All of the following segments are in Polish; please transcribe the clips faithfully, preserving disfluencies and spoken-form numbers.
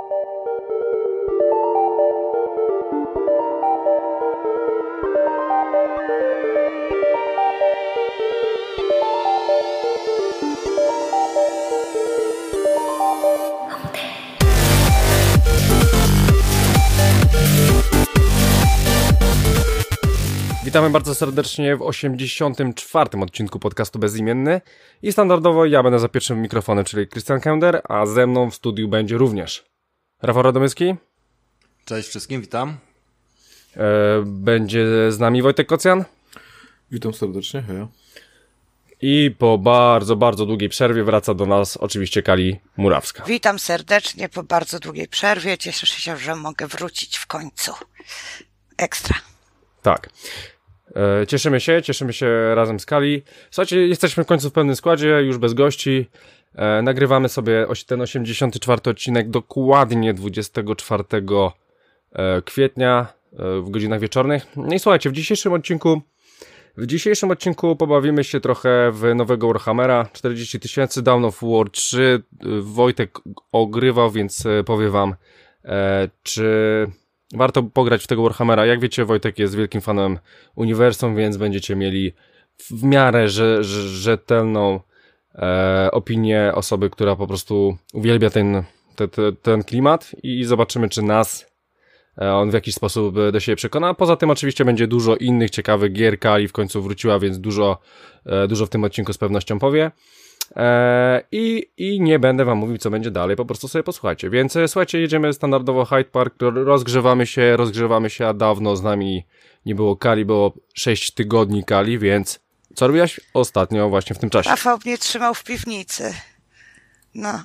Witamy bardzo serdecznie w osiemdziesiątym czwartym odcinku podcastu Bezimienny i standardowo ja będę za pierwszym mikrofonem, czyli Krystian Kender, a ze mną w studiu będzie również Rafał Radomyski. Cześć wszystkim, witam. E, będzie z nami Wojtek Kocjan. Witam serdecznie, hej. I po bardzo, bardzo długiej przerwie wraca do nas oczywiście Kali Murawska. Witam serdecznie po bardzo długiej przerwie. Cieszę się, że mogę wrócić w końcu. Ekstra. Tak. E, cieszymy się, cieszymy się razem z Kali. Słuchajcie, jesteśmy w końcu w pełnym składzie, już bez gości. E, nagrywamy sobie ten osiemdziesiąty czwarty odcinek dokładnie dwudziestego czwartego kwietnia e, w godzinach wieczornych. No i słuchajcie, w dzisiejszym odcinku w dzisiejszym odcinku pobawimy się trochę w nowego Warhammera czterdzieści tysięcy, Dawn of War trzy. Wojtek ogrywał, więc powiem wam, e, czy warto pograć w tego Warhammera. Jak wiecie, Wojtek jest wielkim fanem uniwersum, więc będziecie mieli w miarę że, że, rzetelną e, opinię osoby, która po prostu uwielbia ten, te, te, ten klimat i zobaczymy, czy nas e, on w jakiś sposób do siebie przekona. Poza tym oczywiście będzie dużo innych ciekawych gier. Kali w końcu wróciła, więc dużo, e, dużo w tym odcinku z pewnością powie. Eee, i, I nie będę wam mówił, co będzie dalej, po prostu sobie posłuchajcie. Więc słuchajcie, jedziemy standardowo Hyde Park, rozgrzewamy się, rozgrzewamy się, a dawno z nami nie było Kali, było sześć tygodni Kali, więc co robiłaś ostatnio właśnie w tym czasie? Rafał mnie trzymał w piwnicy. No.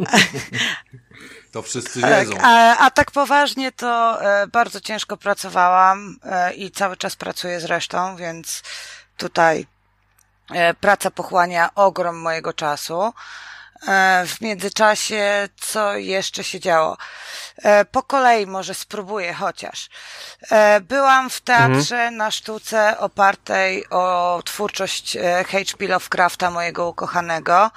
To wszyscy wiedzą. A, a tak poważnie to e, bardzo ciężko pracowałam e, i cały czas pracuję zresztą, więc tutaj praca pochłania ogrom mojego czasu. W międzyczasie co jeszcze się działo? Po kolei może spróbuję chociaż. Byłam w teatrze mhm. na sztuce opartej o twórczość H P Lovecrafta, mojego ukochanego,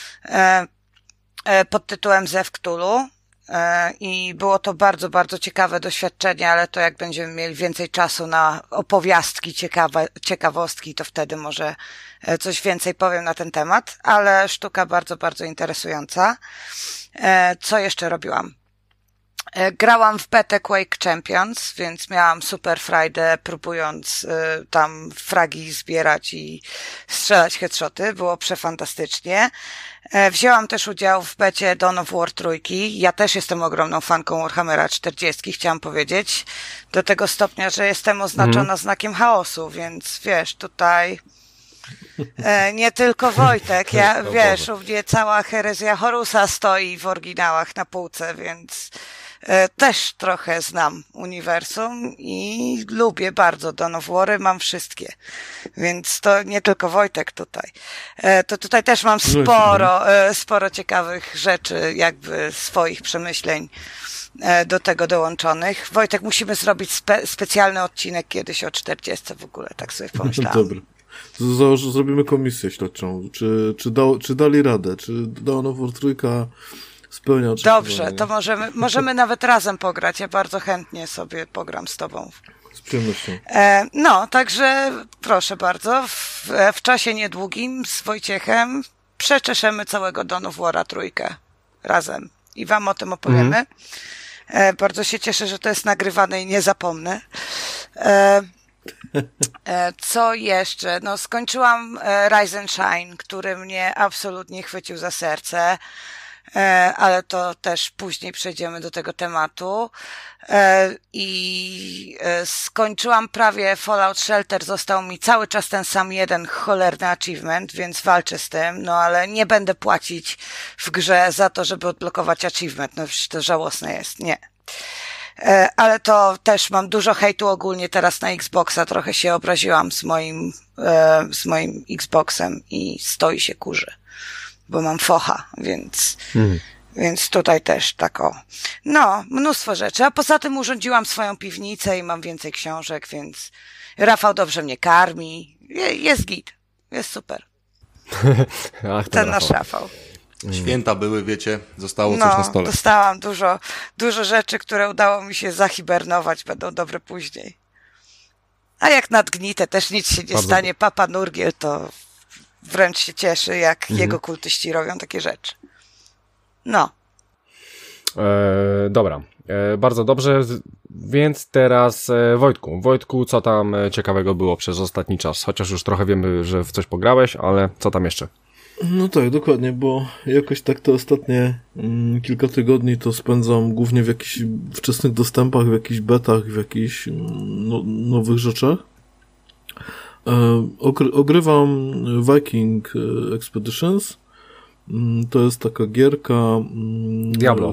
pod tytułem Zew Cthulhu. I było to bardzo, bardzo ciekawe doświadczenie, ale to jak będziemy mieli więcej czasu na opowiastki, ciekawe, ciekawostki, to wtedy może coś więcej powiem na ten temat, ale sztuka bardzo, bardzo interesująca. Co jeszcze robiłam? Grałam w betę Quake Champions, więc miałam super frajdę, próbując y, tam fragi zbierać i strzelać headshoty. Było przefantastycznie. E, wzięłam też udział w becie Dawn of War trzy. Ja też jestem ogromną fanką Warhammera czterdzieści, chciałam powiedzieć. Do tego stopnia, że jestem oznaczona mm. znakiem chaosu, więc wiesz, tutaj e, nie tylko Wojtek, ja, wiesz, u mnie cała herezja Horusa stoi w oryginałach na półce, więc też trochę znam uniwersum i lubię bardzo Dawn of War, mam wszystkie. Więc to nie tylko Wojtek tutaj. To tutaj też mam sporo, sporo ciekawych rzeczy, jakby swoich przemyśleń do tego dołączonych. Wojtek, musimy zrobić spe- specjalny odcinek kiedyś o czterdziestce w ogóle, tak sobie pomyślałam. Dobra. Z- zrobimy komisję śledczą. Czy, czy, da- czy dali radę? Czy Dawn of War trzy spełnia oczekiwania? Dobrze, to możemy, możemy nawet razem pograć. Ja bardzo chętnie sobie pogram z tobą. Z przyjemnością. E, no, także proszę bardzo, w, w czasie niedługim z Wojciechem przeczeszemy całego Dawn of War'a trójkę razem i wam o tym opowiemy. Mhm. E, bardzo się cieszę, że to jest nagrywane i nie zapomnę. E, e, co jeszcze? No, skończyłam e, Rise and Shine, który mnie absolutnie chwycił za serce. Ale to też później przejdziemy do tego tematu. I skończyłam prawie Fallout Shelter, został mi cały czas ten sam jeden cholerny achievement, więc walczę z tym, no ale nie będę płacić w grze za to, żeby odblokować achievement, no przecież to żałosne jest, nie. Ale to też mam dużo hejtu ogólnie teraz na Xboxa, trochę się obraziłam z moim, z moim Xboxem i stoi się kurzy. Bo mam focha, więc, mhm. więc tutaj też tak o. No, mnóstwo rzeczy. A poza tym urządziłam swoją piwnicę i mam więcej książek, więc Rafał dobrze mnie karmi. Je, jest git. Jest super. Ach, ten Rafał. nasz Rafał. Święta były, wiecie, zostało coś No, na stole. dostałam dużo, dużo rzeczy, które udało mi się zahibernować, będą dobre później. A jak nadgnite, też nic się nie Bardzo stanie. Papa Nurgiel to wręcz się cieszy, jak Mhm. jego kultyści robią takie rzeczy. No. E, dobra, e, bardzo dobrze, z- więc teraz e, Wojtku. Wojtku, co tam e, ciekawego było przez ostatni czas? Chociaż już trochę wiemy, że w coś pograłeś, ale co tam jeszcze? No tak, dokładnie, bo jakoś tak te ostatnie mm, kilka tygodni to spędzam głównie w jakichś wczesnych dostępach, w jakichś betach, w jakichś mm, no, nowych rzeczach. E, ogry, ogrywam Viking Expeditions. Mm, to jest taka gierka... Mm, Diablo.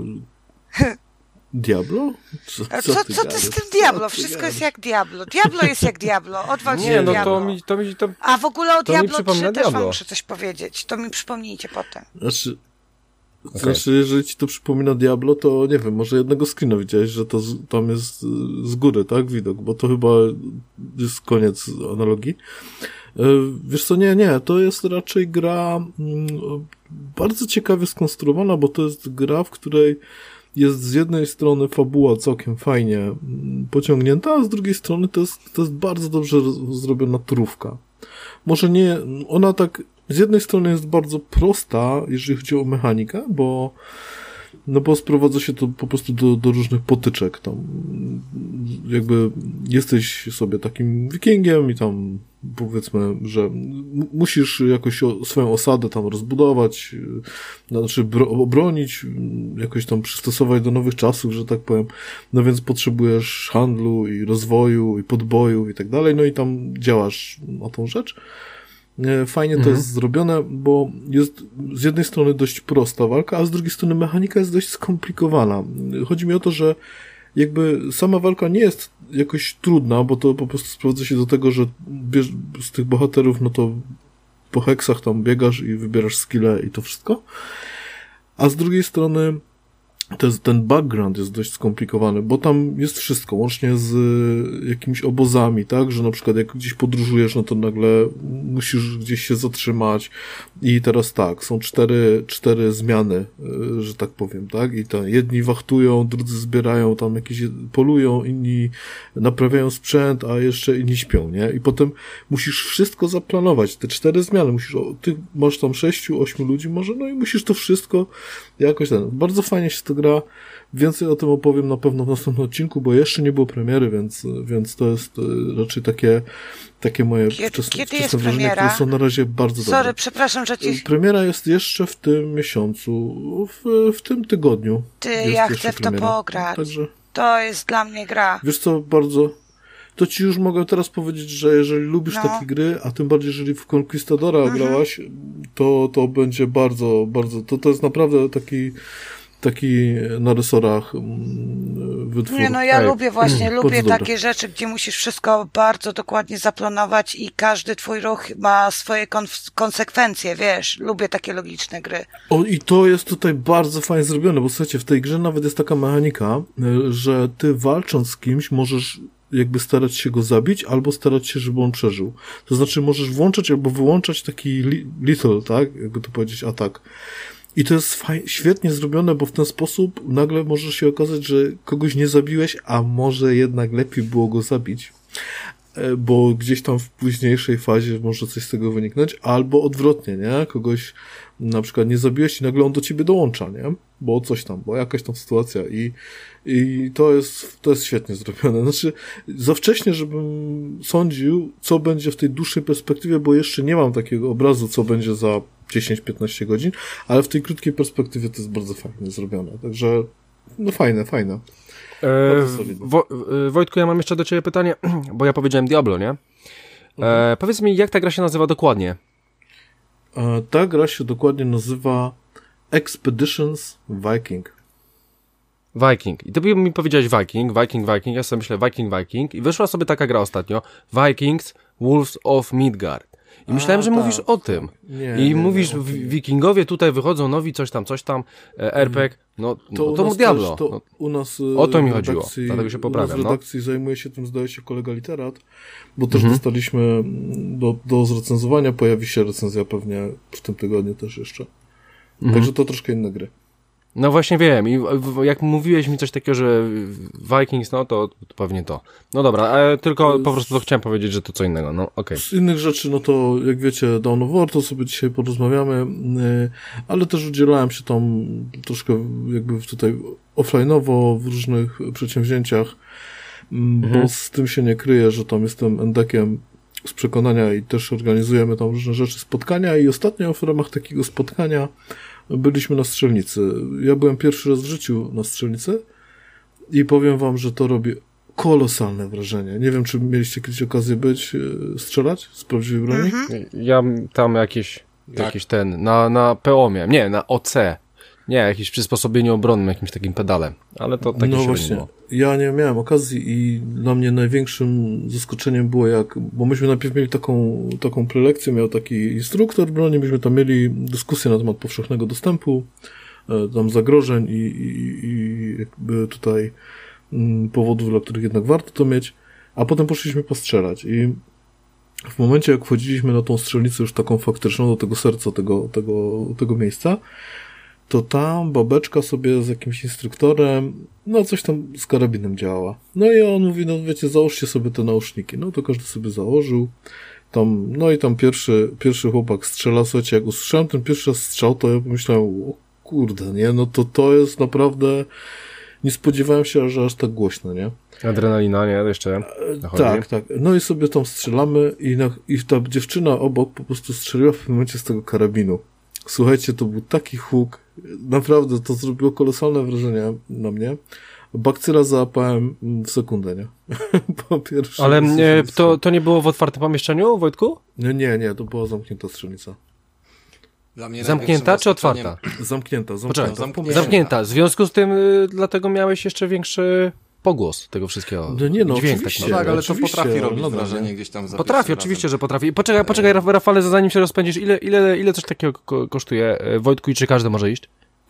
Diablo? Co, A co, co ty gadasz? z tym Co Diablo? ty Wszystko gadasz? jest jak Diablo. Diablo jest jak Diablo. Odwal się Nie, od no Diablo. to mi, to mi, to... A w ogóle o to mi Diablo przypomina trzy też wam Diablo. muszę coś powiedzieć. To mi przypomnijcie potem. Znaczy, znaczy, jeżeli ci to przypomina Diablo, to nie wiem, może jednego screena widziałeś, że to z, tam jest y, z góry, tak, widok, bo to chyba jest koniec analogii. Y, Wiesz co, nie, nie, to jest raczej gra mm, bardzo ciekawie skonstruowana, bo to jest gra, w której jest z jednej strony fabuła całkiem fajnie mm, pociągnięta, a z drugiej strony to jest, to jest bardzo dobrze roz- zrobiona turówka. Może nie, ona tak z jednej strony jest bardzo prosta, jeżeli chodzi o mechanikę, bo no bo sprowadza się to po prostu do, do różnych potyczek. Tam jakby jesteś sobie takim wikingiem i tam powiedzmy, że m- musisz jakoś o, swoją osadę tam rozbudować, yy, znaczy bro, obronić, yy, jakoś tam przystosować do nowych czasów, że tak powiem. No więc potrzebujesz handlu i rozwoju i podboju i tak dalej, no i tam działasz na tą rzecz. E, Fajnie Mhm. to jest zrobione, bo jest z jednej strony dość prosta walka, a z drugiej strony mechanika jest dość skomplikowana. Chodzi mi o to, że jakby sama walka nie jest jakoś trudna, bo to po prostu sprowadza się do tego, że bierz, z tych bohaterów, no to po heksach tam biegasz i wybierasz skille i to wszystko. A z drugiej strony to jest, ten background jest dość skomplikowany, bo tam jest wszystko, łącznie z y, jakimiś obozami, tak, że na przykład jak gdzieś podróżujesz, no to nagle musisz gdzieś się zatrzymać i teraz tak, są cztery, cztery zmiany, y, że tak powiem, tak, i to jedni wachtują, drudzy zbierają tam jakieś, polują, inni naprawiają sprzęt, a jeszcze inni śpią, nie, i potem musisz wszystko zaplanować, te cztery zmiany, musisz, o, ty masz tam sześciu, ośmiu ludzi może, no i musisz to wszystko jakoś ten, bardzo fajnie się to gra. Więcej o tym opowiem na pewno w następnym odcinku, bo jeszcze nie było premiery, więc, więc to jest e, raczej takie, takie moje Kiedy- wczesne, kiedy wczesne jest wrażenia, premiera? które są na razie bardzo Sorry, dobre. przepraszam, że ci... Premiera jest jeszcze w tym miesiącu, w, w tym tygodniu. Ty, jest ja jeszcze chcę w to premiera. pograć. Także, To jest dla mnie gra. wiesz co, bardzo... To ci już mogę teraz powiedzieć, że jeżeli lubisz No. takie gry, a tym bardziej jeżeli w Conquistadora Mhm. grałaś, to, to będzie bardzo, bardzo... To, to jest naprawdę taki... taki na resorach mm, wytwór. Nie, no ja Ej, lubię właśnie, bardzo lubię dobre. takie rzeczy, gdzie musisz wszystko bardzo dokładnie zaplanować i każdy twój ruch ma swoje kon- konsekwencje, wiesz. Lubię takie logiczne gry. O, i to jest tutaj bardzo fajnie zrobione, bo słuchajcie, w tej grze nawet jest taka mechanika, y, że ty walcząc z kimś możesz jakby starać się go zabić, albo starać się, żeby on przeżył. To znaczy możesz włączać albo wyłączać taki li- little, tak? Jakby to powiedzieć, atak. I to jest faj- świetnie zrobione, bo w ten sposób nagle może się okazać, że kogoś nie zabiłeś, a może jednak lepiej było go zabić. E, Bo gdzieś tam w późniejszej fazie może coś z tego wyniknąć, albo odwrotnie, nie? Kogoś na przykład nie zabiłeś i nagle on do ciebie dołącza, nie? Bo coś tam, bo jakaś tam sytuacja i, i to jest, to jest świetnie zrobione. Znaczy, za wcześnie, żebym sądził, co będzie w tej dłuższej perspektywie, bo jeszcze nie mam takiego obrazu, co będzie za dziesięć piętnaście godzin, ale w tej krótkiej perspektywie to jest bardzo fajnie zrobione. Także, no fajne, fajne. E, Bardzo solidne. Wo, e, Wojtku, ja mam jeszcze do ciebie pytanie, bo ja powiedziałem Diablo, nie? E, powiedz mi, jak ta gra się nazywa dokładnie? E, Ta gra się dokładnie nazywa Expeditions Viking. Viking. I ty mi powiedziałeś Viking, Viking, Viking, ja sobie myślę Viking, Viking i wyszła sobie taka gra ostatnio, Vikings, Wolves of Midgard. I myślałem, że tak, mówisz o tym. Nie, I nie, mówisz, nie, o w- tym nie. wikingowie tutaj wychodzą nowi, coś tam, coś tam, e, R P G, no to, no, u to mu nas Diablo. Też, to No, u nas e, O to mi w chodziło, redakcji- dlatego się U poprawiam, nas w no. redakcji zajmuje się tym, zdaje się, kolega literat, bo też Mhm. dostaliśmy do, do zrecenzowania, pojawi się recenzja pewnie w tym tygodniu też jeszcze. Mhm. Także to troszkę inne gry. No właśnie wiem i jak mówiłeś mi coś takiego, że Vikings, no to, to pewnie to. No dobra, ale tylko po prostu to chciałem powiedzieć, że to co innego, no okej. Okay. Z innych rzeczy, no to jak wiecie, Dawn of War, to sobie dzisiaj porozmawiamy, ale też udzielałem się tam troszkę jakby tutaj offline'owo w różnych przedsięwzięciach, mhm. bo z tym się nie kryję, że tam jestem endekiem z przekonania i też organizujemy tam różne rzeczy, spotkania i ostatnio w ramach takiego spotkania byliśmy na strzelnicy. Ja byłem pierwszy raz w życiu na strzelnicy i powiem wam, że to robi kolosalne wrażenie. Nie wiem, czy mieliście kiedyś okazję być, strzelać z prawdziwej broni? Mhm. Ja tam jakieś, tak. jakiś ten, na, na P O miałem, nie, na O C. Nie, jakieś przysposobienie obronnym, jakimś takim pedale, ale to takie No właśnie, było. Ja nie miałem okazji i dla mnie największym zaskoczeniem było jak, bo myśmy najpierw mieli taką, taką prelekcję, miał taki instruktor broni, myśmy tam mieli dyskusję na temat powszechnego dostępu, tam zagrożeń i, i, i jakby tutaj mm, powodów, dla których jednak warto to mieć, a potem poszliśmy postrzelać i w momencie jak wchodziliśmy na tą strzelnicę już taką faktyczną, do tego serca tego, tego, tego miejsca, to tam babeczka sobie z jakimś instruktorem, no coś tam z karabinem działała. No i on mówi, no wiecie, załóżcie sobie te nauszniki. No to każdy sobie założył. Tam, no i tam pierwszy, pierwszy chłopak strzela, słuchajcie, jak usłyszałem ten pierwszy raz strzał, to ja pomyślałem, o kurde, nie, no to to jest naprawdę, nie spodziewałem się, że aż tak głośno, nie? Adrenalina, nie? Jeszcze nachodzi. Tak, tak. No i sobie tam strzelamy i, na, i ta dziewczyna obok po prostu strzeliła w pewnym momencie z tego karabinu. Słuchajcie, to był taki huk, naprawdę to zrobiło kolosalne wrażenie na mnie. Bakcyla załapałem w sekundę, nie? Po pierwsze. Ale nie, to, to nie było w otwartym pomieszczeniu, Wojtku? Nie, nie, nie, to była zamknięta strzelnica. Dla mnie zamknięta czy otwarta? Zamknięta, zamknięta. Poczekaj, zamknięta. W związku z tym y, dlatego miałeś jeszcze większy pogłos tego wszystkiego. No nie no, dźwięk oczywiście. Tak, no tak, ale to oczywiście, potrafi robić no, wrażenie nie. gdzieś tam za Potrafi, oczywiście, razem. że potrafi. Poczekaj, poczekaj, Rafale, zanim się rozpędzisz, ile, ile, ile coś takiego ko- kosztuje? Wojtku, i czy każdy może iść?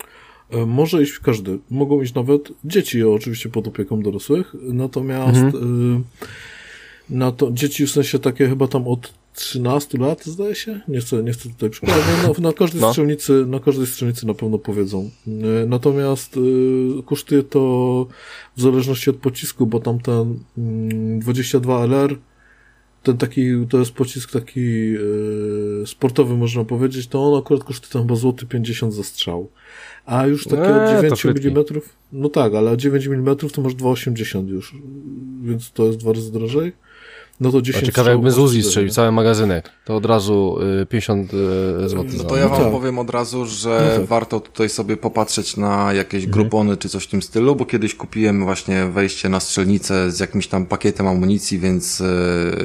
Może iść każdy. Mogą iść nawet dzieci, oczywiście pod opieką dorosłych, natomiast mhm. y, na to, dzieci w sensie takie chyba tam od trzynastu lat, zdaje się? Nie chcę, nie chcę tutaj przykładać. Na, na każdej no. strzelnicy, na każdej strzelnicy na pewno powiedzą. Y, natomiast y, kosztuje to w zależności od pocisku, bo tam ten y, dwadzieścia dwa L R, ten taki, to jest pocisk taki y, sportowy, można powiedzieć, to on akurat kosztuje tam chyba złoty pięćdziesiąt za strzał. A już takie eee, od dziewięć milimetrów, no tak, ale dziewięć milimetrów to masz dwa osiemdziesiąt już, więc to jest dwa razy drożej. No to dziesięć. A ciekawe, jakby z Uzi strzelił cały magazynek, to od razu y, pięćdziesiąt złotych. No to ja wam no tak. powiem od razu, że no tak. warto tutaj sobie popatrzeć na jakieś mhm. grupony czy coś w tym stylu, bo kiedyś kupiłem właśnie wejście na strzelnicę z jakimś tam pakietem amunicji, więc y,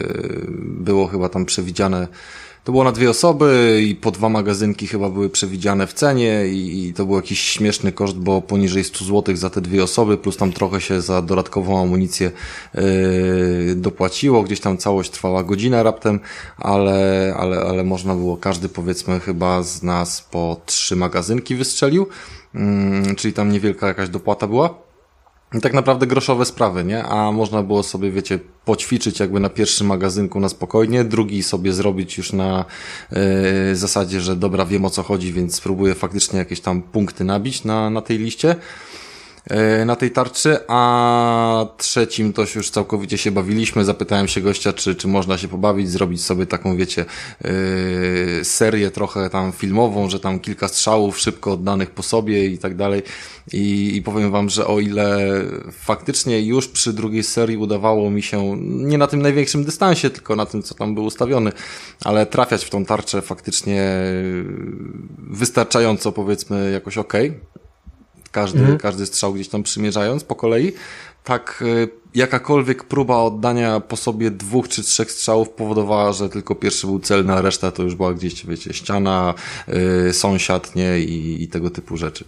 było chyba tam przewidziane. To było na dwie osoby i po dwa magazynki chyba były przewidziane w cenie i, i to był jakiś śmieszny koszt, bo poniżej stu złotych za te dwie osoby, plus tam trochę się za dodatkową amunicję yy, dopłaciło. Gdzieś tam całość trwała godzinę raptem, ale, ale, ale można było, każdy powiedzmy chyba z nas po trzy magazynki wystrzelił, yy, czyli tam niewielka jakaś dopłata była. I tak naprawdę groszowe sprawy, nie? A można było sobie, wiecie, poćwiczyć jakby na pierwszym magazynku na spokojnie, drugi sobie zrobić już na yy, zasadzie, że dobra, wiem o co chodzi, więc spróbuję faktycznie jakieś tam punkty nabić na, na tej liście, yy, na tej tarczy, a trzecim to już całkowicie się bawiliśmy. Zapytałem się gościa, czy, czy można się pobawić, zrobić sobie taką, wiecie, yy, serię trochę tam filmową, że tam kilka strzałów szybko oddanych po sobie i tak dalej. I, I powiem wam, że o ile faktycznie już przy drugiej serii udawało mi się, nie na tym największym dystansie, tylko na tym, co tam był ustawiony, ale trafiać w tą tarczę faktycznie wystarczająco, powiedzmy, jakoś okej. Okay. Każdy, mhm. każdy strzał gdzieś tam przymierzając po kolei. Tak jakakolwiek próba oddania po sobie dwóch czy trzech strzałów powodowała, że tylko pierwszy był celny, a reszta to już była gdzieś, wiecie, ściana, yy, sąsiad, nie, i, i tego typu rzeczy.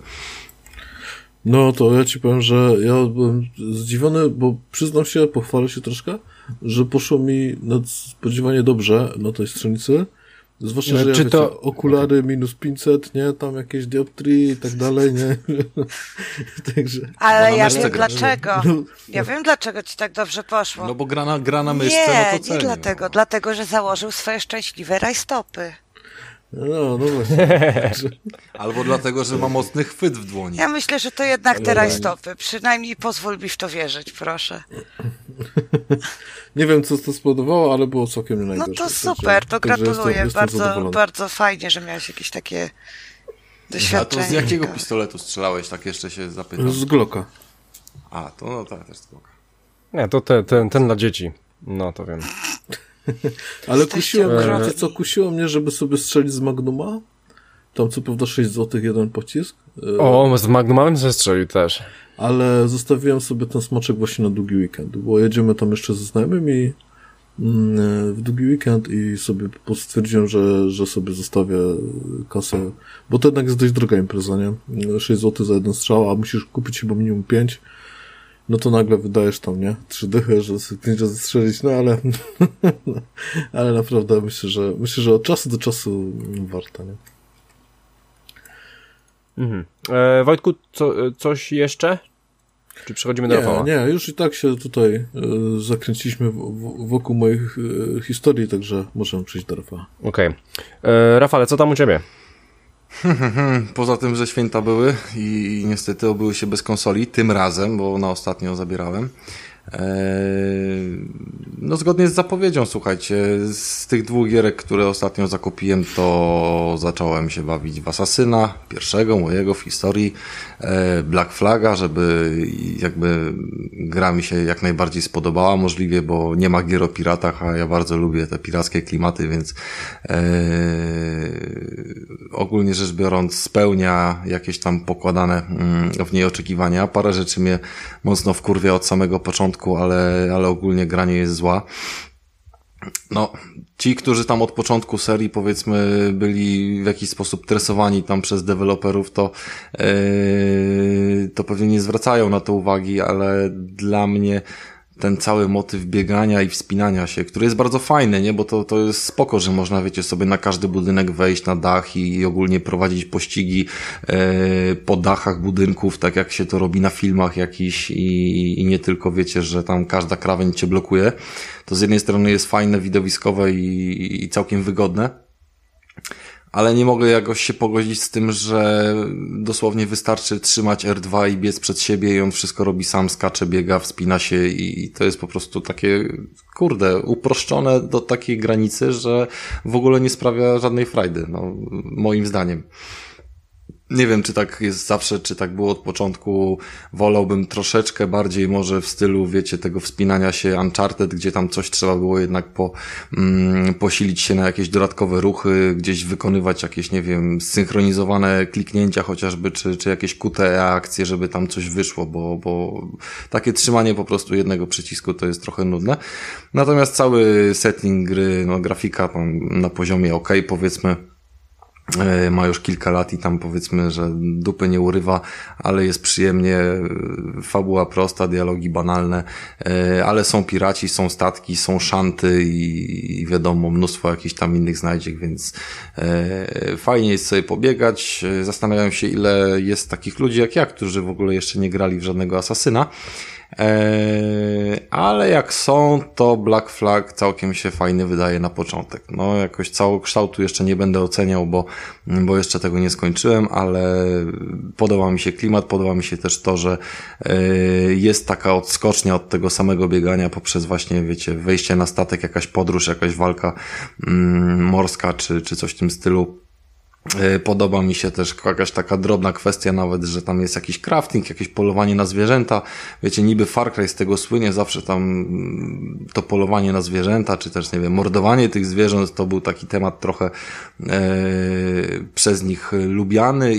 No to ja ci powiem, że ja byłem zdziwiony, bo przyznam się, pochwalę się troszkę, że poszło mi nadspodziewanie dobrze na tej strzelnicy. Zwłaszcza, że ja wiecie, to... okulary minus pięćset, nie, tam jakieś dioptrii i tak dalej, nie. Także. Ale ja wiem dlaczego. Ja wiem dlaczego ci tak dobrze poszło. No bo gra na, gra na myszce, nie, no to celnie. Nie, dlatego, no. dlatego, że założył swoje szczęśliwe rajstopy. No, no właśnie. Albo dlatego, że ma mocny chwyt w dłoni. Ja myślę, że to jednak te rajstopy. Przynajmniej pozwól mi w to wierzyć, proszę. Nie wiem, co to spowodowało, ale było całkiem nie No najgorsze. to super, to gratuluję. Jestem, jestem bardzo, bardzo fajnie, że miałeś jakieś takie doświadczenie. A to z jakiego pistoletu strzelałeś? Tak jeszcze się zapytam. Z Glocka. A, to no tak, też z Glocka. Nie, to te, ten, ten dla dzieci. No, to wiem. Ale kusiło mnie, okropni. wiecie co, kusiło mnie, żeby sobie strzelić z Magnuma. Tam co prawda sześć złotych jeden pocisk. O, z Magnumem zestrzelił też. Ale zostawiłem sobie ten smoczek właśnie na długi weekend, bo jedziemy tam jeszcze ze znajomymi w długi weekend i sobie po prostu stwierdziłem, że, że sobie zostawię kasę, bo to jednak jest dość droga impreza, nie? sześć złotych za jeden strzał, a musisz kupić chyba minimum pięć. No to nagle wydajesz tam, nie? Trzy dychy, że sobie pięć razy strzelić, no ale ale naprawdę myślę, że myślę, że od czasu do czasu warto, nie? Mhm. E, Wojtku, co, coś jeszcze? Czy przechodzimy do Rafała? Nie, nie, już i tak się tutaj y, zakręciliśmy w, w, wokół moich y, historii, także możemy przejść do Rafała. Okej. Okay. Rafale, co tam u ciebie? Poza tym, że święta były i niestety obyły się bez konsoli, tym razem, bo na ostatnio zabierałem. No zgodnie z zapowiedzią, słuchajcie, z tych dwóch gierek, które ostatnio zakupiłem, to zacząłem się bawić w Asasyna, pierwszego mojego w historii, Black Flaga, żeby jakby gra mi się jak najbardziej spodobała możliwie, bo nie ma gier o piratach, a ja bardzo lubię te pirackie klimaty, więc e, ogólnie rzecz biorąc spełnia jakieś tam pokładane w niej oczekiwania. Parę rzeczy mnie mocno wkurwia od samego początku, ale, ale ogólnie gra nie jest zła. No, ci, którzy tam od początku serii, powiedzmy, byli w jakiś sposób tresowani tam przez deweloperów, to, yy, to pewnie nie zwracają na to uwagi, ale dla mnie ten cały motyw biegania i wspinania się, który jest bardzo fajny, nie? Bo to, to jest spoko, że można, wiecie, sobie na każdy budynek wejść na dach i, i ogólnie prowadzić pościgi e, po dachach budynków, tak jak się to robi na filmach jakichś i, i nie tylko, wiecie, że tam każda krawędź cię blokuje. To z jednej strony jest fajne, widowiskowe i, i całkiem wygodne, ale nie mogę jakoś się pogodzić z tym, że dosłownie wystarczy trzymać R dwa i biec przed siebie i on wszystko robi sam, skacze, biega, wspina się i to jest po prostu takie, kurde, uproszczone do takiej granicy, że w ogóle nie sprawia żadnej frajdy, no, moim zdaniem. Nie wiem, czy tak jest zawsze, czy tak było od początku. Wolałbym troszeczkę bardziej może w stylu, wiecie, tego wspinania się Uncharted, gdzie tam coś trzeba było jednak po, mm, posilić się na jakieś dodatkowe ruchy, gdzieś wykonywać jakieś, nie wiem, synchronizowane kliknięcia chociażby, czy, czy jakieś Q T E akcje, żeby tam coś wyszło, bo, bo takie trzymanie po prostu jednego przycisku to jest trochę nudne. Natomiast cały setting gry, no grafika tam na poziomie ok, powiedzmy, ma już kilka lat i tam powiedzmy, że dupy nie urywa, ale jest przyjemnie, fabuła prosta, dialogi banalne, ale są piraci, są statki, są szanty i wiadomo, mnóstwo jakichś tam innych znajdziek, więc fajnie jest sobie pobiegać. Zastanawiam się, ile jest takich ludzi jak ja, którzy w ogóle jeszcze nie grali w żadnego Asasyna. Eee, ale jak są, to Black Flag całkiem się fajny wydaje na początek. No jakoś całokształtu jeszcze nie będę oceniał, bo, bo jeszcze tego nie skończyłem, ale podoba mi się klimat, podoba mi się też to, że eee, jest taka odskocznia od tego samego biegania poprzez właśnie, wiecie, wejście na statek, jakaś podróż, jakaś walka mm, morska, czy, czy coś w tym stylu. Podoba mi się też jakaś taka drobna kwestia nawet, że tam jest jakiś crafting, jakieś polowanie na zwierzęta. Wiecie, niby Far Cry z tego słynie, zawsze tam to polowanie na zwierzęta, czy też, nie wiem, mordowanie tych zwierząt, to był taki temat trochę e, przez nich lubiany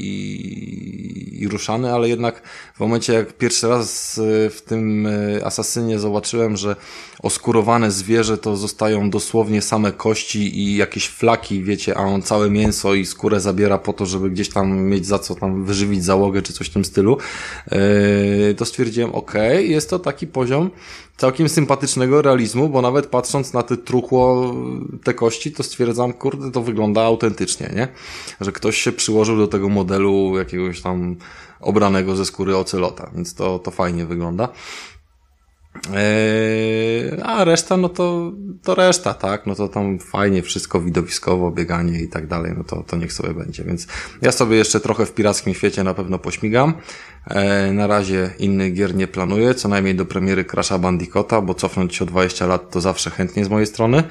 i, i ruszany, ale jednak w momencie, jak pierwszy raz w tym Asasynie zobaczyłem, że oskurowane zwierzę to zostają dosłownie same kości i jakieś flaki, wiecie, a on całe mięso i skórę zabiera po to, żeby gdzieś tam mieć za co tam wyżywić załogę, czy coś w tym stylu, yy, to stwierdziłem, okej, okay, jest to taki poziom całkiem sympatycznego realizmu, bo nawet patrząc na te truchło, te kości, to stwierdzam, kurde, to wygląda autentycznie, nie? Że ktoś się przyłożył do tego modelu jakiegoś tam obranego ze skóry ocelota, więc to, to fajnie wygląda. Eee, a reszta, no to, to reszta, tak, no to tam fajnie wszystko, widowiskowo, bieganie i tak dalej, no to, to niech sobie będzie, więc ja sobie jeszcze trochę w pirackim świecie na pewno pośmigam. Eee, na razie innych gier nie planuję, co najmniej do premiery Crasha Bandicoota, bo cofnąć się o dwadzieścia lat to zawsze chętnie z mojej strony.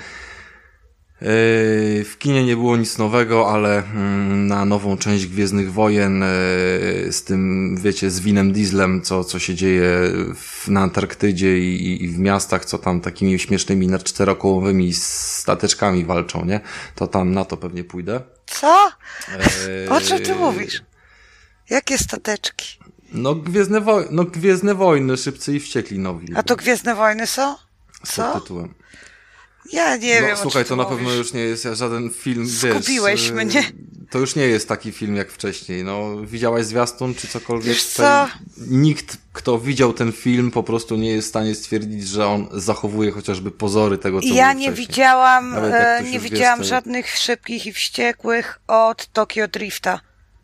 W kinie nie było nic nowego, ale na nową część Gwiezdnych Wojen z tym, wiecie, z Vinem Dieslem, co, co się dzieje w, na Antarktydzie i, i w miastach, co tam takimi śmiesznymi nadczterokołowymi stateczkami walczą, nie? To tam na to pewnie pójdę. Co? O czym ty mówisz? Jakie stateczki? No Gwiezdne, Woj- no, Gwiezdne Wojny, Szybcy i Wściekli nowi. A to Gwiezdne Wojny są? Co? Pod tytułem. Ja nie no, wiem, słuchaj, to na mówisz. pewno już nie jest żaden film, wiesz... Skupiłeś mnie. To już nie jest taki film jak wcześniej. No, widziałaś zwiastun czy cokolwiek? Wiesz co? Nikt, kto widział ten film, po prostu nie jest w stanie stwierdzić, że on zachowuje chociażby pozory tego, co ja było nie wcześniej. widziałam, e, nie widziałam wie, to... żadnych Szybkich i Wściekłych od Tokyo Drifta.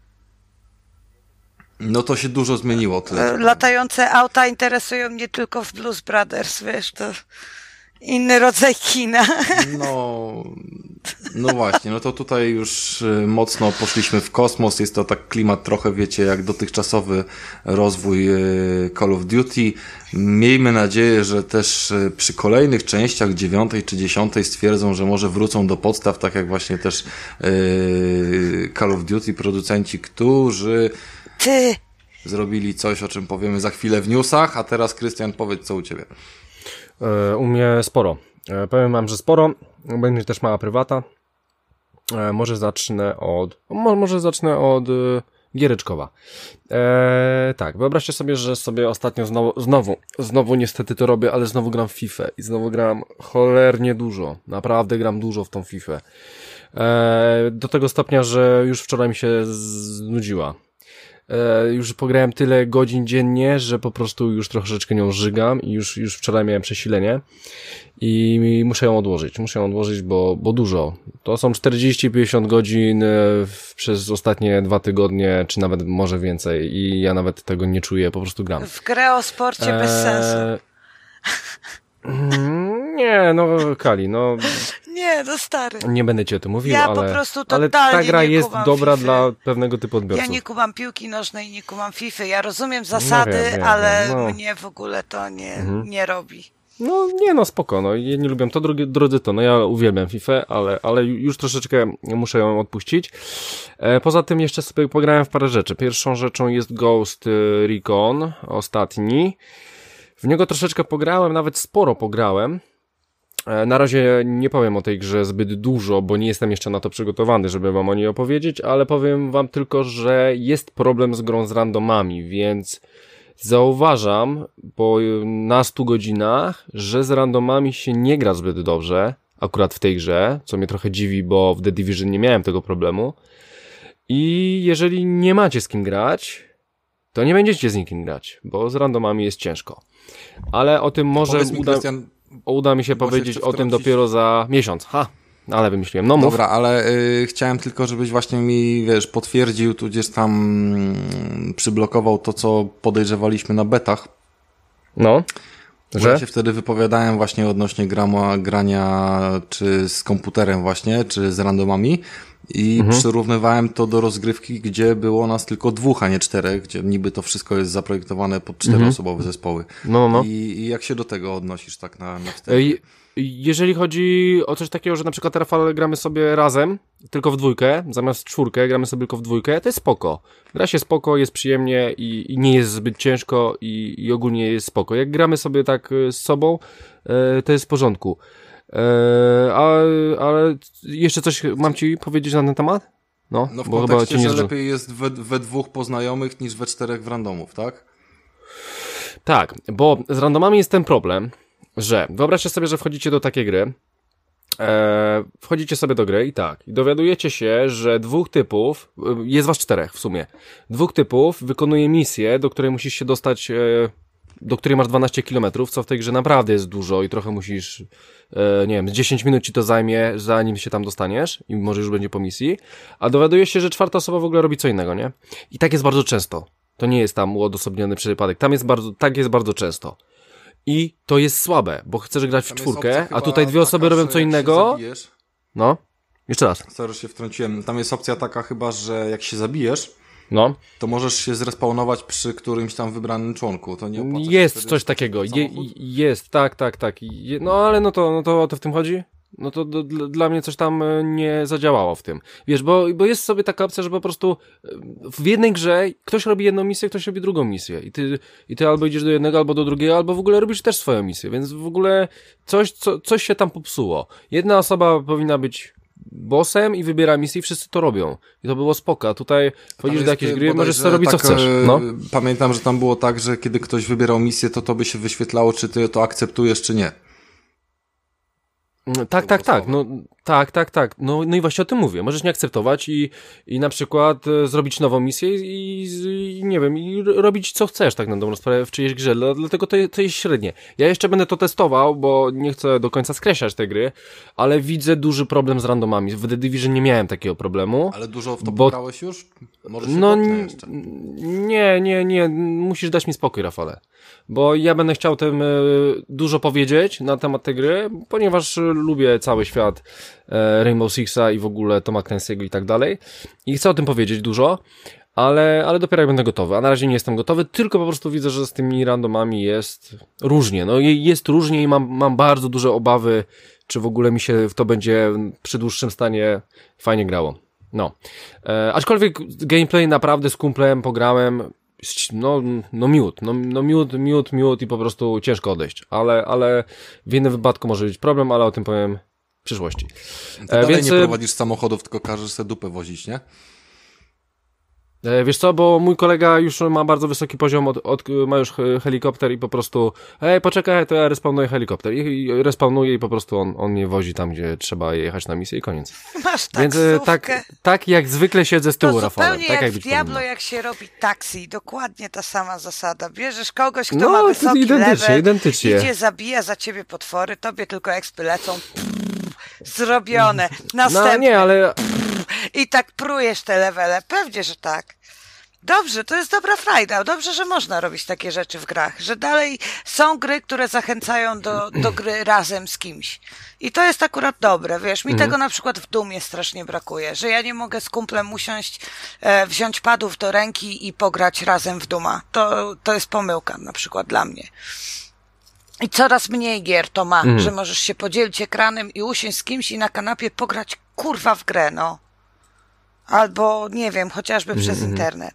No to się dużo zmieniło. Tyle, Latające auta interesują mnie tylko w Blues Brothers, wiesz, to inny rodzaj kina. No, no właśnie, no to tutaj już mocno poszliśmy w kosmos, jest to tak klimat trochę, wiecie, jak dotychczasowy rozwój Call of Duty. Miejmy nadzieję, że też przy kolejnych częściach, dziewiątej czy dziesiątej, stwierdzą, że może wrócą do podstaw, tak jak właśnie też Call of Duty, producenci, którzy Ty! zrobili coś, o czym powiemy za chwilę w newsach, a teraz Krystian, powiedz, co u ciebie. U mnie sporo. Powiem wam, że sporo. Będzie też mała prywata. Może zacznę od... Może zacznę od giereczkowa. Eee, tak, wyobraźcie sobie, że sobie ostatnio znowu, znowu, znowu niestety to robię, ale znowu gram w FIFA i znowu gram cholernie dużo. Naprawdę gram dużo w tą FIFA. Eee, do tego stopnia, że już wczoraj mi się znudziła. E, już pograłem tyle godzin dziennie, że po prostu już troszeczkę nią żygam i już, już wczoraj miałem przesilenie i muszę ją odłożyć, muszę ją odłożyć, bo, bo dużo. To są czterdzieści pięćdziesiąt godzin w, przez ostatnie dwa tygodnie, czy nawet może więcej i ja nawet tego nie czuję, po prostu gram. W grę o sporcie e... bez sensu. Nie, no Kali, no... Nie, no stary. Nie będę ci o tym mówił, ja ale, po prostu ale ta gra nie jest dobra FIFA. Dla pewnego typu odbiorców. Ja nie kumam piłki nożnej, nie kumam FIFA. Ja rozumiem zasady, no, wiem, wiem, ale no. mnie w ogóle to nie, mhm. nie robi. No nie, no spoko, no jedni lubią to, drugi, drudzy to, no ja uwielbiam FIFA, ale, ale już troszeczkę muszę ją odpuścić. E, poza tym jeszcze sobie pograłem w parę rzeczy. Pierwszą rzeczą jest Ghost Recon, ostatni. W niego troszeczkę pograłem, nawet sporo pograłem. Na razie nie powiem o tej grze zbyt dużo, bo nie jestem jeszcze na to przygotowany, żeby wam o niej opowiedzieć, ale powiem wam tylko, że jest problem z grą z randomami, więc zauważam po nastu godzinach, że z randomami się nie gra zbyt dobrze, akurat w tej grze, co mnie trochę dziwi, bo w The Division nie miałem tego problemu. I jeżeli nie macie z kim grać, to nie będziecie z nikim grać, bo z randomami jest ciężko. Ale o tym może mi, uda, Krystian, uda mi się powiedzieć o tym dopiero za miesiąc. Ha, ale wymyśliłem. No mów. Dobra, ale y, chciałem tylko, żebyś właśnie mi, wiesz, potwierdził, tudzież tam y, przyblokował to, co podejrzewaliśmy na betach. No. Że? Ja się wtedy wypowiadałem właśnie odnośnie grama, grania czy z komputerem właśnie, czy z randomami. I mhm. przyrównywałem to do rozgrywki, gdzie było nas tylko dwóch, a nie czterech, gdzie niby to wszystko jest zaprojektowane pod czteroosobowe mhm. zespoły. No, no. I, I jak się do tego odnosisz tak na, na wstępie? Ej, jeżeli chodzi o coś takiego, że na przykład Rafał gramy sobie razem, tylko w dwójkę, zamiast czwórkę gramy sobie tylko w dwójkę, to jest spoko. Gra się spoko, jest przyjemnie i, i nie jest zbyt ciężko i, i ogólnie jest spoko. Jak gramy sobie tak z sobą, e, to jest w porządku. Eee, ale, ale jeszcze coś mam ci powiedzieć na ten temat? No, no w bo kontekście, chyba że lepiej jest we, we dwóch poznajomych niż we czterech w randomów, tak? Tak, bo z randomami jest ten problem, że wyobraźcie sobie, że wchodzicie do takiej gry, eee, wchodzicie sobie do gry i tak, i dowiadujecie się, że dwóch typów, jest was czterech w sumie, dwóch typów wykonuje misję, do której musisz się dostać, e, do której masz dwanaście kilometrów, co w tej grze naprawdę jest dużo i trochę musisz, e, nie wiem, z dziesięć minut ci to zajmie, zanim się tam dostaniesz i może już będzie po misji, a dowiadujesz się, że czwarta osoba w ogóle robi co innego, nie? I tak jest bardzo często. To nie jest tam uodosobniony przypadek. Tam jest bardzo, tak jest bardzo często. i to jest słabe, bo chcesz grać w Tam czwórkę, a tutaj dwie osoby robią co innego. No, jeszcze raz. Sorry, się wtrąciłem. Tam jest opcja taka chyba, że jak się zabijesz, no. to możesz się zrespawnować przy którymś tam wybranym członku. To nie opłaca jest coś takiego. Je, jest, tak, tak, tak. Je, no ale no to, no to o to w tym chodzi? No to do, dla mnie coś tam nie zadziałało w tym. Wiesz, bo, bo jest sobie taka opcja, że po prostu w jednej grze ktoś robi jedną misję, ktoś robi drugą misję. I ty, i ty albo idziesz do jednego, albo do drugiego, albo w ogóle robisz też swoją misję. Więc w ogóle coś, co, coś się tam popsuło. Jedna osoba powinna być bossem i wybiera misję i wszyscy to robią. I to było spoko. A tutaj wchodzisz do jakiejś gry, możesz sobie robić tak, co chcesz. No. Pamiętam, że tam było tak, że kiedy ktoś wybierał misję, to to by się wyświetlało, czy ty to akceptujesz, czy nie. Tak, tak, tak, no tak, tak, tak, no, no i właśnie o tym mówię, możesz nie akceptować i, i na przykład e, zrobić nową misję i, i, i nie wiem, i robić co chcesz tak na dobrą sprawę w czyjejś grze, dlatego to, to jest średnie. Ja jeszcze będę to testował, bo nie chcę do końca skreślać tej gry, ale widzę duży problem z randomami, w The Division nie miałem takiego problemu. Ale dużo w to bo... pograłeś już? Może się no jeszcze? nie, nie, nie, musisz dać mi spokój, Rafale. Bo ja będę chciał tym y, dużo powiedzieć na temat tej gry, ponieważ lubię cały świat y, Rainbow Sixa i w ogóle Toma Clancy'ego i tak dalej. I chcę o tym powiedzieć dużo, ale, ale dopiero jak będę gotowy. A na razie nie jestem gotowy, tylko po prostu widzę, że z tymi randomami jest różnie. No jest różnie i mam, mam bardzo duże obawy, czy w ogóle mi się w to będzie przy dłuższym stanie fajnie grało. No. E, aczkolwiek gameplay naprawdę z kumplem pograłem. No, no miód, no, no miód, miód, miód i po prostu ciężko odejść, ale, ale w innym wypadku może być problem, ale o tym powiem w przyszłości. Ty dalej Więc... nie prowadzisz samochodów, tylko każesz sobie dupę wozić, nie? Wiesz co, bo mój kolega już ma bardzo wysoki poziom, od, od, ma już helikopter i po prostu ej, poczekaj, to ja respawnuję helikopter i, i respawnuję i po prostu on, on mnie wozi tam, gdzie trzeba jechać na misję i koniec. Masz Więc tak, tak jak zwykle siedzę z tyłu, Rafale. To zupełnie tak jak, jak w Diablo, powinno. jak się robi taksi, dokładnie ta sama zasada. Bierzesz kogoś, kto no, ma wysoki identycznie, level, identycznie. idzie, zabija za ciebie potwory, tobie tylko ekspy lecą, pff, zrobione, następne. No nie, ale... Pff, i tak prujesz te levele, pewnie, że tak. Dobrze, to jest dobra frajda. Dobrze, że można robić takie rzeczy w grach, że dalej są gry, które zachęcają do, do gry razem z kimś. I to jest akurat dobre, wiesz, mi mhm. tego na przykład w Doomie strasznie brakuje, że ja nie mogę z kumplem usiąść, e, wziąć padów do ręki i pograć razem w Dooma. To, to jest pomyłka na przykład dla mnie. I coraz mniej gier to ma, mhm. że możesz się podzielić ekranem i usiąść z kimś i na kanapie pograć kurwa w grę, no. Albo, nie wiem, chociażby mhm. przez internet.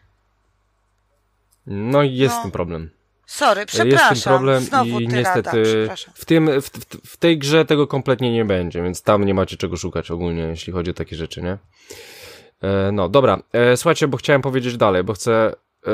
No i jest no. ten problem. Sorry, przepraszam. Jest ten problem Znowu i tyrada, niestety w, tym, w, w, w tej grze tego kompletnie nie będzie, więc tam nie macie czego szukać ogólnie, jeśli chodzi o takie rzeczy, nie? E, no, dobra. E, słuchajcie, bo chciałem powiedzieć dalej, bo chcę... E,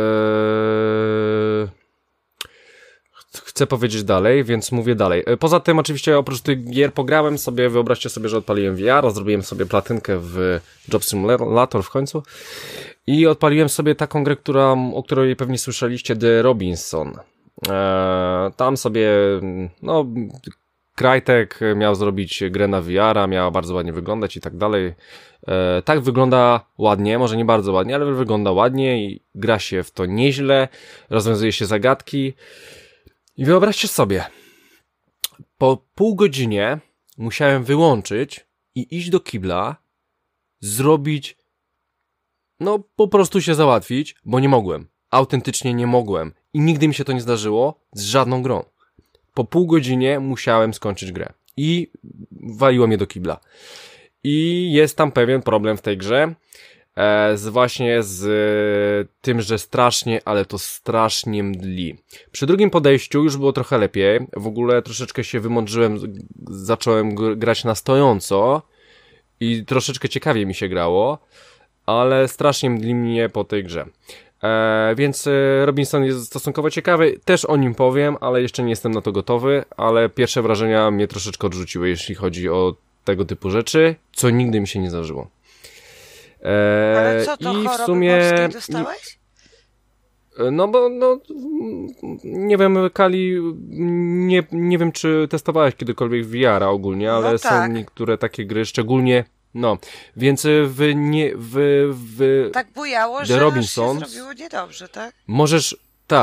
chcę powiedzieć dalej, więc mówię dalej. E, poza tym oczywiście oprócz tych gier pograłem sobie, wyobraźcie sobie, że odpaliłem V R, zrobiłem sobie platynkę w Job Simulator w końcu. I odpaliłem sobie taką grę, która, o której pewnie słyszeliście, The Robinson. Eee, tam sobie, no, Crytek miał zrobić grę na V R a, miała bardzo ładnie wyglądać i tak dalej. Eee, tak wygląda ładnie, może nie bardzo ładnie, ale wygląda ładnie i gra się w to nieźle, rozwiązuje się zagadki. I wyobraźcie sobie, po pół godzinie musiałem wyłączyć i iść do kibla, zrobić no po prostu się załatwić, bo nie mogłem. Autentycznie nie mogłem. I nigdy mi się to nie zdarzyło z żadną grą. Po pół godzinie musiałem skończyć grę. I waliło mnie do kibla. I jest tam pewien problem w tej grze. E, z właśnie z e, tym, że strasznie, ale to strasznie mdli. Przy drugim podejściu już było trochę lepiej. W ogóle troszeczkę się wymądrzyłem. Zacząłem gr- grać na stojąco. I troszeczkę ciekawie mi się grało. Ale strasznie mdli mnie po tej grze. E, więc e, Robinson jest stosunkowo ciekawy, też o nim powiem, ale jeszcze nie jestem na to gotowy, ale pierwsze wrażenia mnie troszeczkę odrzuciły, jeśli chodzi o tego typu rzeczy, co nigdy mi się nie zdarzyło. E, ale co, to i w sumie dostałeś? No bo, no, nie wiem, Kali, nie, nie wiem, czy testowałeś kiedykolwiek V R a ogólnie, ale no tak. Są niektóre takie gry, szczególnie no, więc w nie w, w tak bujało, The że Robinson się zrobiło niedobrze, tak? Możesz, tak,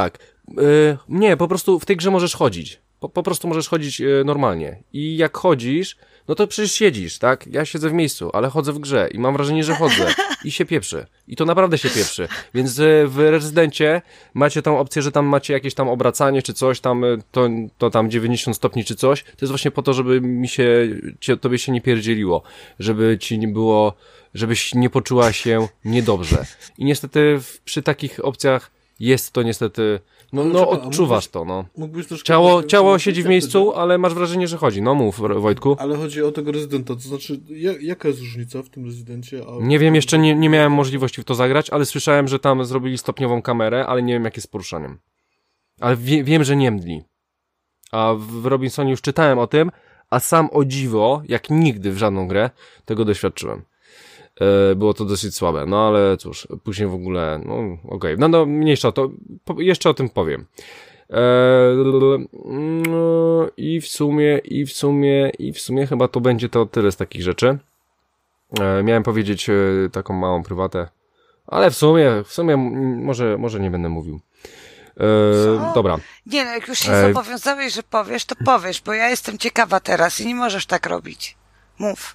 Yy, nie, po prostu w tej grze możesz chodzić. Po, po prostu możesz chodzić yy, normalnie. I jak chodzisz, no to przecież siedzisz, tak? Ja siedzę w miejscu, ale chodzę w grze i mam wrażenie, że chodzę i się pieprzy. I to naprawdę się pieprzy. Więc yy, w Rezydencie macie tą opcję, że tam macie jakieś tam obracanie czy coś tam, yy, to, to tam dziewięćdziesiąt stopni czy coś. To jest właśnie po to, żeby mi się, cie, tobie się nie pierdzieliło. Żeby ci nie było, żebyś nie poczuła się niedobrze. I niestety w, przy takich opcjach jest to niestety, no, no Czekaj, odczuwasz mógłbyś, to, no. Mógłbyś troszkę Ciało, ciało powiedzieć, siedzi w jak miejscu, to ale masz wrażenie, że chodzi. No mów, Wojtku. Ale chodzi o tego rezydenta, to znaczy, jak, jaka jest różnica w tym rezydencie? A... Nie wiem, jeszcze nie, nie miałem możliwości w to zagrać, ale słyszałem, że tam zrobili stopniową kamerę, ale nie wiem, jak jest z poruszaniem. Ale wie, wiem, że nie mdli. A w Robinsonie już czytałem o tym, a sam o dziwo, jak nigdy w żadną grę, tego doświadczyłem. Było to dosyć słabe, no ale cóż, później w ogóle, no okej, okay. no no mniejsza o to, po, jeszcze o tym powiem. Eee, no, i w sumie, i w sumie, i w sumie chyba to będzie to tyle z takich rzeczy. Eee, miałem powiedzieć e, taką małą prywatę, ale w sumie, w sumie może, może nie będę mówił. Eee, dobra. Nie no, jak już się Eee, zobowiązałeś, że powiesz, to powiesz, bo ja jestem ciekawa teraz i nie możesz tak robić. Mów.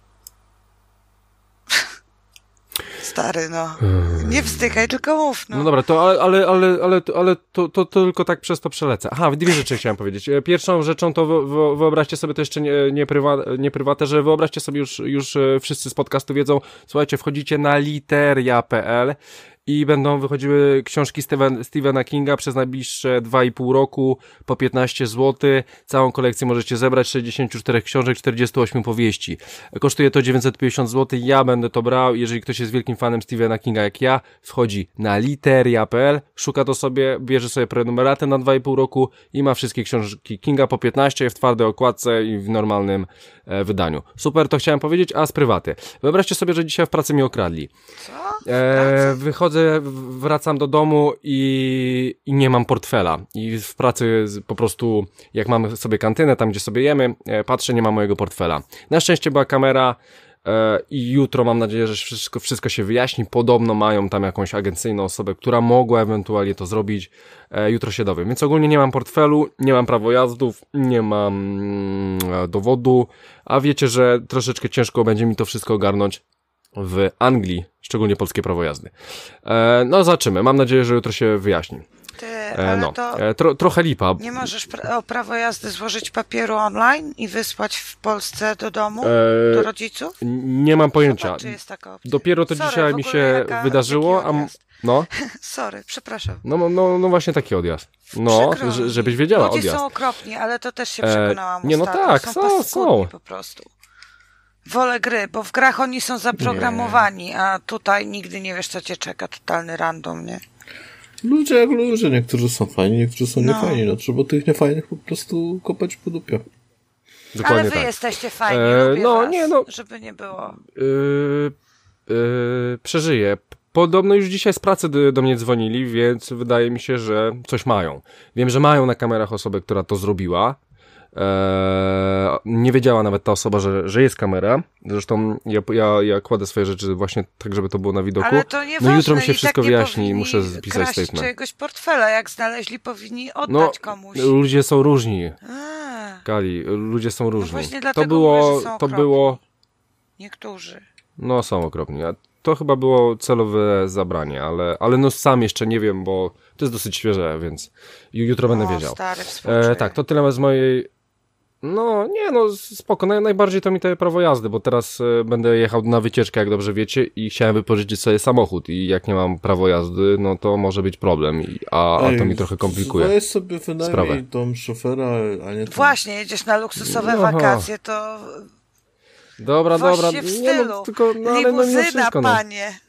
Stary, no. Nie wstykaj, tylko mów, no. No dobra, to ale, ale, ale, ale, ale to, to, to tylko tak przez to przelecę. Aha, dwie rzeczy chciałem powiedzieć. Pierwszą rzeczą to wyobraźcie sobie, to jeszcze nie, nie, prywa, nie prywatę, że wyobraźcie sobie już, już wszyscy z podcastu wiedzą, słuchajcie, wchodzicie na literia kropka pe el i będą wychodziły książki Steven, Stephena Kinga przez najbliższe dwa i pół roku po piętnaście złotych. Całą kolekcję możecie zebrać, sześćdziesiąt cztery książek, czterdzieści osiem powieści. Kosztuje to dziewięćset pięćdziesiąt złotych, ja będę to brał. Jeżeli ktoś jest wielkim fanem Stephena Kinga jak ja, wchodzi na literia kropka pe el, szuka to sobie, bierze sobie prenumeratę na dwa i pół roku i ma wszystkie książki Kinga po piętnaście w twardej okładce i w normalnym e, wydaniu. Super, to chciałem powiedzieć, a z prywaty. Wyobraźcie sobie, że dzisiaj w pracy mnie okradli. Co? E, wychodzę, wracam do domu i, i nie mam portfela. I w pracy po prostu, jak mamy sobie kantynę, tam gdzie sobie jemy, e, patrzę, nie ma mojego portfela. Na szczęście była kamera e, i jutro mam nadzieję, że wszystko, wszystko się wyjaśni. Podobno mają tam jakąś agencyjną osobę, która mogła ewentualnie to zrobić. E, jutro się dowiem. Więc ogólnie nie mam portfelu, nie mam prawojazdów, nie mam mm, dowodu, a wiecie, że troszeczkę ciężko będzie mi to wszystko ogarnąć w Anglii, szczególnie polskie prawo jazdy. E, no zobaczymy, mam nadzieję, że jutro się wyjaśni. Ty, E, ale no, to e, tro, trochę lipa. nie możesz pra- o prawo jazdy złożyć papieru online i wysłać w Polsce do domu, E, do rodziców? Nie mam pojęcia. Zobacz, czy jest taka opcja. Dopiero to Sorry, dzisiaj w mi ogóle się jaka, wydarzyło, jaki a m- odjazd. no, Sorry, przepraszam. no, no, no właśnie taki odjazd. No, Przykro że, mi. żebyś wiedziała, Ludzie odjazd. są okropni, ale to też się E, przekonałam nie, no ostatnio. tak, są, są, paskudni są. po prostu. Wolę gry, bo w grach oni są zaprogramowani, a tutaj nigdy nie wiesz, co cię czeka. Totalny random, nie? Ludzie jak ludzie, niektórzy są fajni, niektórzy są No. niefajni, no trzeba tych niefajnych po prostu kopać po dupie. Dokładnie Ale wy tak. jesteście fajni, E, lubię no, was, nie, no. żeby nie było. Yy, yy, przeżyję. Podobno już dzisiaj z pracy do, do mnie dzwonili, więc wydaje mi się, że coś mają. Wiem, że mają na kamerach osobę, która to zrobiła. Eee, nie wiedziała nawet ta osoba, że, że jest kamera. Zresztą ja, ja, ja kładę swoje rzeczy właśnie tak, żeby to było na widoku. Ale to nieważne, no jutro mi się i wszystko tak nie wyjaśni i powinni muszę spisać kraść statement. czyjegoś portfela, jak znaleźli, powinni oddać No, komuś. ludzie są różni. A, Kali, ludzie są różni. właśnie to dlatego było, mówię, że są to okropni. było, niektórzy. no są okropni. A to chyba było celowe zabranie, ale, ale no sam jeszcze nie wiem, bo to jest dosyć świeże, więc jutro będę o, wiedział. Stary, współczuję. E, tak, to tyle z mojej. No, nie, no spoko, Naj, najbardziej to mi to prawo jazdy, bo teraz e, będę jechał na wycieczkę, jak dobrze wiecie, i chciałem wypożyczyć sobie samochód i jak nie mam prawo jazdy, no to może być problem, i, a, a to mi trochę komplikuje. Weź sobie wynajmij sprawę. tą szofera, a nie tą... Właśnie, jedziesz na luksusowe Aha. wakacje, to Dobra, woź dobra, się w nie, stylu. no, tylko, no, ale no mimo limuzyna, wszystko, no. panie.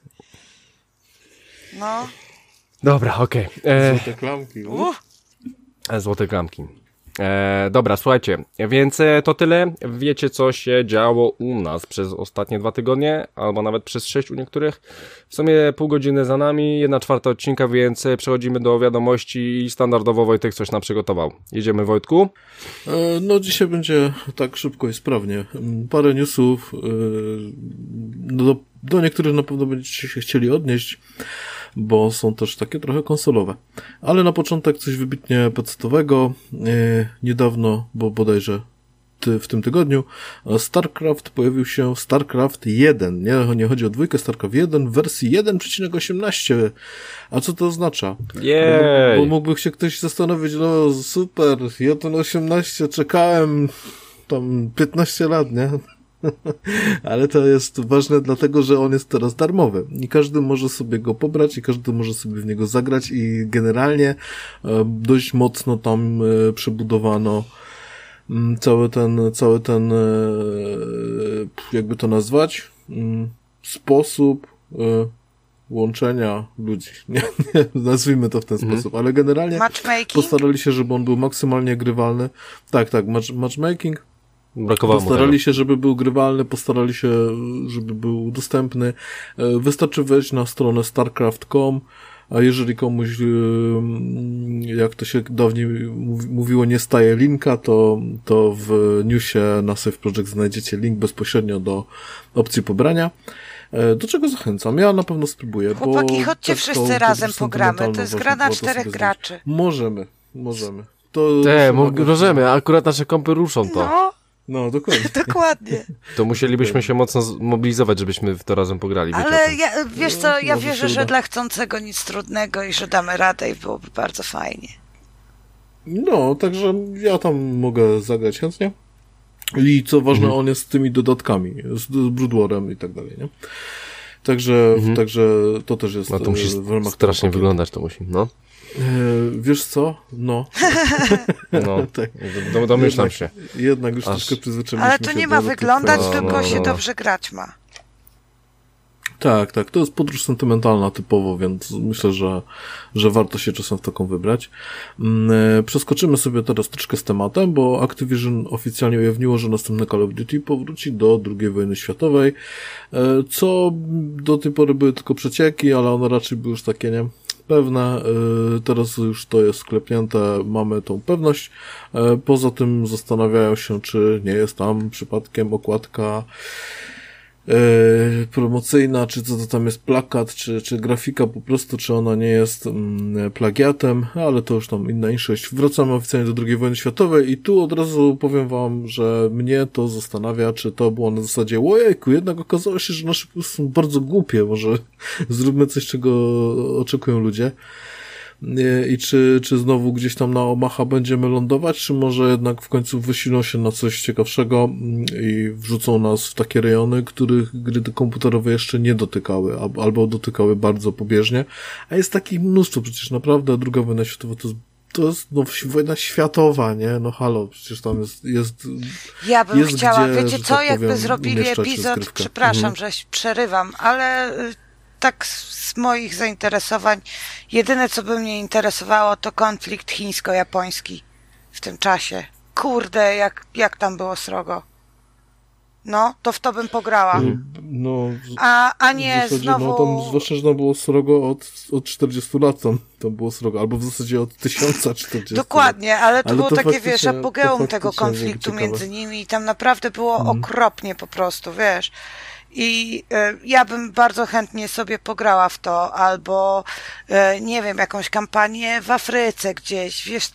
No. Dobra, okej. Okay. Złote klamki. Uff. Złote klamki. E, dobra, słuchajcie, więc e, to tyle. Wiecie, co się działo u nas przez ostatnie dwa tygodnie, albo nawet przez sześć u niektórych. W sumie pół godziny za nami, jedna czwarta odcinka, więc przechodzimy do wiadomości i standardowo Wojtek coś nam przygotował. Jedziemy, Wojtku? E, No dzisiaj będzie tak szybko i sprawnie. Parę newsów. e, Do, do niektórych na pewno będziecie się chcieli odnieść. bo są też takie trochę konsolowe. Ale na początek coś wybitnie pecetowego. Yy, niedawno, bo bodajże ty, w tym tygodniu, StarCraft pojawił się StarCraft jeden. Nie, nie chodzi o dwójkę, StarCraft jeden w wersji jeden przecinek osiemnaście. A co to oznacza? Jej. Bo, bo mógłby się ktoś zastanowić, no super, jeden przecinek osiemnaście, czekałem tam piętnaście lat, nie? Ale to jest ważne dlatego, że on jest teraz darmowy i każdy może sobie go pobrać i każdy może sobie w niego zagrać i generalnie e, dość mocno tam e, przebudowano cały ten, cały ten, e, jakby to nazwać, m, sposób e, łączenia ludzi. Nie, nie, nazwijmy to w ten mhm. sposób, ale generalnie postarali się, żeby on był maksymalnie grywalny. Tak, tak, match, matchmaking. Brakowało postarali się, żeby był grywalny, postarali się, żeby był dostępny. Wystarczy wejść na stronę starcraft kropka com, a jeżeli komuś, jak to się dawniej mówiło, nie staje linka, to, to w newsie na Save Project znajdziecie link bezpośrednio do opcji pobrania. Do czego zachęcam? Ja na pewno spróbuję. Chłopaki, bo chodźcie tak wszyscy to, razem pogramy. To jest gra na czterech graczy. Możemy, możemy. To Te, możemy, akurat nasze kompy ruszą to. No. No, dokładnie. Dokładnie. To musielibyśmy się mocno zmobilizować, żebyśmy w to razem pograli. Ale ja, wiesz co, ja no, wierzę, że dla chcącego nic trudnego i że damy radę i byłoby bardzo fajnie. No, także ja tam mogę zagrać chętnie. I co ważne, mhm. on jest z tymi dodatkami, z, z Broodwarem i tak dalej, nie? Także, mhm. także to też jest no to musi w ramach strasznie wyglądać, to musi, no. Wiesz co? No. No, tak. Domyślam jednak, się. Jednak już Aż... troszkę przyzwyczailiśmy Ale to nie się ma do wyglądać, no, tylko no, się no. dobrze grać ma. Tak, tak. To jest podróż sentymentalna typowo, więc myślę, że, że warto się czasem w taką wybrać. Przeskoczymy sobie teraz troszkę z tematem, bo Activision oficjalnie ujawniło, że następny Call of Duty powróci do drugiej wojny światowej, co do tej pory były tylko przecieki, ale one raczej były już takie, nie? Pewne, teraz już to jest sklepnięte, mamy tą pewność. Poza tym zastanawiają się, czy nie jest tam przypadkiem okładka promocyjna, czy co to tam jest plakat, czy, czy grafika po prostu, czy ona nie jest mm, plagiatem, ale to już tam inna inszość. Wracamy oficjalnie do drugiej wojny światowej i tu od razu powiem wam, że mnie to zastanawia, czy to było na zasadzie ojejku, jednak okazało się, że nasze pomysły są bardzo głupie, może zróbmy coś, czego oczekują ludzie. I czy, czy znowu gdzieś tam na Omaha będziemy lądować, czy może jednak w końcu wysilą się na coś ciekawszego i wrzucą nas w takie rejony, których gry komputerowe jeszcze nie dotykały, albo dotykały bardzo pobieżnie, a jest takich mnóstwo, przecież naprawdę druga wojna światowa to jest to jest no, wojna światowa, nie? No halo, przecież tam jest... jest ja bym jest chciała, gdzie, wiecie co, tak jakby powiem, zrobili epizod, przepraszam, mhm. że przerywam, ale tak z moich zainteresowań, jedyne co by mnie interesowało to konflikt chińsko-japoński w tym czasie. Kurde, jak, jak tam było srogo. No, to w to bym pograła. No, a, a nie w zasadzie, znowu... No, tam zwłaszcza, że tam było srogo od, od czterdziestu lat, tam, tam było srogo, albo w zasadzie od tysiąca czterdziestu Dokładnie, lat. ale to ale było to takie, wiesz, apogeum tego konfliktu konfliktu między nimi i tam naprawdę było mhm. okropnie po prostu, wiesz. I y, ja bym bardzo chętnie sobie pograła w to, albo y, nie wiem, jakąś kampanię w Afryce gdzieś, wiesz,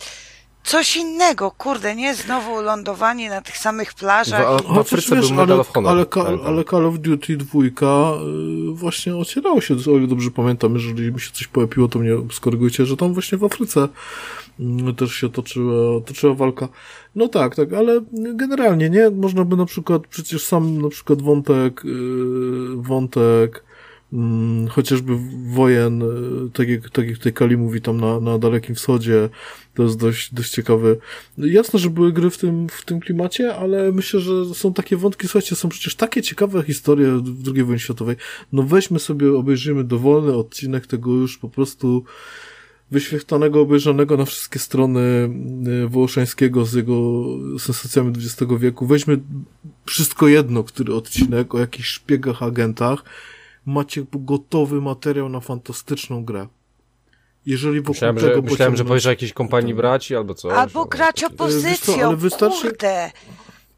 coś innego, kurde, nie znowu lądowanie na tych samych plażach. W, w Afryce był Medal of Honor. Ale, ale, ale Call of Duty dwa y, właśnie ocierało się, o ile dobrze pamiętam, jeżeli mi się coś polepiło, to mnie skorygujcie, że tam właśnie w Afryce y, też się toczyła, toczyła walka. No tak, tak, ale generalnie, nie? Można by na przykład, przecież sam na przykład wątek, y, wątek Hmm, chociażby wojen, tak jak, tak jak tutaj Kali mówi, tam na, na Dalekim Wschodzie, to jest dość, dość ciekawy. Jasne, że były gry w tym, w tym klimacie, ale myślę, że są takie wątki, słuchajcie, są przecież takie ciekawe historie w drugiej wojnie światowej. No weźmy sobie, obejrzyjmy dowolny odcinek tego już po prostu wyświechtanego, obejrzanego na wszystkie strony Wołoszańskiego z jego sensacjami dwudziestego wieku. Weźmy wszystko jedno, który odcinek o jakichś szpiegach, agentach. Macie gotowy materiał na fantastyczną grę. Jeżeli wokół myślałem, tego że, myślałem, że powiesz o jakiejś kompanii braci albo coś. Albo grać opozycją, co, ale wystarczy... kurde.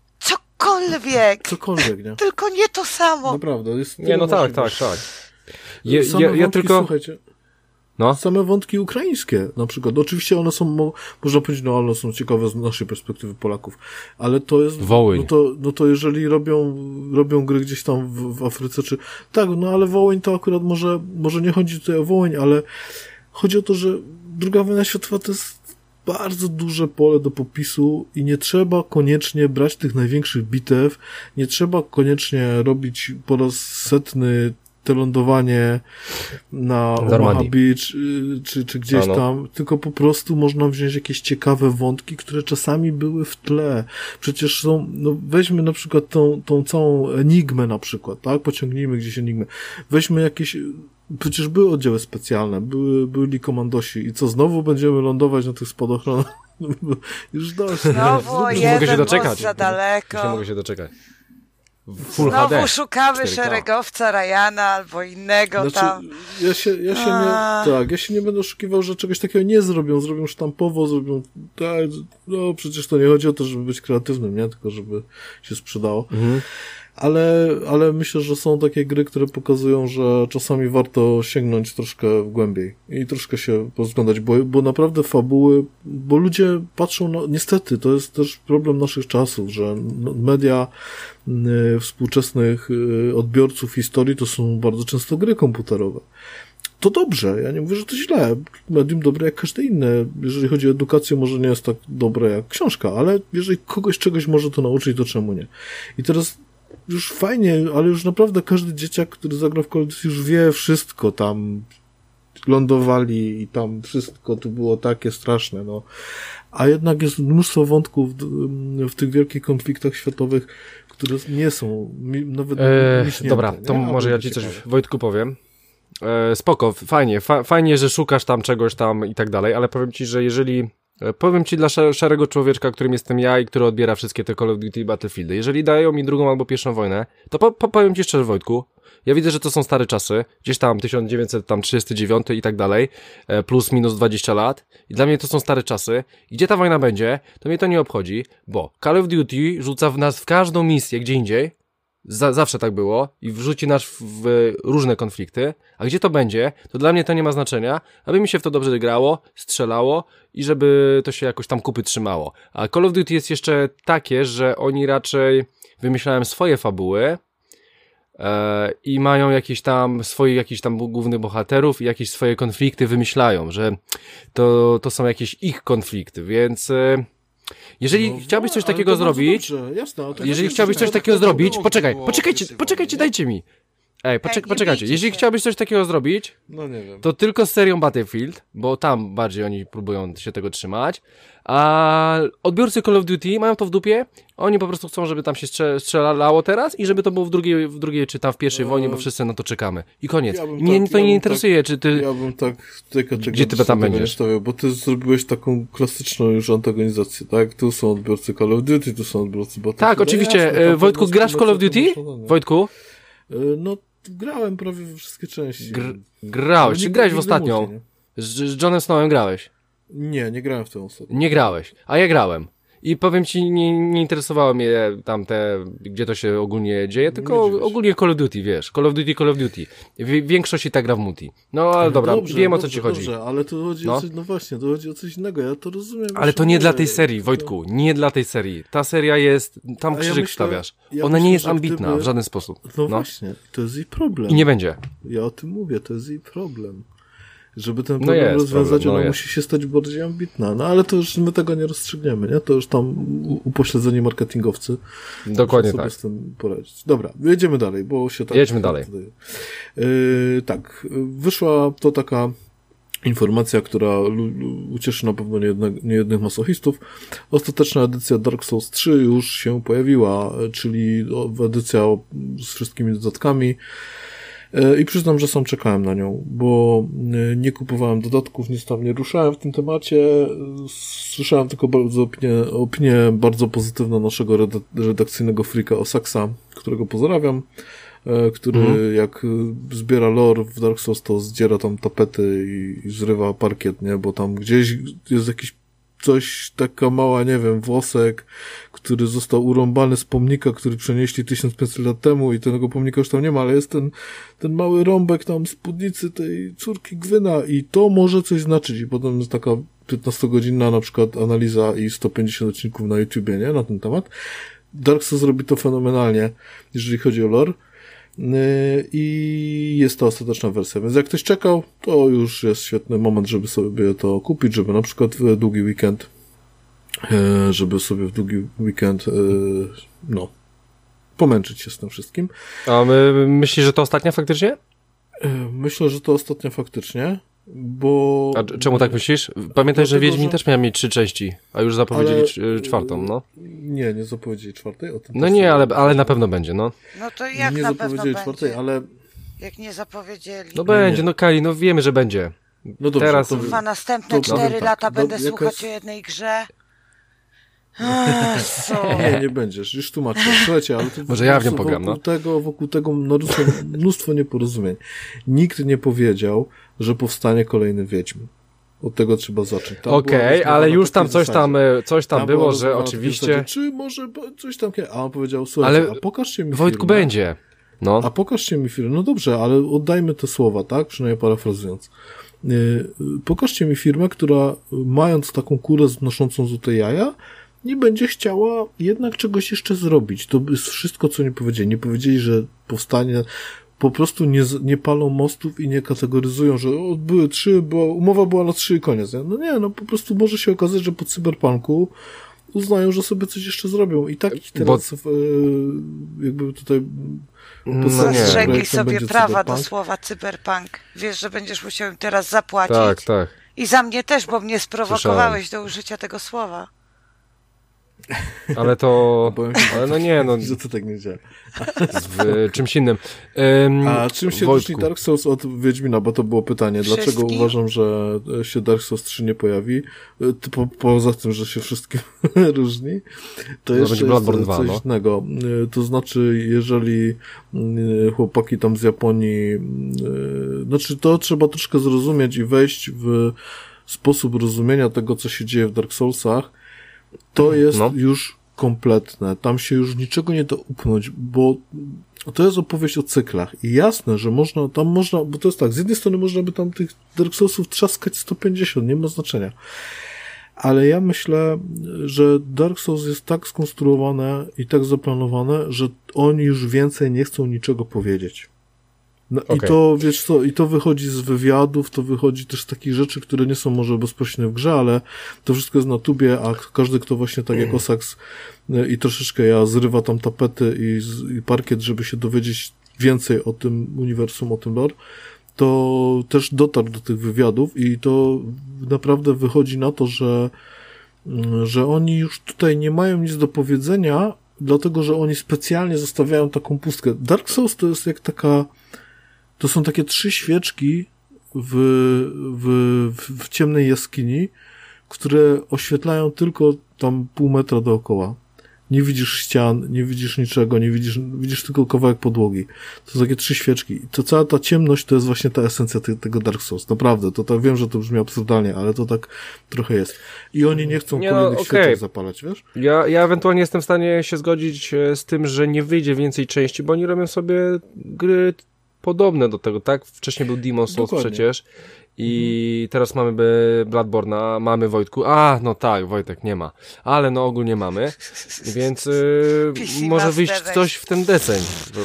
Cokolwiek. Cokolwiek, nie? Tylko nie to samo. Naprawdę. Jest nie, no tak, tak, tak. Je, same ja, wątki, ja tylko... słuchajcie, No. same wątki ukraińskie na przykład. Oczywiście one są, mo, można powiedzieć, no one są ciekawe z naszej perspektywy Polaków, ale to jest, Wołyń. no to, no to jeżeli robią, robią gry gdzieś tam w, w Afryce, czy, tak, no ale Wołyń to akurat może, może nie chodzi tutaj o Wołyń, ale chodzi o to, że druga wojna światowa to jest bardzo duże pole do popisu i nie trzeba koniecznie brać tych największych bitew, nie trzeba koniecznie robić po raz setny te lądowanie na Omaha Beach, czy, czy gdzieś no, no. tam, tylko po prostu można wziąć jakieś ciekawe wątki, które czasami były w tle. Przecież są, no weźmy na przykład tą, tą całą Enigmę na przykład, tak? Pociągnijmy gdzieś Enigmę. Weźmy jakieś, przecież były oddziały specjalne, były, byli komandosi i co, znowu będziemy lądować na tych spadochronach? Już dość. Znowu nie jeden mogę się doczekać. za daleko. Już nie mogę się doczekać. Full Znowu H D. szukamy cztery K. szeregowca Ryana albo innego znaczy, tam. Ja się, ja się A... nie, tak, ja się nie będę oszukiwał, że czegoś takiego nie zrobią, zrobią sztampowo, zrobią, tak, no przecież to nie chodzi o to, żeby być kreatywnym, nie, tylko żeby się sprzedało. Mhm. Ale, ale myślę, że są takie gry, które pokazują, że czasami warto sięgnąć troszkę głębiej i troszkę się pozglądać, bo, bo naprawdę fabuły, bo ludzie patrzą na, niestety, to jest też problem naszych czasów, że media y, współczesnych y, odbiorców historii to są bardzo często gry komputerowe. To dobrze, ja nie mówię, że to źle. Medium dobre jak każde inne. Jeżeli chodzi o edukację, może nie jest tak dobre jak książka, ale jeżeli kogoś czegoś może to nauczyć, to czemu nie? I teraz już fajnie, ale już naprawdę każdy dzieciak, który zagrał w Call of Duty, już wie wszystko, tam lądowali i tam wszystko to było takie straszne, no. A jednak jest mnóstwo wątków w tych wielkich konfliktach światowych, które nie są nawet eee, miśnięte, dobra, nie? to A może ja ci ciekawe. coś, Wojtku, powiem. E, spoko, fajnie, fa, fajnie, że szukasz tam czegoś tam i tak dalej, ale powiem ci, że jeżeli powiem ci dla szarego człowieka, którym jestem ja i który odbiera wszystkie te Call of Duty i Battlefieldy, jeżeli dają mi drugą albo pierwszą wojnę, to po, po, powiem ci szczerze, Wojtku, ja widzę, że to są stare czasy, gdzieś tam tysiąc dziewięćset trzydziesty dziewiąty i tak dalej, plus minus dwadzieścia lat i dla mnie to są stare czasy. Gdzie ta wojna będzie, to mnie to nie obchodzi, bo Call of Duty rzuca w nas w każdą misję gdzie indziej, Za, zawsze tak było i wrzuci nas w, w różne konflikty, a gdzie to będzie, to dla mnie to nie ma znaczenia, aby mi się w to dobrze grało, strzelało i żeby to się jakoś tam kupy trzymało. A Call of Duty jest jeszcze takie, że oni raczej wymyślają swoje fabuły e, i mają jakieś tam swoich jakichś tam głównych bohaterów i jakieś swoje konflikty wymyślają, że to, to są jakieś ich konflikty, więc... E, Jeżeli no, chciałbyś coś takiego zrobić, Jasne, jeżeli chciałbyś coś takiego zrobić, poczekaj, poczekajcie, poczekajcie, dajcie mi. Ej, poczek- poczekajcie, jeżeli chciałbyś coś takiego zrobić, no nie wiem. to tylko z serią Battlefield, bo tam bardziej oni próbują się tego trzymać, a odbiorcy Call of Duty mają to w dupie, oni po prostu chcą, żeby tam się strze- strzelało teraz i żeby to było w drugiej, w drugiej czy tam w pierwszej no, wojnie, bo wszyscy na to czekamy. I koniec. Ja mnie tak, to ja nie interesuje, tak, czy ty... Ja bym tak... Tutaj Gdzie ty tam będziesz? Stawiał, bo ty zrobiłeś taką klasyczną już antagonizację, tak? Tu są odbiorcy Call of Duty, tu są odbiorcy Battlefield. Tak, oczywiście. Jasne, Wojtku, grasz w Call of Duty? Wojtku? No, grałem prawie we wszystkie części. Gr- grałeś, czy grałeś w ostatnią? Multi, z, z Johnem Snowem grałeś? Nie, nie grałem w tę ostatnią. Nie grałeś, a ja grałem. I powiem ci, nie, nie interesowało mnie tam te, gdzie to się ogólnie dzieje, tylko ogólnie Call of Duty, wiesz. Call of Duty, Call of Duty. W, większość i tak gra w multi. No ale, ale dobra, dobrze, wiem o co dobrze, ci chodzi. Dobrze, ale to chodzi no. o coś, no właśnie, to chodzi o coś innego, ja to rozumiem. Ale to nie dla tej serii, Wojtku, nie dla tej serii. Ta seria jest, tam krzyżyk ja myślę, stawiasz. Ja Ona myślę, nie jest ambitna gdyby... w żaden sposób. No, no właśnie, to jest jej problem. I nie będzie. Ja o tym mówię, to jest jej problem. Żeby ten problem no rozwiązać, problem, no ona jest. musi się stać bardziej ambitna. No ale to już my tego nie rozstrzygniemy, nie? To już tam upośledzeni marketingowcy dokładnie sobie tak. z tym poradzić. Dobra, jedziemy dalej, bo się tak... Jedźmy dalej. Yy, tak, wyszła to taka informacja, która ucieszy na pewno niejednych, niejednych masochistów. Ostateczna edycja Dark Souls trzy już się pojawiła, czyli edycja z wszystkimi dodatkami. I przyznam, że sam czekałem na nią, bo nie kupowałem dodatków, nic tam nie ruszałem w tym temacie. Słyszałem tylko bardzo opinię, opinię bardzo pozytywną naszego redakcyjnego freaka Osaksa, którego pozdrawiam, który mm. jak zbiera lore w Dark Souls, to zdziera tam tapety i, i zrywa parkiet, nie? Bo tam gdzieś jest jakiś coś, taka mała, nie wiem, włosek, który został urąbany z pomnika, który przenieśli tysiąc pięćset lat temu i tego pomnika już tam nie ma, ale jest ten, ten mały rąbek tam spódnicy tej córki Gwyna i to może coś znaczyć. I potem jest taka piętnastogodzinna na przykład analiza i sto pięćdziesiąt odcinków na YouTubie, nie? Na ten temat. Dark Souls robi to fenomenalnie, jeżeli chodzi o lore. I jest to ostateczna wersja, więc jak ktoś czekał, to już jest świetny moment, żeby sobie to kupić, żeby na przykład w długi weekend żeby sobie w długi weekend no, pomęczyć się z tym wszystkim. A my, myślisz, że to ostatnia faktycznie? Myślę, że to ostatnia faktycznie, bo... A czemu tak myślisz? Pamiętaj, że Wiedźmin że... też miał mieć trzy części, a już zapowiedzieli ale... czwartą, no. Nie, nie zapowiedzieli czwartej. O tym no nie, ale, ale na pewno będzie, no. No to jak nie na zapowiedzieli pewno czwartej, będzie? ale... Jak nie zapowiedzieli? No będzie, nie. no Kali, no wiemy, że będzie. No dobrze, teraz... To Dwa następne to, cztery tak. lata Do, będę jakaś... słuchać o jednej grze. Nie, nie będziesz, już tłumaczę. Słuchajcie, ale to może ja w nią pogram, wokół no. tego, wokół tego mnóstwo, mnóstwo nieporozumień. Nikt nie powiedział, że powstanie kolejny Wiedźmin. Od tego trzeba zacząć. Okej, okay, ale już tam coś zasadzie. tam, coś tam, tam było, że oczywiście... Zasadzie, czy może coś tam... A on powiedział, słuchajcie, ale a pokażcie mi Wojtku firmę. będzie. No. A pokażcie mi firmę. No dobrze, ale oddajmy te słowa, tak? Przynajmniej parafrazując. Yy, pokażcie mi firmę, która mając taką kurę znoszącą złote jaja, nie będzie chciała jednak czegoś jeszcze zrobić. To jest wszystko, co nie powiedzieli. Nie powiedzieli, że powstanie... Po prostu nie, nie palą mostów i nie kategoryzują, że o, były trzy, bo umowa była na trzy i koniec. Nie? No nie, no po prostu może się okazać, że po cyberpunku uznają, że sobie coś jeszcze zrobią. I tak ich teraz bo... e, jakby tutaj zastrzegli sobie prawa cyberpunk. Do słowa cyberpunk. Wiesz, że będziesz musiał im teraz zapłacić. Tak, tak. I za mnie też, bo mnie sprowokowałeś Słyszałem. Do użycia tego słowa. Ale to... Ale no nie, no... Że to tak nie działa. W czymś innym. Um, A czym się różni Dark Souls od Wiedźmina? Bo to było pytanie. Wszystkim? Dlaczego uważam, że się Dark Souls trzy nie pojawi? Po, poza tym, że się wszystkim różni, to no jeszcze jest coś dwa, no. innego. To znaczy, jeżeli chłopaki tam z Japonii... Znaczy, to trzeba troszkę zrozumieć i wejść w sposób rozumienia tego, co się dzieje w Dark Soulsach. To jest no. już kompletne. Tam się już niczego nie da upchnąć, bo to jest opowieść o cyklach. I jasne, że można, tam można, bo to jest tak, z jednej strony można by tam tych Dark Soulsów trzaskać sto pięćdziesiąt, nie ma znaczenia. Ale ja myślę, że Dark Souls jest tak skonstruowane i tak zaplanowane, że oni już więcej nie chcą niczego powiedzieć. No okay. I to, wiesz co, i to wychodzi z wywiadów, to wychodzi też z takich rzeczy, które nie są może bezpośrednio w grze, ale to wszystko jest na tubie, a każdy, kto właśnie tak jak Osax i troszeczkę ja zrywa tam tapety i, i parkiet, żeby się dowiedzieć więcej o tym uniwersum, o tym lore, to też dotarł do tych wywiadów i to naprawdę wychodzi na to, że, że oni już tutaj nie mają nic do powiedzenia, dlatego, że oni specjalnie zostawiają taką pustkę. Dark Souls to jest jak taka To są takie trzy świeczki w, w, w, w ciemnej jaskini, które oświetlają tylko tam pół metra dookoła. Nie widzisz ścian, nie widzisz niczego, nie widzisz, widzisz tylko kawałek podłogi. To są takie trzy świeczki. I to cała ta ciemność to jest właśnie ta esencja te, tego Dark Souls. Naprawdę, to tak wiem, że to brzmi absurdalnie, ale to tak trochę jest. I oni nie chcą nie, kolejnych no, okay. świeczek zapalać, wiesz? Ja, ja ewentualnie jestem w stanie się zgodzić z tym, że nie wyjdzie więcej części, bo oni robią sobie gry podobne do tego, tak? Wcześniej był Demon's Souls Dokładnie. Przecież i mhm. teraz mamy Bloodborne'a, mamy Wojtku, a no tak, Wojtek nie ma, ale no ogólnie mamy, więc y, może wyjść coś w ten deseń.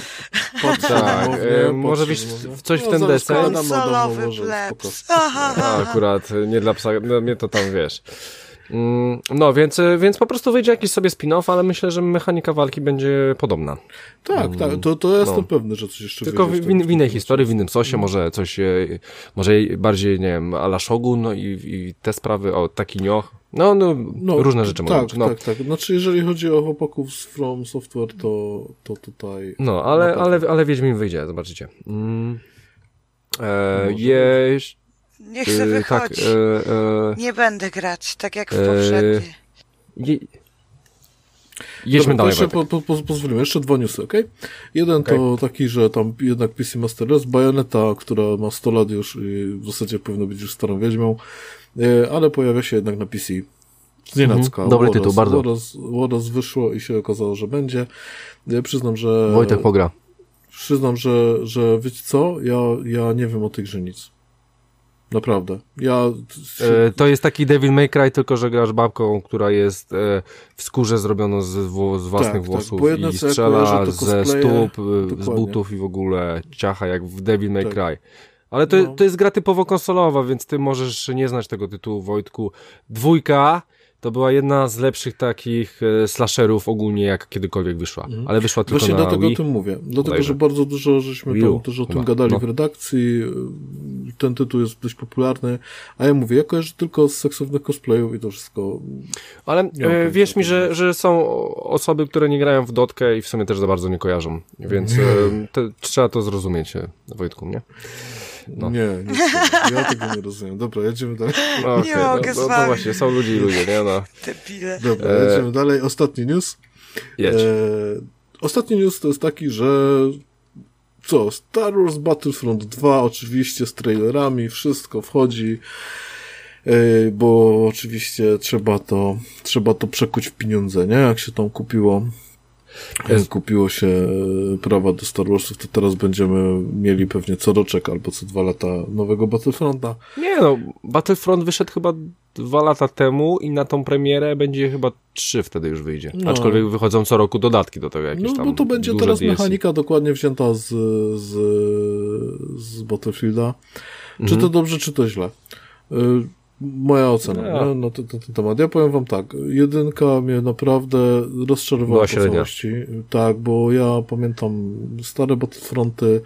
Tak, y, może wyjść w coś no, w ten deseń. Konsolowy plebs. Akurat nie dla psa, no, mnie to tam wiesz. No, więc, więc po prostu wyjdzie jakiś sobie spin-off, ale myślę, że mechanika walki będzie podobna. Tak, tak, to, to jestem no. pewny, że coś jeszcze Tylko w, w innej historii, w innym sosie, może coś, może bardziej, nie wiem, a la Shogun, no i, i te sprawy, o, taki nioch. No, no, no różne rzeczy tak, mogą być. No. Tak, tak, znaczy jeżeli chodzi o chłopaków z From Software, to, to tutaj... No, ale, ale, ale Wiedźmin wyjdzie, zobaczycie. Mm. E, jeść... Niech se wychodzi. Tak, e, e, nie będę grać, tak jak w poprzedniej. Je... Jedźmy dalej. Jeszcze po, po, po, pozwolimy, jeszcze dwa newsy, okej? Okay? Jeden okay. to taki, że tam jednak P C Master Race, Bayonetta, która ma sto lat już i w zasadzie powinno być już starą wiedźmią, ale pojawia się jednak na P C. Znienacka. Mhm. Dobry Warros, tytuł, bardzo. Warros, Warros wyszło i się okazało, że będzie. Ja przyznam, że... Wojtek pogra. Przyznam, że, że wiecie co? Ja, ja nie wiem o tej grze nic. Naprawdę. Ja... E, to jest taki Devil May Cry, tylko że grasz babką, która jest e, w skórze zrobioną z, w, z własnych tak, włosów tak. i strzela ze stóp, Dokładnie. z butów i w ogóle ciacha jak w Devil May tak. Cry. Ale to, no. to jest gra typowo konsolowa, więc ty możesz nie znać tego tytułu, Wojtku. Dwójka to była jedna z lepszych takich e, slasherów ogólnie, jak kiedykolwiek wyszła. Mm. Ale wyszła tylko Właśnie na dlatego Wii. o tym mówię. Dlatego, Bodajże. że bardzo dużo żeśmy tam, też o tym Chyba. gadali no. w redakcji. Ten tytuł jest dość popularny. A ja mówię, ja kojarzę tylko z seksownych cosplayów i to wszystko. Ale e, wierz mi, że, że są osoby, które nie grają w dotkę i w sumie też za bardzo nie kojarzą. Więc e, te, trzeba to zrozumieć, Wojtku, nie? No. Nie, nie ja tego nie rozumiem. Dobra, jedziemy dalej. No, okay, nie mogę no, no, no właśnie, są ludzie i ludzie, nie? No. Debile. Dobra, jedziemy e... dalej. Ostatni news. Jedź. E... Ostatni news to jest taki, że co? Star Wars Battlefront dwa oczywiście z trailerami, wszystko wchodzi, e... bo oczywiście trzeba to, trzeba to przekuć w pieniądze, nie? Jak się tam kupiło Jak kupiło się prawa do Star Warsów, to teraz będziemy mieli pewnie co roczek albo co dwa lata nowego Battlefronta. Nie no, Battlefront wyszedł chyba dwa lata temu i na tą premierę będzie chyba trzy wtedy już wyjdzie. No. Aczkolwiek wychodzą co roku dodatki do tego jakieś no, tam. No bo to będzie teraz D L C. mechanika dokładnie wzięta z, z, z Battlefielda. Mhm. Czy to dobrze, czy to źle? Moja ocena no. nie? na ten, ten, ten temat. Ja powiem wam tak, jedynka mnie naprawdę rozczarowała po całości. Tak, bo ja pamiętam stare Battlefronty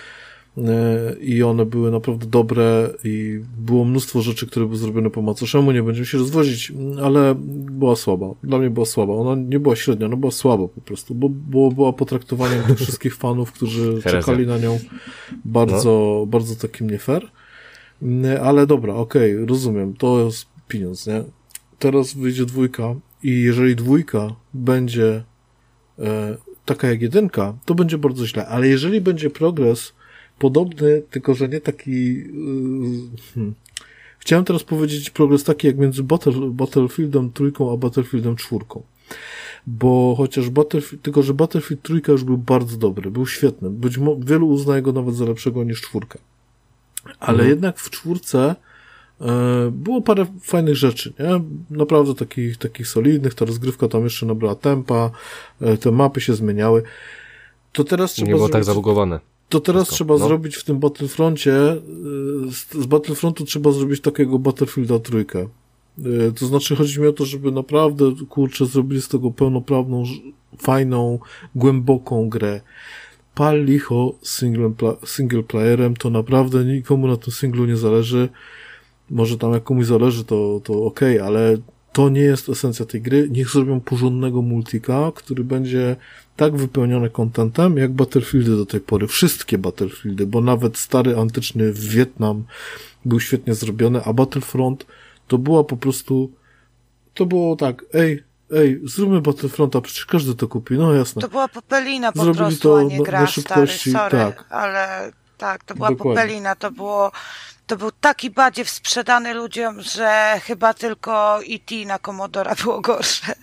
e, i one były naprawdę dobre i było mnóstwo rzeczy, które były zrobione po macoszemu, nie będziemy się rozwozić, ale była słaba. Dla mnie była słaba. Ona nie była średnia, ona była słaba po prostu, bo, bo była potraktowaniem tych wszystkich fanów, którzy czekali na nią bardzo, no. bardzo takim nie fair. Ale dobra, okej, okay, rozumiem, to jest pieniądz, nie? Teraz wyjdzie dwójka i jeżeli dwójka będzie e, taka jak jedynka, to będzie bardzo źle, ale jeżeli będzie progres podobny, tylko że nie taki e, hmm. chciałem teraz powiedzieć progres taki jak między Battle, Battlefieldem trójką a Battlefieldem czwórką, bo chociaż Battlefield, tylko że Battlefield trójka już był bardzo dobry, był świetny, być mo- wielu uznaje go nawet za lepszego niż czwórkę. Ale mhm. jednak w czwórce e, było parę fajnych rzeczy, nie? Naprawdę takich, takich solidnych, ta rozgrywka tam jeszcze nabrała tempa, e, te mapy się zmieniały. To teraz trzeba nie było zrobić, tak zabugowane. To teraz Wszystko. trzeba no. zrobić w tym Battlefroncie, e, z, z Battlefrontu trzeba zrobić takiego Battlefielda trójkę. E, to znaczy chodzi mi o to, żeby naprawdę, kurczę, zrobili z tego pełnoprawną, fajną, głęboką grę. Pal licho single, single playerem, to naprawdę nikomu na tym singlu nie zależy. Może tam jak komuś zależy, to, to okej, okay, ale to nie jest esencja tej gry. Niech zrobią porządnego multika, który będzie tak wypełniony contentem, jak Battlefieldy do tej pory. Wszystkie Battlefieldy, bo nawet stary, antyczny Wietnam był świetnie zrobiony, a Battlefront to była po prostu, to było tak, ej, Ej, zróbmy Battlefronta, przecież każdy to kupi, no jasne. To była popelina po Zrobili prostu, to a nie na, gra, na szybkości, stary, sorry, tak. ale tak, to była Dokładnie. popelina, to było, to był taki badziew sprzedany ludziom, że chyba tylko E T na Commodora było gorsze.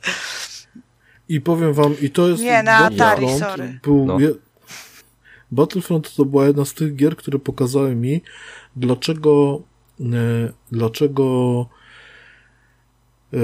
I powiem wam, i to jest... Nie, na Atari, sorry. Był no. je... Battlefront to była jedna z tych gier, które pokazały mi, dlaczego e, dlaczego e,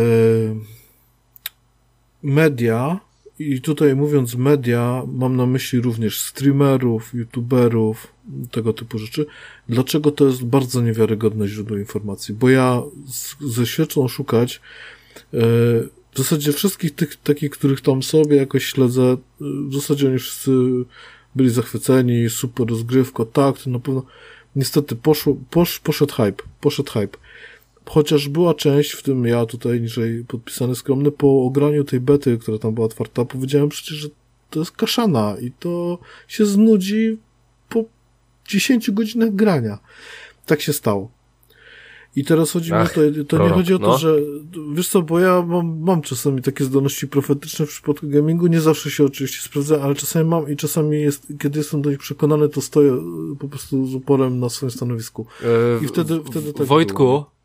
media, i tutaj mówiąc media, mam na myśli również streamerów, youtuberów, tego typu rzeczy, dlaczego to jest bardzo niewiarygodne źródło informacji, bo ja z, ze świeczą szukać e, w zasadzie wszystkich tych takich, których tam sobie jakoś śledzę, w zasadzie oni wszyscy byli zachwyceni, super rozgrywka, tak, to na pewno niestety poszło, posz, poszedł hype, poszedł hype. Chociaż była część, w tym ja tutaj niżej podpisany skromny, po ograniu tej bety, która tam była otwarta, powiedziałem przecież, że to jest kaszana i to się znudzi po dziesięciu godzinach grania. Tak się stało. I teraz chodzi Ach, mi o to, to prorok, nie chodzi o to, no. że wiesz co, bo ja mam, mam czasami takie zdolności profetyczne w przypadku gamingu, nie zawsze się oczywiście sprawdza, ale czasami mam i czasami jest, kiedy jestem do nich przekonany, to stoję po prostu z uporem na swoim stanowisku. I wtedy, wtedy tak Wojtku, było.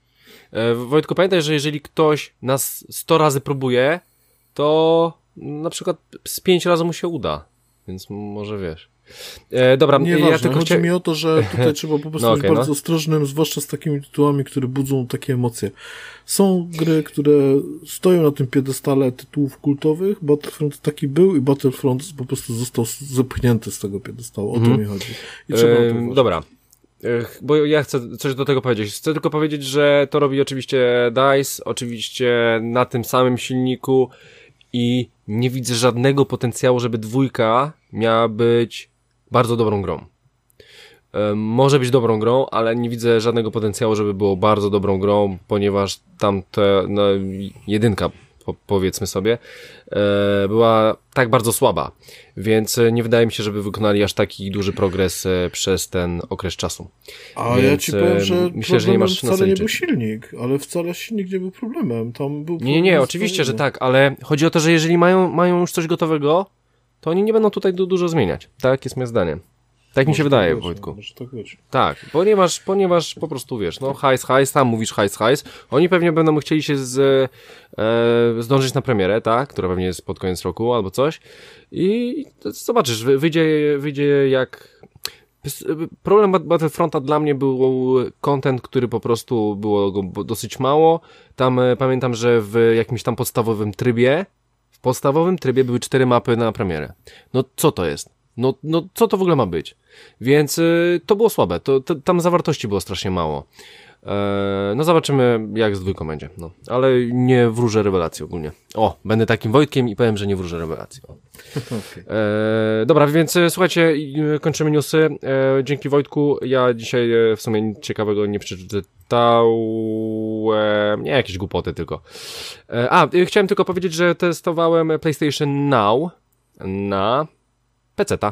E, Wojtku, pamiętaj, że jeżeli ktoś nas sto razy próbuje, to na przykład z pięć razy mu się uda, więc może wiesz. E, dobra, Nieważne, ja tylko chodzi chcia... mi o to, że tutaj trzeba po prostu no, być okay, bardzo no. ostrożnym, zwłaszcza z takimi tytułami, które budzą takie emocje. Są gry, które stoją na tym piedestale tytułów kultowych, Battlefront taki był i Battlefront po prostu został zepchnięty z tego piedestału, o mm. to mi chodzi. I trzeba e, o to dobra, bo ja chcę coś do tego powiedzieć. Chcę tylko powiedzieć, że to robi oczywiście DICE, oczywiście na tym samym silniku i nie widzę żadnego potencjału, żeby dwójka miała być bardzo dobrą grą. E, może być dobrą grą, ale nie widzę żadnego potencjału, żeby było bardzo dobrą grą, ponieważ tamta no, jedynka, po, powiedzmy sobie, e, była tak bardzo słaba, więc nie wydaje mi się, żeby wykonali aż taki duży progres e, przez ten okres czasu. A więc, ja ci powiem, że myślę, że nie masz na wcale nie był silnik, ale wcale silnik nie był problemem. Tam był nie, nie, nie, oczywiście, że tak, ale chodzi o to, że jeżeli mają, mają już coś gotowego, to oni nie będą tutaj du- dużo zmieniać. Tak jest moje zdanie. Tak mi się wydaje, być, Wojtku. Może tak być. Tak, ponieważ, ponieważ po prostu wiesz, no hajs, hajs, tam mówisz hajs, hajs. Oni pewnie będą chcieli się z, e, zdążyć na premierę, tak, która pewnie jest pod koniec roku albo coś. I zobaczysz, wyjdzie, wyjdzie jak... Problem Battlefronta dla mnie był content, który po prostu było go dosyć mało. Tam e, pamiętam, że w jakimś tam podstawowym trybie, w podstawowym trybie były cztery mapy na premierę. No co to jest? No, no co to w ogóle ma być? Więc y, to było słabe, to, to, tam zawartości było strasznie mało. E, no zobaczymy jak z dwójką będzie, no. Ale nie wróżę rewelacji ogólnie. O, będę takim Wojtkiem i powiem, że nie wróżę rewelacji. Okay. E, dobra, więc słuchajcie, kończymy newsy. E, dzięki Wojtku, ja dzisiaj w sumie nic ciekawego nie przeczytałem, nie jakieś głupoty tylko. E, a, chciałem tylko powiedzieć, że testowałem PlayStation Now na peceta.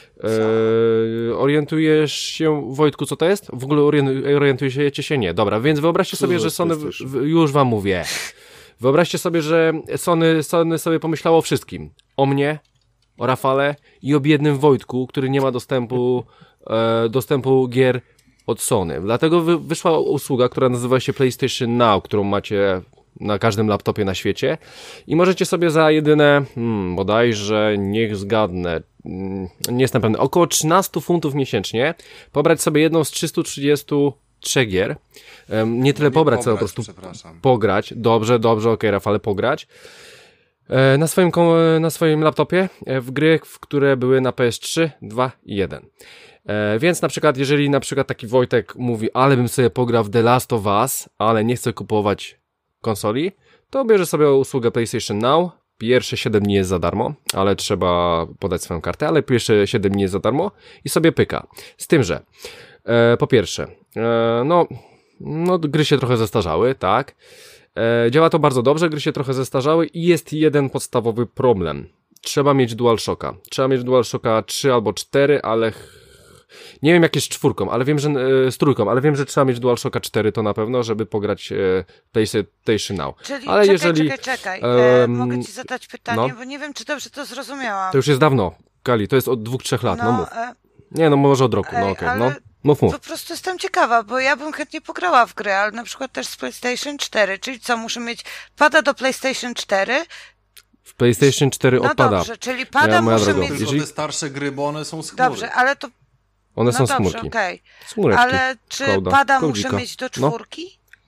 Eee, orientujesz się, Wojtku, co to jest? W ogóle orientujecie się? Nie. Dobra, więc wyobraźcie co sobie, że Sony, w, w, już wam mówię, wyobraźcie sobie, że Sony, Sony sobie pomyślało o wszystkim. O mnie, o Rafale i o biednym Wojtku, który nie ma dostępu, e, dostępu gier od Sony. Dlatego wy, wyszła usługa, która nazywa się PlayStation Now, którą macie na każdym laptopie na świecie i możecie sobie za jedyne, hmm, bodajże, niech zgadnę, hmm, nie jestem pewny, około trzynaście funtów miesięcznie pobrać sobie jedną z trzystu trzydziestu trzech gier. Um, nie tyle nie pobrać, co po prostu pograć. Dobrze, dobrze, okej, okay, Rafale, pograć. E, na swoim, na swoim laptopie e, w gry, w które były na P S trzy, dwa i jeden. E, więc na przykład, jeżeli na przykład taki Wojtek mówi, ale bym sobie pograł w The Last of Us, ale nie chcę kupować konsoli, to bierze sobie usługę PlayStation Now. Pierwsze siedem dni jest za darmo, ale trzeba podać swoją kartę, ale pierwsze siedem dni jest za darmo i sobie pyka. Z tym, że e, po pierwsze, e, no, no gry się trochę zestarzały, tak. E, działa to bardzo dobrze, gry się trochę zestarzały i jest jeden podstawowy problem. Trzeba mieć DualShocka. Trzeba mieć DualShocka trzy albo cztery, ale nie wiem jak jest z czwórką, ale wiem, że e, z trójką, ale wiem, że trzeba mieć DualShocka cztery to na pewno, żeby pograć e, PlayStation Now. Czyli ale czekaj, jeżeli, czekaj, czekaj. E, mogę ci zadać pytanie, no. bo nie wiem, czy dobrze to zrozumiałam. To już jest dawno, Kali, to jest od dwóch, trzech lat, no, no mów. E... Nie, no może od roku, Ej, no okej, okay, no. Mów, mów. Po prostu jestem ciekawa, bo ja bym chętnie pograła w grę, ale na przykład też z PlayStation cztery, czyli co, muszę mieć pada do PlayStation cztery? W PlayStation cztery no odpada. No dobrze, czyli pada ja, muszę mieć... Tylko jeżeli... te starsze gry, bo one są z chmury. Dobrze, ale to... One no są dobrze, smurki. okej. Okay. Ale czy Kołda. pada Kołdzika. muszę mieć do czwórki?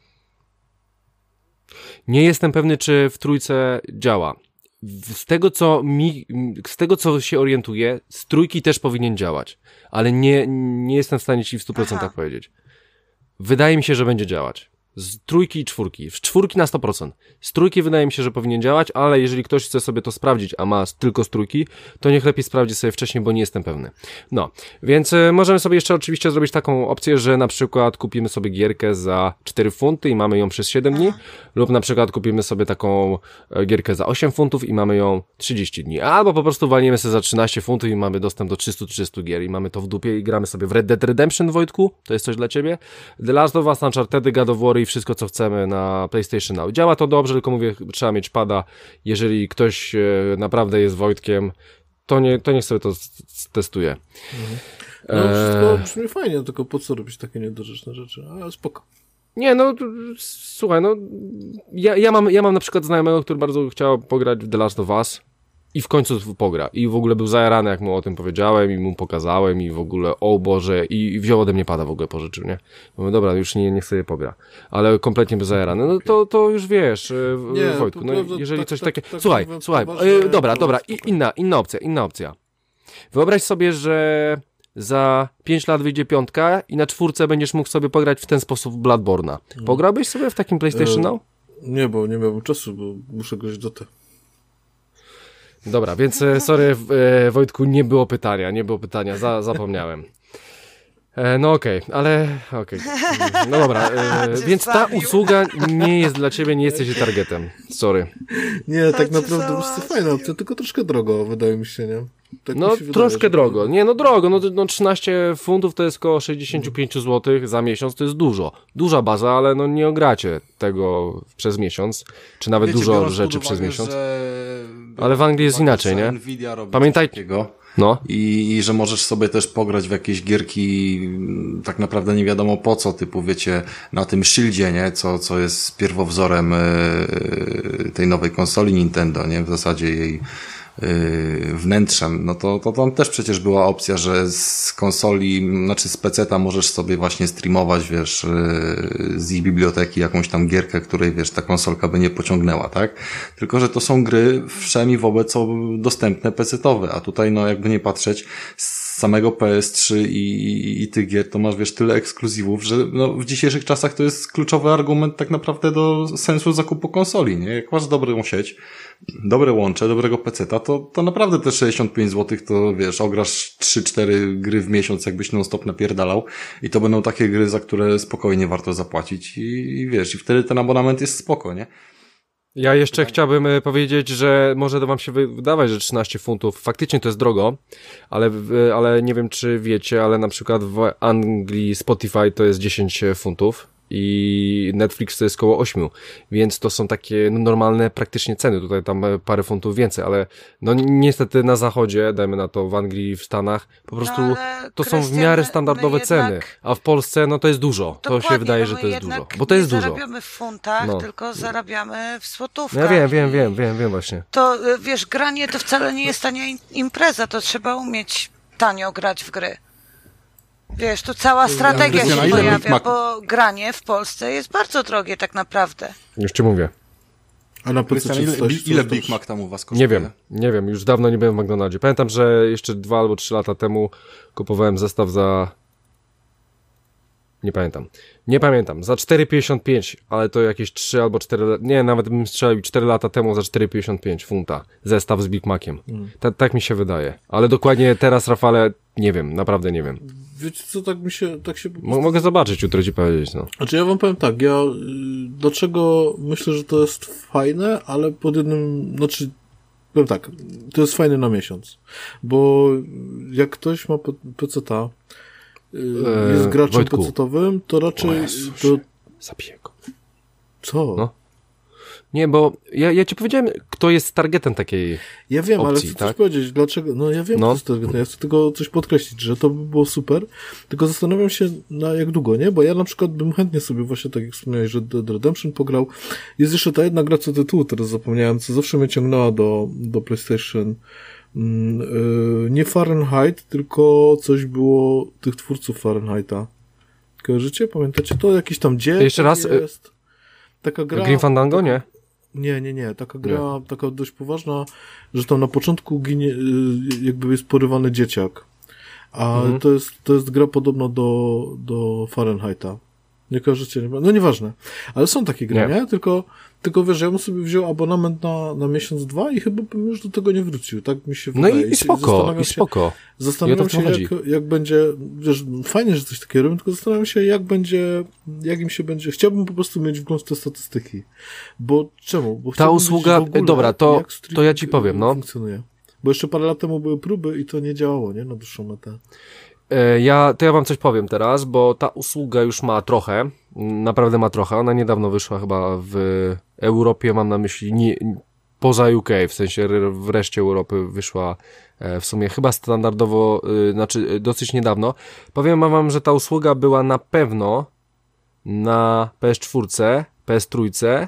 No. Nie jestem pewny, czy w trójce działa. Z tego, co mi, z tego, co się orientuję, z trójki też powinien działać. Ale nie, nie jestem w stanie ci w stu procentach Aha. powiedzieć. Wydaje mi się, że będzie działać. Z trójki i czwórki. Z czwórki na sto procent. Z trójki wydaje mi się, że powinien działać, ale jeżeli ktoś chce sobie to sprawdzić, a ma tylko z trójki, to niech lepiej sprawdzi sobie wcześniej, bo nie jestem pewny. No, więc y, możemy sobie jeszcze oczywiście zrobić taką opcję, że na przykład kupimy sobie gierkę za cztery funty i mamy ją przez siedem dni, lub na przykład kupimy sobie taką y, gierkę za osiem funtów i mamy ją trzydzieści dni, albo po prostu walniemy sobie za trzynaście funtów i mamy dostęp do trzysta trzydzieści gier i mamy to w dupie i gramy sobie w Red Dead Redemption, Wojtku, to jest coś dla ciebie, The Last of Us, Uncharted, God of War i wszystko, co chcemy na PlayStation Now. Działa to dobrze, tylko mówię, trzeba mieć pada. Jeżeli ktoś e, naprawdę jest Wojtkiem, to, nie, to niech sobie to testuje. Mhm. No wszystko brzmi fajnie, tylko po co robić takie niedorzeczne rzeczy? Ale spoko. Nie, no, słuchaj, no, ja, ja, mam, ja mam na przykład znajomego, który bardzo chciał pograć w The Last of Us i w końcu pogra. I w ogóle był zajarany, jak mu o tym powiedziałem i mu pokazałem i w ogóle, o Boże, i wziął ode mnie pada w ogóle, pożyczył, nie? Mówię, dobra, już nie, niech sobie pogra. Ale kompletnie był zajarany. No to, to już wiesz, nie, Wojtku, no prawda, jeżeli tak, coś tak, takie... Tak, słuchaj, tak, słuchaj, yy, dobra, dobra, i, inna, inna opcja, inna opcja. Wyobraź sobie, że za pięć lat wyjdzie piątka i na czwórce będziesz mógł sobie pograć w ten sposób Bloodborne'a. Pograłbyś sobie w takim PlayStation Now? Nie, bo nie miałbym czasu, bo muszę grać do te. Dobra, więc sorry Wojtku, nie było pytania, nie było pytania, za, zapomniałem. E, no okej, okay, ale okej. Okay. No dobra, e, więc ta usługa nie jest dla ciebie, nie jesteś targetem. Sorry. Nie, tak naprawdę jest to fajna opcja, tylko troszkę drogo, wydaje mi się, nie? Tak no wydaje, troszkę że... drogo. Nie, no drogo, no, no trzynaście funtów to jest około sześćdziesiąt pięć złotych za miesiąc, to jest dużo. Duża baza, ale no nie ogracie tego przez miesiąc, czy nawet Wiecie, dużo rzeczy uwagę, przez miesiąc. Ale w Anglii jest inaczej, nie? Pamiętaj No. I, I że możesz sobie też pograć w jakieś gierki tak naprawdę nie wiadomo po co, typu wiecie, na tym Shieldzie, nie? Co, co jest pierwowzorem yy, tej nowej konsoli Nintendo, nie? W zasadzie jej yy, wnętrzem. No to, to tam też przecież była opcja, że z konsoli, znaczy z peceta możesz sobie właśnie streamować, wiesz, yy, z ich biblioteki jakąś tam gierkę, której, wiesz, ta konsolka by nie pociągnęła, tak? Tylko, że to są gry wszemi wobec dostępne pecetowe, a tutaj, no jakby nie patrzeć, z samego P S trzy i, i, i tych gier to masz, wiesz, tyle ekskluzywów, że no w dzisiejszych czasach to jest kluczowy argument tak naprawdę do sensu zakupu konsoli, nie? Jak masz dobrą sieć, dobre łącze, dobrego peceta, to, to naprawdę te sześćdziesiąt pięć złotych to, wiesz, ograsz trzy cztery gry w miesiąc, jakbyś non-stop napierdalał i to będą takie gry, za które spokojnie warto zapłacić i, i wiesz, i wtedy ten abonament jest spoko, nie? Ja jeszcze chciałbym powiedzieć, że może to wam się wydawać, że trzynaście funtów, faktycznie to jest drogo, ale, ale nie wiem czy wiecie, ale na przykład w Anglii Spotify to jest dziesięć funtów i Netflix to jest około osiem, więc to są takie no, normalne praktycznie ceny, tutaj tam parę funtów więcej, ale no niestety na zachodzie, dajmy na to w Anglii, w Stanach, po prostu no, to są w miarę standardowe ceny, a w Polsce no to jest dużo, to się wydaje, że to jest dużo, bo to jest dużo. Nie zarabiamy w funtach, no. tylko zarabiamy w złotówkach. Ja wiem, wiem, wiem, wiem, wiem właśnie. To wiesz, granie to wcale nie jest tania impreza, to trzeba umieć tanio grać w gry. Wiesz, tu cała strategia się pojawia, bo granie w Polsce jest bardzo drogie tak naprawdę. Już ci mówię. A na Krystian, ile, coś, ile coś, Big Mac tam u was kosztuje? Nie wiem, nie wiem, już dawno nie byłem w McDonaldzie. Pamiętam, że jeszcze dwa albo trzy lata temu kupowałem zestaw za... Nie pamiętam. Nie pamiętam. Za cztery pięćdziesiąt pięć, ale to jakieś trzy albo cztery... Nie, nawet bym strzelił cztery lata temu za cztery pięćdziesiąt pięć funta. Zestaw z Big Maciem. Mm. Ta, tak mi się wydaje. Ale dokładnie teraz, Rafale, nie wiem. Naprawdę nie wiem. Wiecie co, tak mi się... Tak się po prostu... Mogę zobaczyć, jutro ci powiedzieć, no. Znaczy ja wam powiem tak, ja... Dlaczego myślę, że to jest fajne, ale pod jednym... Znaczy... Powiem tak, to jest fajne na miesiąc. Bo jak ktoś ma peceta, jest graczem pecetowym, to raczej... Jezus, to... Zabiję go. Co? No. Nie, bo ja, ja ci powiedziałem, kto jest targetem takiej Ja wiem, opcji, ale chcę tak? coś powiedzieć, dlaczego... No ja wiem, no. kto jest targetem, ja chcę tylko coś podkreślić, że to by było super, tylko zastanawiam się na jak długo, nie? Bo ja na przykład bym chętnie sobie właśnie, tak jak wspomniałeś, że Dead Redemption pograł. Jest jeszcze ta jedna gra co tytułu, teraz zapomniałem, co zawsze mnie ciągnęła do, do PlayStation. Yy, nie Fahrenheit, tylko coś było tych twórców Fahrenheita. Kojarzycie? Pamiętacie to? Jakiś tam dzień jeszcze raz jest. Taka gra... Grim Fandango, taka, nie? Nie, nie, nie. Taka gra, nie. taka dość poważna, że tam na początku ginie, jakby jest porywany dzieciak. A mhm. to jest, to jest gra podobna do, do Fahrenheita. Nie kojarzycie? No nieważne. Ale są takie gry, nie? nie? Tylko, tylko wiesz, ja bym sobie wziął abonament na, na miesiąc, dwa i chyba bym już do tego nie wrócił. Tak mi się wydaje. No i, i spoko, i spoko. Się, zastanawiam się, jak, jak będzie, wiesz, fajnie, że coś takiego robią, tylko zastanawiam się, jak będzie, jak im się będzie, chciałbym po prostu mieć wgląd w te statystyki. Bo czemu? Bo ta usługa, ogóle, dobra, to, to ja ci powiem, no. Funkcjonuje. Bo jeszcze parę lat temu były próby i to nie działało, nie? Na dłuższą metę. Ja, to ja wam coś powiem teraz, bo ta usługa już ma trochę, naprawdę ma trochę, ona niedawno wyszła chyba w Europie, mam na myśli nie, poza U K, w sensie w reszcie Europy wyszła w sumie chyba standardowo, znaczy dosyć niedawno. Powiem wam, że ta usługa była na pewno na P S cztery, P S trzy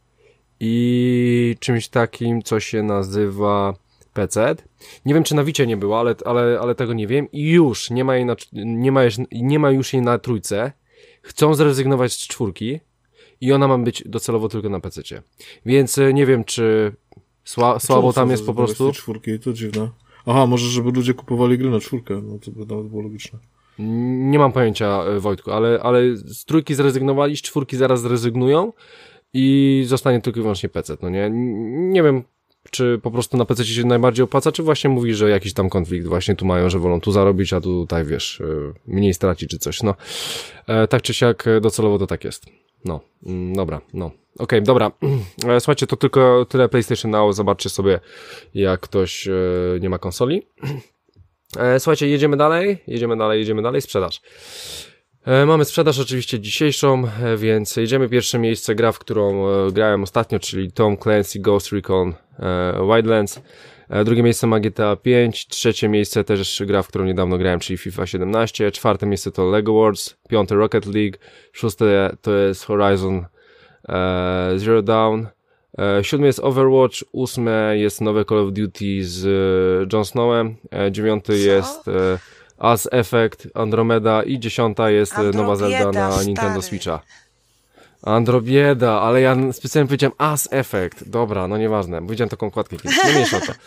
i czymś takim, co się nazywa P C. Nie wiem, czy na Wicie nie było, ale, ale, ale tego nie wiem. I już nie ma jej na, nie ma, nie ma już jej na trójce. Chcą zrezygnować z czwórki i ona ma być docelowo tylko na pececie. Więc nie wiem, czy sła, słabo tam jest po prostu. Czwórki, to dziwne. Aha, może żeby ludzie kupowali gry na czwórkę, no to by nawet było logiczne. Nie mam pojęcia, Wojtku, ale, ale z trójki zrezygnowali, z czwórki zaraz zrezygnują i zostanie tylko i wyłącznie P C, no nie? Nie wiem, czy po prostu na P C się najbardziej opłaca, czy właśnie mówi, że jakiś tam konflikt właśnie tu mają, że wolą tu zarobić, a tutaj, wiesz, mniej straci czy coś, no. E, tak czy siak docelowo to tak jest. No, dobra, no. Okej, okay, dobra. E, słuchajcie, to tylko tyle PlayStation Now, zobaczcie sobie, jak ktoś e, nie ma konsoli. E, słuchajcie, jedziemy dalej, jedziemy dalej, jedziemy dalej, sprzedaż. E, mamy sprzedaż oczywiście dzisiejszą, e, więc jedziemy pierwsze miejsce, gra, w którą e, grałem ostatnio, czyli Tom Clancy Ghost Recon e, Wildlands. E, drugie miejsce ma G T A pięć, trzecie miejsce też gra, w którą niedawno grałem, czyli FIFA siedemnaście, czwarte miejsce to LEGO Wars, piąte Rocket League, szóste to jest Horizon e, Zero Dawn, e, siódme jest Overwatch, ósme jest nowe Call of Duty z e, Jon Snowem, e, dziewiąty Co? jest e, Mass Effect, Andromeda i dziesiąta jest Androbieda, nowa Zelda na stary. Nintendo Switcha. Androbieda, ale ja specjalnie powiedziałem Mass Effect. Dobra, no nieważne. Powiedziałem taką kładkę kiedyś. No mniejsza to.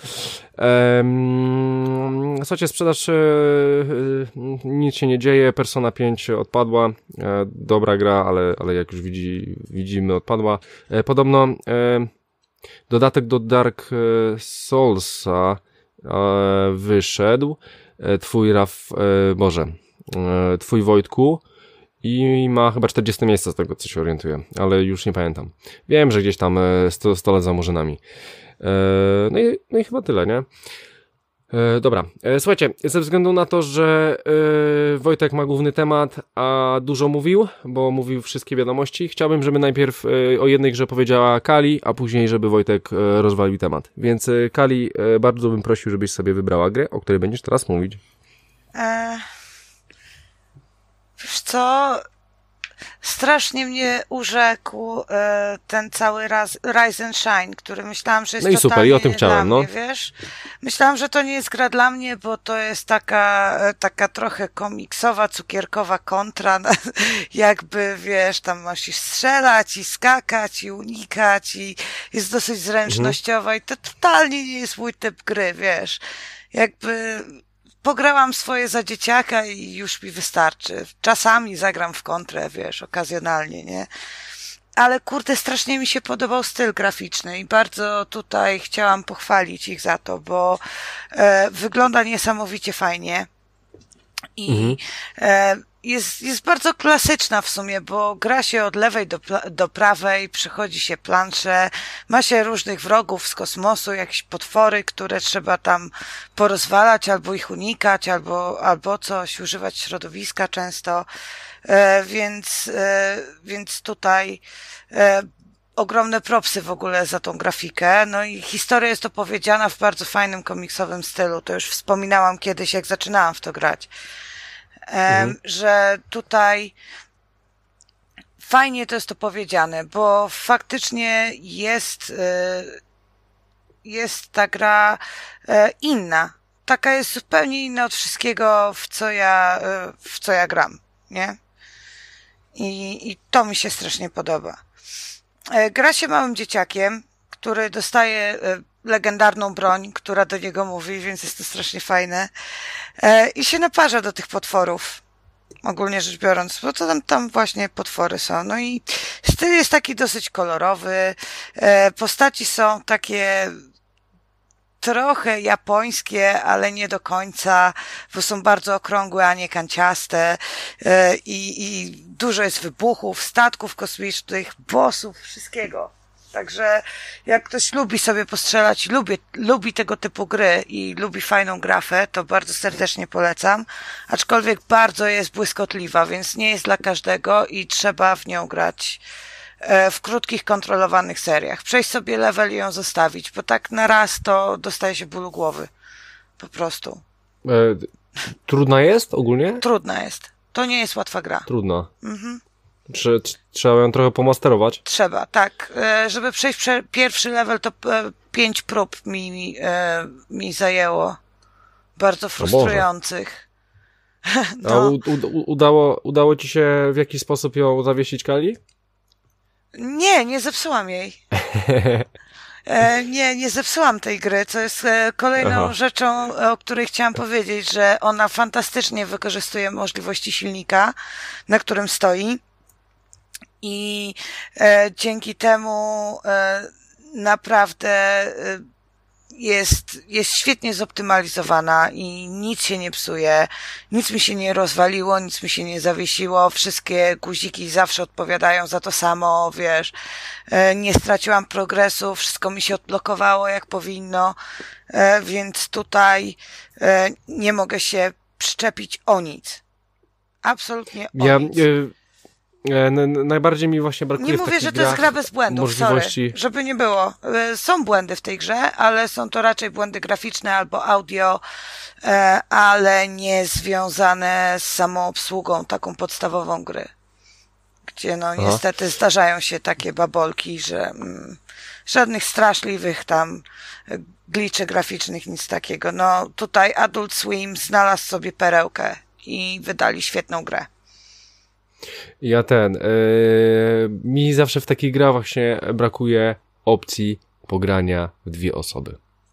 Um, słuchajcie, sprzedaż e, nic się nie dzieje. Persona pięć odpadła. E, dobra gra, ale, ale jak już widzi, widzimy odpadła. E, podobno e, dodatek do Dark Soulsa e, wyszedł. E, twój Raf, e, Boże, e, twój Wojtku. I ma chyba czterdzieste miejsce z tego, co się orientuję, ale już nie pamiętam. Wiem, że gdzieś tam sto, stole za murzynami. E, no, i, no i chyba tyle, nie? E, dobra, e, słuchajcie, ze względu na to, że e, Wojtek ma główny temat, a dużo mówił, bo mówił wszystkie wiadomości, chciałbym, żeby najpierw e, o jednej grze powiedziała Kali, a później, żeby Wojtek e, rozwalił temat. Więc e, Kali, e, bardzo bym prosił, żebyś sobie wybrała grę, o której będziesz teraz mówić. Eee... Wiesz co, strasznie mnie urzekł e, ten cały raz, Rise and Shine, który myślałam, że jest no i totalnie super, i o tym nie chciałem, dla no. mnie, wiesz. Myślałam, że to nie jest gra dla mnie, bo to jest taka, taka trochę komiksowa, cukierkowa kontra, jakby, wiesz, tam musisz strzelać i skakać i unikać i jest dosyć zręcznościowa mhm. i to totalnie nie jest mój typ gry, wiesz. Jakby... Pograłam swoje za dzieciaka i już mi wystarczy. Czasami zagram w kontrę, wiesz, okazjonalnie, nie? Ale kurde, strasznie mi się podobał styl graficzny i bardzo tutaj chciałam pochwalić ich za to, bo e, wygląda niesamowicie fajnie i mhm. e, jest, jest bardzo klasyczna w sumie, bo gra się od lewej do, do prawej, przychodzi się plansze, ma się różnych wrogów z kosmosu, jakieś potwory, które trzeba tam porozwalać, albo ich unikać, albo, albo coś, używać środowiska często, e, więc, e, więc tutaj e, ogromne propsy w ogóle za tą grafikę, no i historia jest opowiedziana w bardzo fajnym komiksowym stylu, to już wspominałam kiedyś, jak zaczynałam w to grać. Mhm. Że tutaj fajnie to jest to powiedziane, bo faktycznie jest, jest ta gra inna. Taka jest zupełnie inna od wszystkiego, w co ja, w co ja gram, nie? I, i to mi się strasznie podoba. Gra się małym dzieciakiem, który dostaje legendarną broń, która do niego mówi, więc jest to strasznie fajne. E, I się naparza do tych potworów, ogólnie rzecz biorąc, bo to tam, tam właśnie potwory są. No i styl jest taki dosyć kolorowy, e, postaci są takie trochę japońskie, ale nie do końca, bo są bardzo okrągłe, a nie kanciaste e, i, i dużo jest wybuchów, statków kosmicznych, bossów, wszystkiego. Także jak ktoś lubi sobie postrzelać, lubi, lubi tego typu gry i lubi fajną grafę, to bardzo serdecznie polecam. Aczkolwiek bardzo jest błyskotliwa, więc nie jest dla każdego i trzeba w nią grać w krótkich, kontrolowanych seriach. Przejść sobie level i ją zostawić, bo tak na raz to dostaje się bólu głowy. Po prostu. E, trudna jest ogólnie? Trudna jest. To nie jest łatwa gra. Trudna. Mhm. Czy, czy, trzeba ją trochę pomasterować? Trzeba, tak. E, żeby przejść prze, pierwszy level, to e, pięć prób mi, mi, e, mi zajęło. Bardzo frustrujących. No. A u, u, udało, udało ci się w jakiś sposób ją zawiesić, Kali? Nie, nie zepsułam jej. E, nie, nie zepsułam tej gry, co jest e, kolejną Aha. rzeczą, o której chciałam powiedzieć, że ona fantastycznie wykorzystuje możliwości silnika, na którym stoi i e, dzięki temu e, naprawdę e, jest, jest świetnie zoptymalizowana i nic się nie psuje, nic mi się nie rozwaliło, nic mi się nie zawiesiło, wszystkie guziki zawsze odpowiadają za to samo, wiesz, nie straciłam progresu, wszystko mi się odblokowało jak powinno, więc tutaj nie mogę się przyczepić o nic. Absolutnie o ja, nic. Y Najbardziej mi właśnie brakuje. Nie mówię, że to jest gra bez błędów, możliwości... sorry, żeby nie było. Są błędy w tej grze, ale są to raczej błędy graficzne albo audio, ale nie związane z samą obsługą taką podstawową gry. Gdzie no Aha. niestety zdarzają się takie babolki, że mm, żadnych straszliwych tam gliczy graficznych, nic takiego. No tutaj Adult Swim znalazł sobie perełkę i wydali świetną grę. Ja ten, yy, mi zawsze w takich grach właśnie brakuje opcji pogrania w dwie osoby.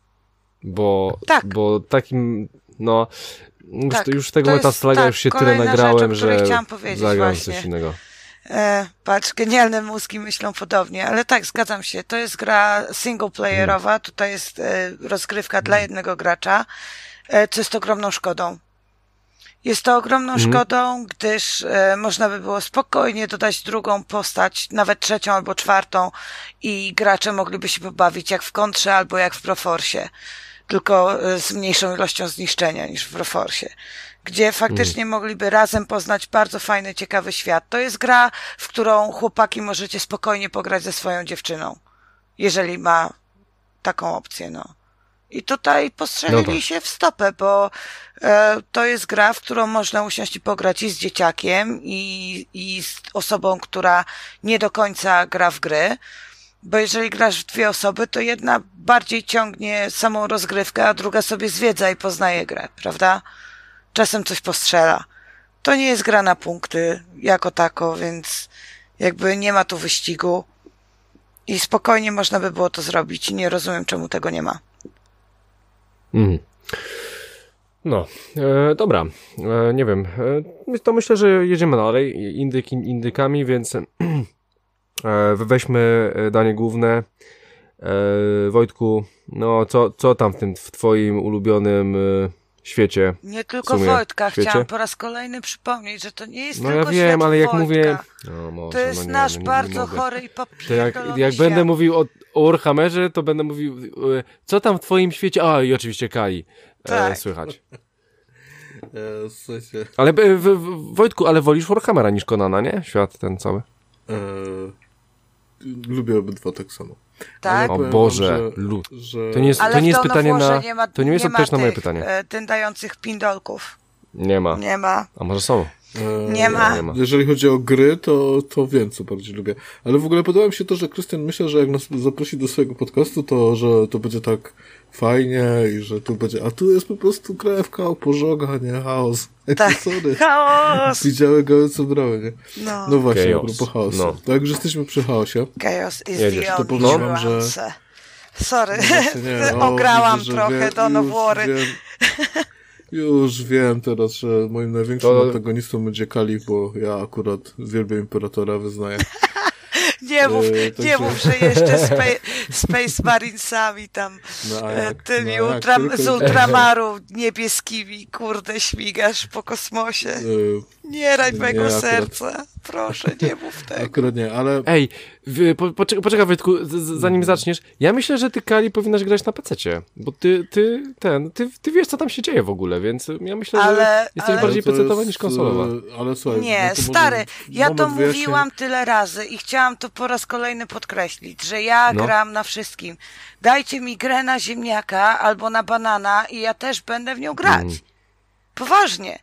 Bo, tak. bo takim, no, już, tak, już tego Metaslaga tak, już się tyle nagrałem, rzecz, że zagram coś innego. E, patrz, genialne mózgi myślą podobnie, ale tak, zgadzam się, to jest gra singleplayerowa, hmm. tutaj jest e, rozgrywka hmm. dla jednego gracza, e, co jest ogromną szkodą. Jest to ogromną mhm. szkodą, gdyż e, można by było spokojnie dodać drugą postać, nawet trzecią albo czwartą i gracze mogliby się pobawić jak w kontrze albo jak w Broforce, tylko e, z mniejszą ilością zniszczenia niż w Broforce, gdzie faktycznie mhm. mogliby razem poznać bardzo fajny, ciekawy świat. To jest gra, w którą chłopaki możecie spokojnie pograć ze swoją dziewczyną, jeżeli ma taką opcję, no. I tutaj postrzelili no się w stopę, bo e, to jest gra, w którą można usiąść i pograć i z dzieciakiem, i, i z osobą, która nie do końca gra w gry, bo jeżeli grasz w dwie osoby, to jedna bardziej ciągnie samą rozgrywkę, a druga sobie zwiedza i poznaje grę, prawda? Czasem coś postrzela. To nie jest gra na punkty jako tako, więc jakby nie ma tu wyścigu i spokojnie można by było to zrobić i nie rozumiem, czemu tego nie ma. Mm. No, e, dobra, e, nie wiem, e, to myślę, że jedziemy dalej indyk, indykami, więc e, weźmy danie główne. E, Wojtku, no co, co tam w tym w twoim ulubionym e, świecie? Nie tylko Wojtka, świecie? Chciałam po raz kolejny przypomnieć, że to nie jest no tylko ja wiem, ale jak Wojtka. mówię... No, może, to jest no nie, nasz no nie, bardzo nie chory i popierdolony Jak, jak świat. będę mówił o, o Warhammerze, to będę mówił, e, co tam w twoim świecie? A, i oczywiście Kali. Tak. E, słychać. E, w sensie... Ale w, w, Wojtku, ale wolisz Warhammera niż Conana, nie? Świat ten cały. E, lubię obydwa tak samo. Tak? O Boże, wam, że, że... to nie jest, to nie jest pytanie na... Nie ma, to nie jest odpowiedź na moje pytanie. E, dyndających pindolków. Nie ma. Nie ma. A może są? E, nie, ma. nie ma. Jeżeli chodzi o gry, to, to wiem, co bardziej lubię. Ale w ogóle podoba mi się to, że Krystian myślę, że jak nas zaprosi do swojego podcastu, to że to będzie tak fajnie i że tu będzie, a tu jest po prostu krewka, pożoga, nie? Chaos. Tak. Sorry. Chaos! Widziały goły co brały, nie? No, no właśnie, Chaos. a propos chaosu. No. To jak już jesteśmy przy chaosie. Chaos is Jedziesz. the To only powiem true że... answer. Sorry, no nie, o, ograłam widzę, trochę wie, do Nowory. Wiem, już wiem teraz, że moim największym to... antagonistą będzie Kali, bo ja akurat wielbię Imperatora, wyznaję. Nie mów, e, tak nie się... mów, że jeszcze spa- Space Marinesami tam, no, jak, tymi no, ultra, tylko... z ultramaru niebieskimi, kurde, śmigasz po kosmosie. E, nie raj mego nie, serca. Proszę, nie mów tego. Akurat nie, ale... Ej, w, po, poczekaj, poczekaj Wojtku, z, z, zanim zaczniesz. Ja myślę, że ty, Kali, powinnaś grać na pececie, bo ty, ty, ten, ty, ty wiesz, co tam się dzieje w ogóle, więc ja myślę, ale, że jesteś ale... bardziej pecetowa niż konsolowa. Ale słuchaj, nie, no stary, ja to wyjaśnię... mówiłam tyle razy i chciałam to po raz kolejny podkreślić, że ja no. gram na wszystkim. Dajcie mi grę na ziemniaka albo na banana i ja też będę w nią grać. Mm. Poważnie.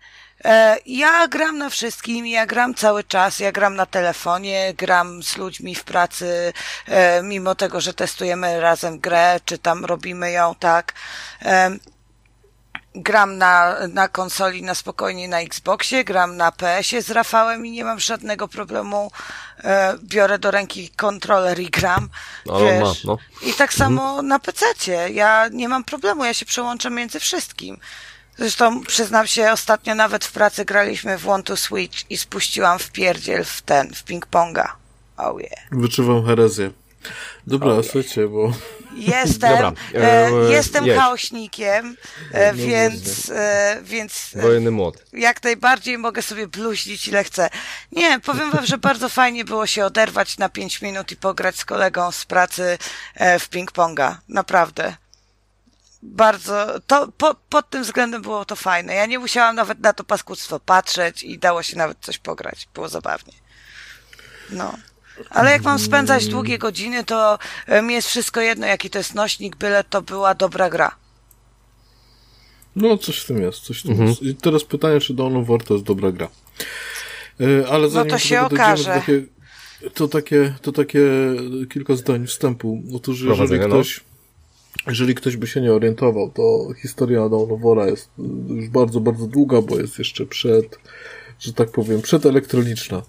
E, ja gram na wszystkim, ja gram cały czas, ja gram na telefonie, gram z ludźmi w pracy, e, mimo tego, że testujemy razem grę, czy tam robimy ją, tak. E, gram na, na konsoli na spokojnie na Xboxie, gram na P S ie z Rafałem i nie mam żadnego problemu. E, biorę do ręki kontroler i gram. Ale wiesz. ma, no. I tak samo mhm. na pececie. Ja nie mam problemu, ja się przełączam między wszystkim. Zresztą przyznam się, ostatnio nawet w pracy graliśmy w One to Switch i spuściłam w pierdziel w ten, w ping-ponga. Oh yeah. Wyczuwam herezję. Dobra, oh yeah. słuchajcie, bo... Jestem, Dobra, e, e, jestem jedź. chaośnikiem, e, no więc, e, więc wojenny młot. Jak najbardziej mogę sobie bluźnić ile chcę. Nie, powiem wam, że bardzo fajnie było się oderwać na pięć minut i pograć z kolegą z pracy e, w ping-ponga. Naprawdę. Bardzo, to po, pod tym względem było to fajne. Ja nie musiałam nawet na to paskudztwo patrzeć i dało się nawet coś pograć. Było zabawnie. No. Ale jak mam spędzać długie godziny, to mi jest wszystko jedno, jaki to jest nośnik, byle to była dobra gra. No, coś w tym jest, coś w tym mhm. jest. I teraz pytanie, czy Dawn of War to jest dobra gra. Yy, ale zanim no to się okaże. To takie, to, takie, to takie kilka zdań wstępu. Otóż jeżeli ktoś, jeżeli ktoś by się nie orientował, to historia Dawn of War jest już bardzo, bardzo długa, bo jest jeszcze przed, że tak powiem, przedelektroniczna.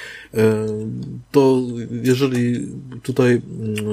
To jeżeli tutaj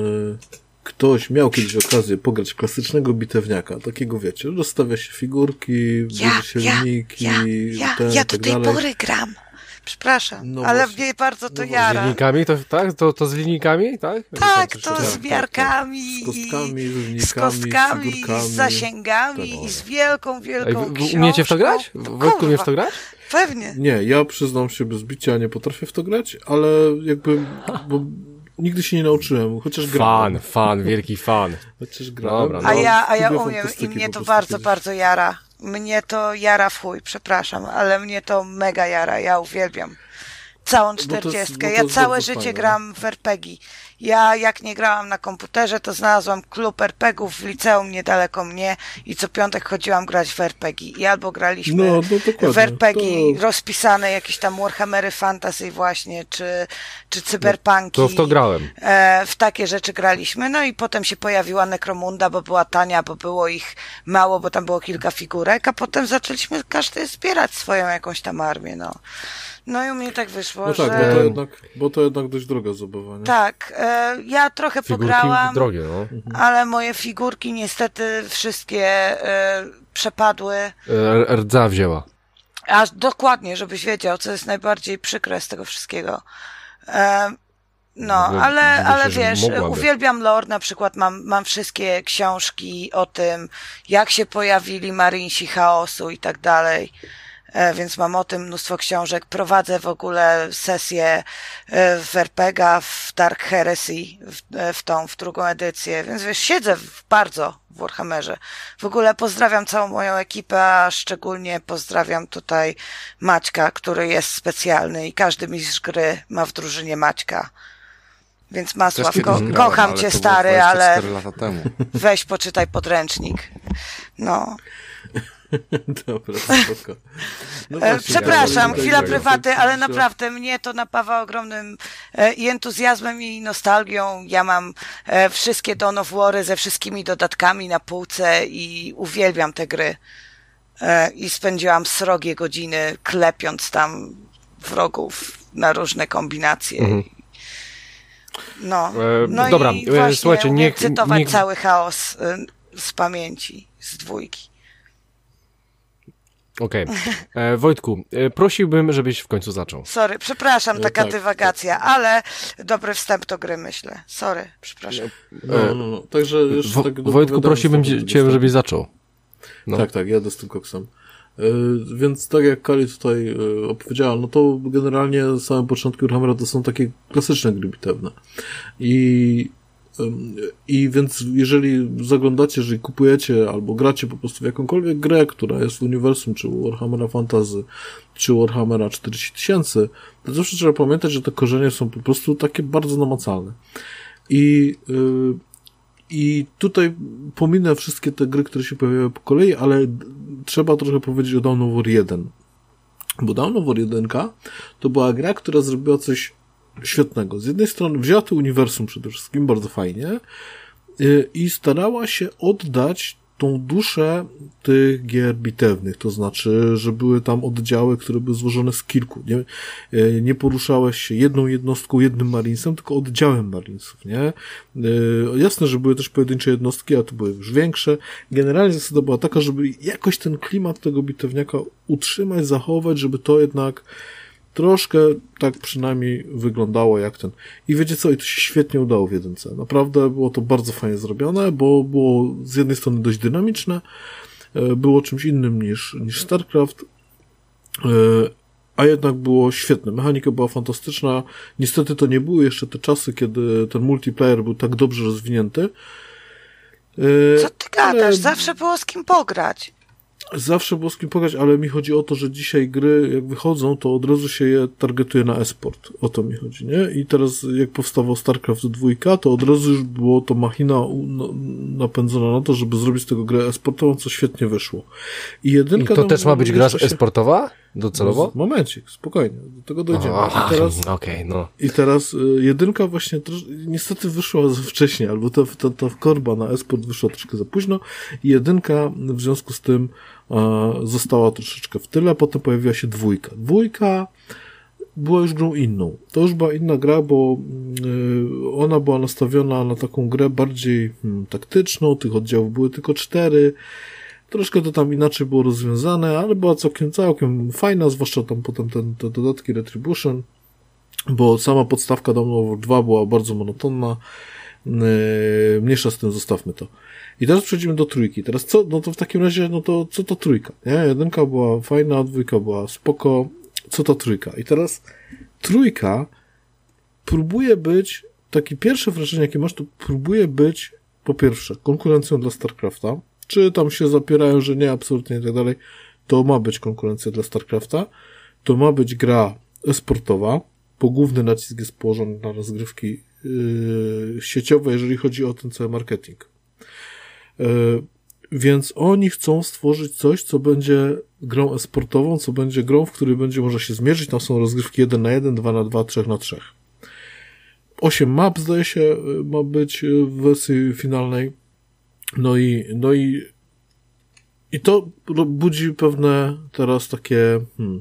ktoś miał kiedyś okazję pograć w klasycznego bitewniaka, takiego wiecie, rozstawia się figurki, ja, bierze się ja, linijki, ja, ja, ten, ja tak do tej dalej. pory gram. Przepraszam, no ale właśnie, mnie bardzo to no jara. Z linijkami, to, tak? To, to z linijkami, tak? Tak, to, to to z miarkami, z kostkami, z, i, linijkami, z kostkami, z figurkami, z zasięgami tak, i z wielką, wielką Ej, książką. umiecie w to grać? Wojtku, umiesz w to grać? Pewnie. Nie, ja przyznam się bez bicia, nie potrafię w to grać, ale jakby, bo nigdy się nie nauczyłem, chociaż grałem. Fan, fan, wielki fan. Chociaż grałem. Dobra, no. A ja, a ja Studiową umiem plastykę i mnie po to prostu bardzo, kiedyś. bardzo jara. Mnie to jara w chuj, przepraszam, ale mnie to mega jara, ja uwielbiam. Całą czterdziestkę. Ja całe życie fajne. gram w er pe gie. Ja jak nie grałam na komputerze, to znalazłam klub er pe gie ów w liceum niedaleko mnie i co piątek chodziłam grać w er pe gie. I albo graliśmy no, no, w er pe gie to... rozpisane jakieś tam Warhammery Fantasy właśnie, czy, czy cyberpunki. No, to w to grałem. E, w takie rzeczy graliśmy. No i potem się pojawiła Necromunda, bo była tania, bo było ich mało, bo tam było kilka figurek, a potem zaczęliśmy każdy zbierać swoją jakąś tam armię, no. No i u mnie tak wyszło, no tak, że... bo to jednak, bo to jednak dość droga zabawa, nie? Tak, e, ja trochę figurki pograłam, drogie, no. Mhm. ale moje figurki niestety wszystkie e, przepadły. R- rdza wzięła. Aż dokładnie, żebyś wiedział, co jest najbardziej przykre z tego wszystkiego. E, no, ale, ale wiesz, uwielbiam lore, na przykład mam, mam wszystkie książki o tym, jak się pojawili Marinesi Chaosu i tak dalej. Więc mam o tym mnóstwo książek. Prowadzę w ogóle sesję w er pe gie a, w Dark Heresy, w, w tą, w drugą edycję. Więc wiesz, siedzę w, bardzo w Warhammerze. W ogóle pozdrawiam całą moją ekipę, a szczególnie pozdrawiam tutaj Maćka, który jest specjalny i każdy mistrz gry ma w drużynie Maćka. Więc Masław, ko- grałem, kocham cię stary, ale lata temu. weź poczytaj podręcznik. No. Dobra, spoko. No właśnie, Przepraszam, ja chwila tak, prywaty, tak, ale tak, naprawdę mnie to napawa ogromnym e, i entuzjazmem i nostalgią. Ja mam e, wszystkie Dawn of War ze wszystkimi dodatkami na półce i uwielbiam te gry. E, I spędziłam srogie godziny klepiąc tam wrogów na różne kombinacje. Mhm. No, no e, dobra, i właśnie słuchajcie, umiem niech, cytować niech... cały chaos y, z pamięci, z dwójki. Okej. Okay. Wojtku, e, prosiłbym, żebyś w końcu zaczął. Sorry, przepraszam, taka tak, dywagacja, tak. ale dobry wstęp do gry, myślę. Sorry, przepraszam. No, no, no. Także już Wo- tak Wojtku, prosiłbym cię, cię, żebyś zaczął. No. Tak, tak, jadę z tym koksem. Yy, więc tak jak Kali tutaj yy, opowiedziała, no to generalnie na samym początku Warhammera to są takie klasyczne gry bitewne. I I więc jeżeli zaglądacie, jeżeli kupujecie albo gracie po prostu w jakąkolwiek grę, która jest w uniwersum, czy Warhammera Fantasy, czy Warhammera czterdzieści tysięcy, to zawsze trzeba pamiętać, że te korzenie są po prostu takie bardzo namacalne. I, yy, i tutaj pominę wszystkie te gry, które się pojawiały po kolei, ale trzeba trochę powiedzieć o Dawn of War jeden. Bo Dawn of War jeden to była gra, która zrobiła coś świetnego. Z jednej strony wzięła to uniwersum przede wszystkim, bardzo fajnie, i starała się oddać tą duszę tych gier bitewnych, to znaczy, że były tam oddziały, które były złożone z kilku. Nie, nie poruszałeś się jedną jednostką, jednym marinesem, tylko oddziałem marinesów, nie? Jasne, że były też pojedyncze jednostki, a to były już większe. Generalnie zasada była taka, żeby jakoś ten klimat tego bitewniaka utrzymać, zachować, żeby to jednak troszkę tak przynajmniej wyglądało jak ten. I wiecie co, i to się świetnie udało w jedynce. Naprawdę było to bardzo fajnie zrobione, bo było z jednej strony dość dynamiczne, było czymś innym niż, niż StarCraft, a jednak było świetne. Mechanika była fantastyczna. Niestety to nie były jeszcze te czasy, kiedy ten multiplayer był tak dobrze rozwinięty. Co ty gadasz? Ale... Zawsze było z kim pograć. Zawsze było z kim pograć, ale mi chodzi o to, że dzisiaj gry, jak wychodzą, to od razu się je targetuje na e-sport. O to mi chodzi, nie? I teraz, jak powstawał StarCraft dwa, to od razu już było to machina napędzona na to, żeby zrobić z tego grę e-sportową, co świetnie wyszło. I jedynka... I to też ma być gra e-sportowa? Docelowo? No, momencik, spokojnie, do tego dojdziemy. Oh, I teraz, okay, no. I teraz jedynka właśnie trosz, niestety wyszła za wcześnie, albo ta, ta, ta korba na e-sport wyszła troszkę za późno i jedynka w związku z tym e, została troszeczkę w tyle, potem pojawiła się dwójka. Dwójka była już grą inną. To już była inna gra, bo y, ona była nastawiona na taką grę bardziej hmm, taktyczną, tych oddziałów były tylko cztery. Troszkę to tam inaczej było rozwiązane, ale była całkiem, całkiem fajna, zwłaszcza tam potem ten, te dodatki Retribution, bo sama podstawka Dawn of War dwa była bardzo monotonna. Yy, mniejsza z tym, zostawmy to. I teraz przejdziemy do trójki. Teraz co? No to w takim razie, no to co to trójka? Nie? Jedynka była fajna, dwójka była spoko. Co to trójka? I teraz trójka próbuje być, takie pierwsze wrażenie, jakie masz, to próbuje być po pierwsze konkurencją dla StarCrafta. Czy tam się zapierają, że nie, absolutnie i tak dalej, to ma być konkurencja dla StarCrafta, to ma być gra e-sportowa, bo główny nacisk jest położony na rozgrywki yy, sieciowe, jeżeli chodzi o ten cały marketing. Yy, więc oni chcą stworzyć coś, co będzie grą e-sportową, co będzie grą, w której będzie można się zmierzyć, tam są rozgrywki jeden na jeden, dwa na dwa, trzy na trzy. osiem map, zdaje się, ma być w wersji finalnej. No i, no i, i to budzi pewne teraz takie, hmm,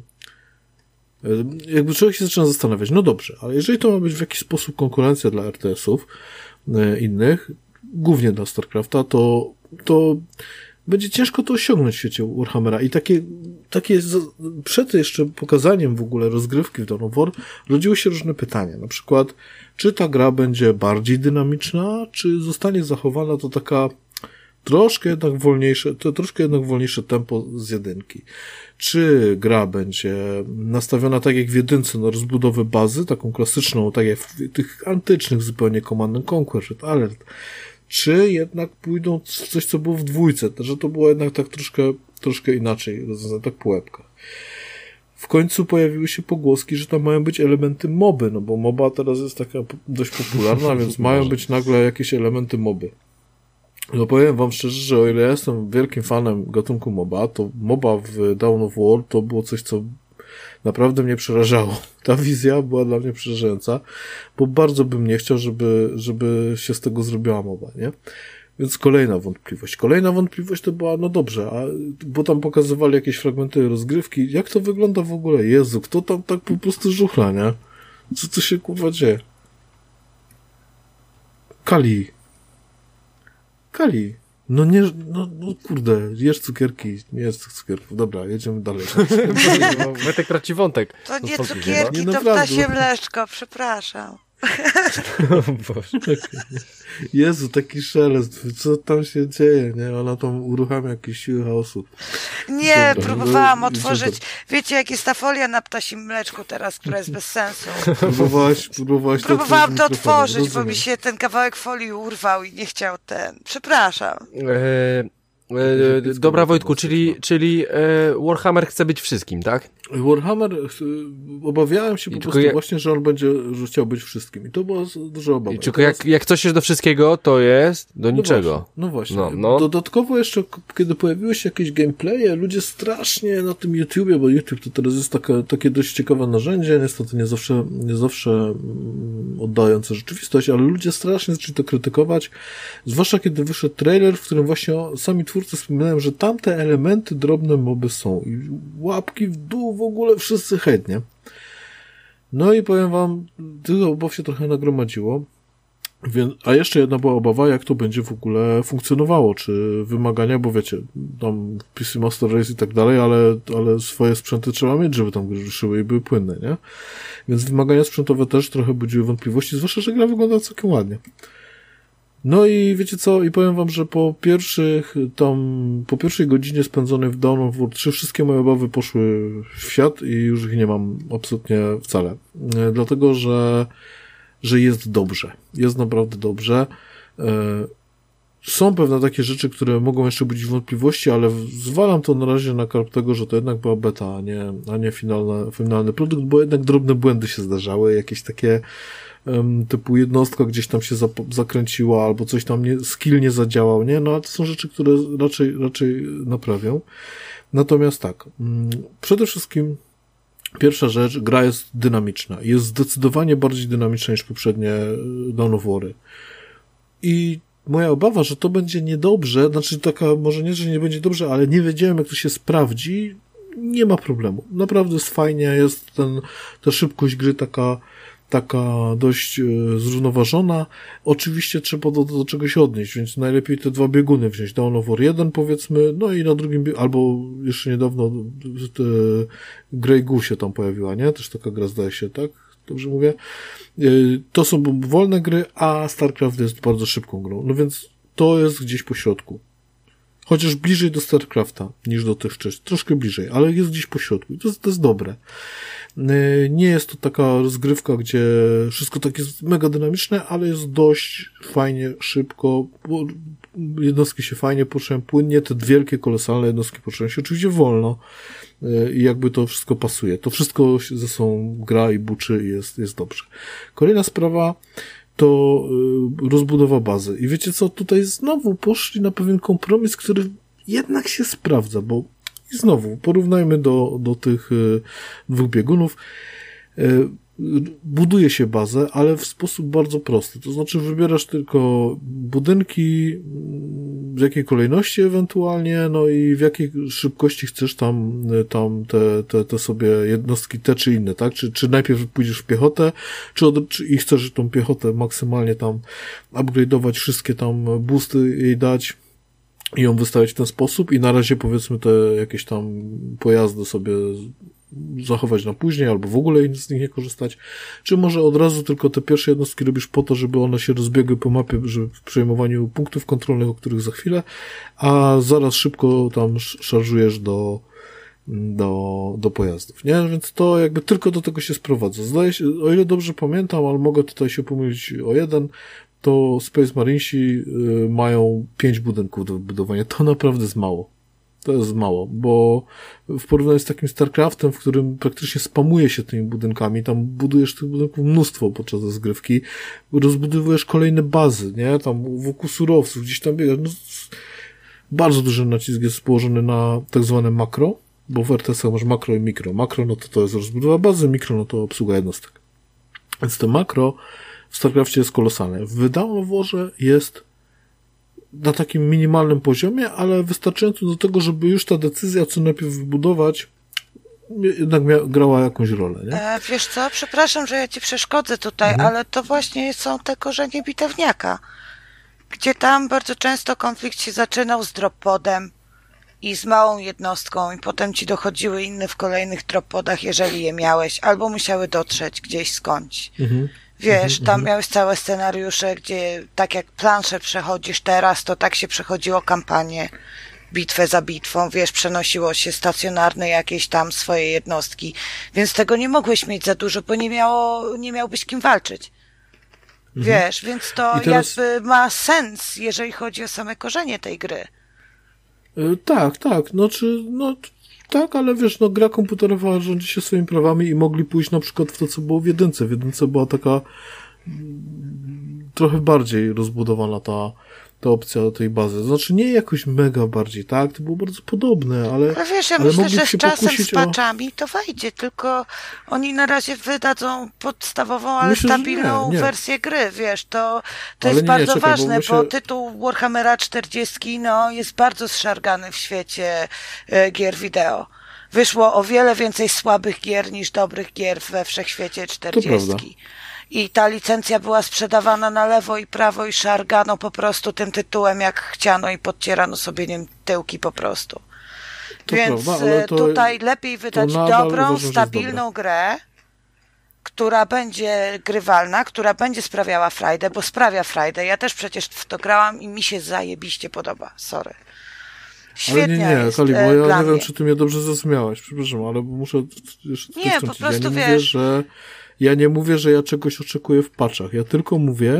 jakby człowiek się zaczyna zastanawiać, no dobrze, ale jeżeli to ma być w jakiś sposób konkurencja dla R T S-ów e, innych, głównie dla StarCrafta, to, to będzie ciężko to osiągnąć w świecie Warhammera i takie, takie z, przed jeszcze pokazaniem w ogóle rozgrywki w Dawn of War rodziły się różne pytania, na przykład, czy ta gra będzie bardziej dynamiczna, czy zostanie zachowana to taka troszkę jednak wolniejsze, to troszkę jednak wolniejsze tempo z jedynki. Czy gra będzie nastawiona tak jak w jedynce na rozbudowę bazy, taką klasyczną, tak jak w tych antycznych zupełnie Command and Conquer, Alert, czy jednak pójdą w coś, co było w dwójce, że to było jednak tak troszkę, troszkę inaczej rozwiązane, tak po łebkach. W końcu pojawiły się pogłoski, że tam mają być elementy moby, no bo moba teraz jest taka dość popularna, więc mają być nagle jakieś elementy moby. No powiem wam szczerze, że o ile ja jestem wielkim fanem gatunku moba, to moba w Dawn of War to było coś, co naprawdę mnie przerażało. Ta wizja była dla mnie przerażająca, bo bardzo bym nie chciał, żeby, żeby się z tego zrobiła moba, nie? Więc kolejna wątpliwość. Kolejna wątpliwość to była, no dobrze, a, bo tam pokazywali jakieś fragmenty rozgrywki. Jak to wygląda w ogóle? Jezu, kto tam tak po prostu żuchla, nie? Co to się kurwa dzieje? Kali. Kali. No nie, no, no kurde, jesz cukierki, nie jesz cukierków. Dobra, jedziemy dalej. Wojtek traci wątek. To nie cukierki, nie, to ptasie mleczko, przepraszam. O Boże. Jezu, taki szelest, co tam się dzieje, nie? Ona tam uruchamia jakieś siły chaosu. Nie, dobra, próbowałam no, otworzyć, super. Wiecie, jak jest ta folia na ptasim mleczku teraz, która jest bez sensu. Próbowałaś, próbowałaś to Próbowałam to otworzyć, bo mi się ten kawałek folii urwał i nie chciał ten. Przepraszam. E, E, dobra, Wojtku, czyli, czyli e, Warhammer chce być wszystkim, tak? Warhammer, e, obawiałem się po prostu ja... właśnie, że on będzie, że chciał być wszystkim. I to było dużo obawy. Tylko teraz... jak, jak coś jest do wszystkiego, to jest do no niczego. Właśnie, no właśnie. No, no. Dodatkowo jeszcze, kiedy pojawiły się jakieś gameplaye, ludzie strasznie na tym YouTubie, bo YouTube to teraz jest takie, takie dość ciekawe narzędzie, niestety nie zawsze, nie zawsze oddające rzeczywistość, ale ludzie strasznie zaczęli to krytykować, zwłaszcza kiedy wyszedł trailer, w którym właśnie sami twórcy wspominają, że tamte elementy, drobne moby są i łapki w dół w ogóle wszyscy chętnie. No i powiem wam, tych obaw się trochę nagromadziło. Więc, a jeszcze jedna była obawa, jak to będzie w ogóle funkcjonowało, czy wymagania, bo wiecie, tam P C Master Race i tak dalej, ale, ale swoje sprzęty trzeba mieć, żeby tam ruszyły i były płynne, nie? Więc wymagania sprzętowe też trochę budziły wątpliwości, zwłaszcza, że gra wygląda całkiem ładnie. No i wiecie co, i powiem wam, że po pierwszych, tam, po pierwszej godzinie spędzonej w Dawn of War trzy wszystkie moje obawy poszły w świat i już ich nie mam absolutnie wcale. Dlatego, że, że jest dobrze. Jest naprawdę dobrze. Są pewne takie rzeczy, które mogą jeszcze budzić wątpliwości, ale zwalam to na razie na karp tego, że to jednak była beta, a nie, a nie finalna, finalny produkt, bo jednak drobne błędy się zdarzały, jakieś takie typu jednostka gdzieś tam się zap- zakręciła, albo coś tam nie, skill nie zadziałał, nie? No ale to są rzeczy, które raczej, raczej naprawią. Natomiast tak, przede wszystkim pierwsza rzecz, gra jest dynamiczna. Jest zdecydowanie bardziej dynamiczna niż poprzednie Dawn of War. I moja obawa, że to będzie niedobrze, znaczy taka, może nie, że nie będzie dobrze, ale nie wiedziałem, jak to się sprawdzi, nie ma problemu. Naprawdę jest fajnie, jest ten, ta szybkość gry taka taka dość e, zrównoważona. Oczywiście trzeba do, do czegoś odnieść, więc najlepiej te dwa bieguny wziąć. Dawn of War jeden powiedzmy, no i na drugim, albo jeszcze niedawno te, Grey Goose się tam pojawiła, nie? Też taka gra zdaje się, tak? Dobrze mówię? E, to są wolne gry, a StarCraft jest bardzo szybką grą. No więc to jest gdzieś po środku. Chociaż bliżej do StarCrafta niż do tych wcześniej. Troszkę bliżej, ale jest gdzieś po środku. I to, to jest dobre. Nie jest to taka rozgrywka, gdzie wszystko tak jest mega dynamiczne, ale jest dość fajnie, szybko. Jednostki się fajnie poruszają płynnie, te wielkie, kolosalne jednostki poruszają się oczywiście wolno i jakby to wszystko pasuje. To wszystko ze sobą gra i buczy i jest, jest dobrze. Kolejna sprawa to rozbudowa bazy. I wiecie co, tutaj znowu poszli na pewien kompromis, który jednak się sprawdza, bo i znowu porównajmy do, do tych y, dwóch biegunów. Y, buduje się bazę, ale w sposób bardzo prosty. To znaczy wybierasz tylko budynki, w jakiej kolejności ewentualnie, no i w jakiej szybkości chcesz tam, tam te, te, te sobie jednostki te czy inne, tak? Czy, czy najpierw pójdziesz w piechotę, czy, od, czy i chcesz tą piechotę maksymalnie tam upgrade'ować, wszystkie tam boosty jej dać i ją wystawiać w ten sposób i na razie powiedzmy te jakieś tam pojazdy sobie zachować na później, albo w ogóle z nich nie korzystać, czy może od razu tylko te pierwsze jednostki robisz po to, żeby one się rozbiegły po mapie, żeby w przejmowaniu punktów kontrolnych, o których za chwilę, a zaraz szybko tam szarżujesz do do, do pojazdów, nie? Więc to jakby tylko do tego się sprowadza. Zdaje się, o ile dobrze pamiętam, ale mogę tutaj się pomylić o jeden, to Space Marinesi y, mają pięć budynków do budowania. To naprawdę jest mało. To jest mało, bo w porównaniu z takim StarCraftem, w którym praktycznie spamuje się tymi budynkami, tam budujesz tych budynków mnóstwo podczas rozgrywki, rozbudowujesz kolejne bazy, nie? Tam wokół surowców, gdzieś tam biegasz. No, bardzo duży nacisk jest położony na tak zwane makro, bo w R T S-ach masz makro i mikro. Makro, no to to jest rozbudowa bazy, mikro, no to obsługa jednostek. Więc to makro w StarCraftie jest kolosalne. W Dawn of Warze jest na takim minimalnym poziomie, ale wystarczająco do tego, żeby już ta decyzja, co najpierw wybudować, jednak mia- grała jakąś rolę, nie? E, wiesz co, przepraszam, że ja ci przeszkodzę tutaj, mhm. ale to właśnie są te korzenie bitewniaka, gdzie tam bardzo często konflikt się zaczynał z drop-podem i z małą jednostką i potem ci dochodziły inne w kolejnych drop-podach, jeżeli je miałeś, albo musiały dotrzeć gdzieś skądś. Mhm. Wiesz, tam miałeś całe scenariusze, gdzie tak jak planszę przechodzisz teraz, to tak się przechodziło kampanię, bitwę za bitwą, wiesz, przenosiło się stacjonarne jakieś tam swoje jednostki, więc tego nie mogłeś mieć za dużo, bo nie miało, nie miałbyś kim walczyć. Wiesz, więc to teraz jakby ma sens, jeżeli chodzi o same korzenie tej gry. Yy, tak, tak, no czy, no tak, ale wiesz, no gra komputerowa rządzi się swoimi prawami i mogli pójść na przykład w to, co było w jedynce. W jedynce była taka mm, trochę bardziej rozbudowana ta ta opcja tej bazy. Znaczy nie jakoś mega bardziej, tak? To było bardzo podobne, ale ale wiesz, ja ale myślę, że z czasem, z o... patchami to wejdzie, tylko oni na razie wydadzą podstawową, ale myślę, stabilną nie, nie. wersję gry, wiesz, to, to Ale jest nie, nie, bardzo czekaj, bo ważne, my się... bo tytuł Warhammera czterdzieści, no, jest bardzo zszargany w świecie e, gier wideo. Wyszło o wiele więcej słabych gier niż dobrych gier we wszechświecie czterdzieści. I ta licencja była sprzedawana na lewo i prawo i szargano po prostu tym tytułem jak chciano i podcierano sobie nim tyłki po prostu. To Więc prawda, ale to, tutaj lepiej wydać dobrą, uważam, stabilną grę, która będzie grywalna, która będzie sprawiała frajdę, bo sprawia frajdę. Ja też przecież w to grałam i mi się zajebiście podoba. Sorry. Świetnie. Ale nie, nie, jest, Kali, bo e, ja dla nie mnie. wiem, czy ty mnie dobrze zrozumiałaś. Przepraszam, ale muszę jeszcze Nie, po wtrącić. prostu ja nie wiesz. mówię, że ja nie mówię, że ja czegoś oczekuję w patchach. Ja tylko mówię,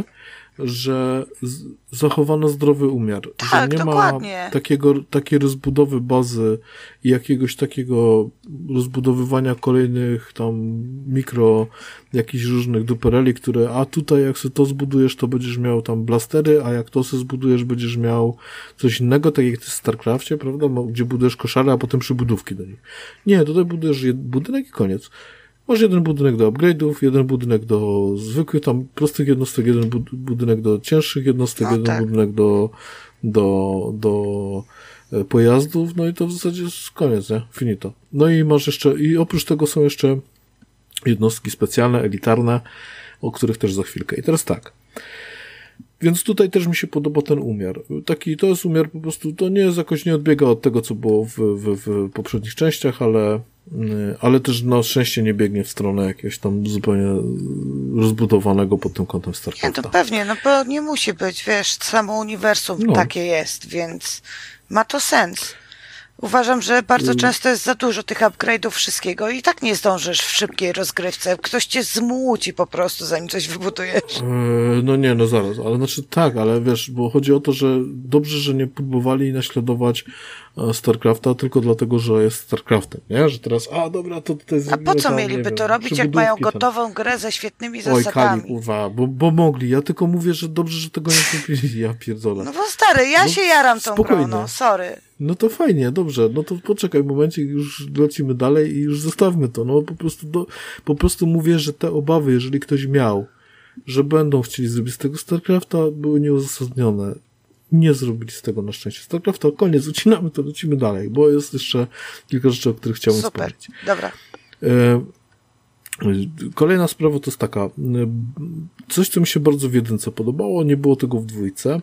że z, zachowano zdrowy umiar. Tak, że nie dokładnie. ma takiego, takiej rozbudowy bazy i jakiegoś takiego rozbudowywania kolejnych tam mikro jakichś różnych dupereli, które a tutaj jak sobie to zbudujesz, to będziesz miał tam blastery, a jak to sobie zbudujesz, będziesz miał coś innego, tak jak w StarCraftie, prawda? Gdzie budujesz koszary, a potem przybudówki do nich. Nie, tutaj budujesz budynek i koniec. Masz jeden budynek do upgrade'ów, jeden budynek do zwykłych tam prostych jednostek, jeden bud- budynek do cięższych jednostek, No jeden tak. budynek do, do, do e, pojazdów, no i to w zasadzie jest koniec, nie? Finito. No i masz jeszcze, i oprócz tego są jeszcze jednostki specjalne, elitarne, o których też za chwilkę. I teraz tak. Więc tutaj też mi się podoba ten umiar. Taki, to jest umiar po prostu, to nie jest jakoś, nie odbiega od tego, co było w, w, w poprzednich częściach, ale, ale też na szczęście nie biegnie w stronę jakiegoś tam zupełnie rozbudowanego pod tym kątem Nie, StarCrafta. to pewnie, no bo nie musi być, wiesz, samo uniwersum No. takie jest, więc ma to sens. Uważam, że bardzo Mm. często jest za dużo tych upgrade'ów wszystkiego i tak nie zdążysz w szybkiej rozgrywce. Ktoś cię zmuci po prostu, zanim coś wybudujesz. Eee, No nie, no zaraz, ale znaczy tak, ale wiesz, bo chodzi o to, że dobrze, że nie próbowali naśladować e, StarCrafta tylko dlatego, że jest StarCraftem, nie? Że teraz, a dobra, to tutaj A zrobimy po co tam, mieliby nie to wiem, robić, jak mają przybudówki tam. gotową grę ze świetnymi Oj, Kali, zasadami? kurwa, bo, bo mogli, ja tylko mówię, że dobrze, że tego nie kupili, ja pierdolę. No bo stary, ja No, się jaram tą spokojnie. grą, no sorry. No to fajnie, dobrze, no to poczekaj momencie, już lecimy dalej i już zostawmy to, no po prostu, do, po prostu mówię, że te obawy, jeżeli ktoś miał, że będą chcieli zrobić z tego StarCrafta, były nieuzasadnione. Nie zrobili z tego na szczęście StarCrafta, koniec, ucinamy to, lecimy dalej, bo jest jeszcze kilka rzeczy, o których chciałbym Super, wspomnieć. dobra. E, Kolejna sprawa to jest taka, e, coś, co mi się bardzo w jedynce podobało, nie było tego w dwójce.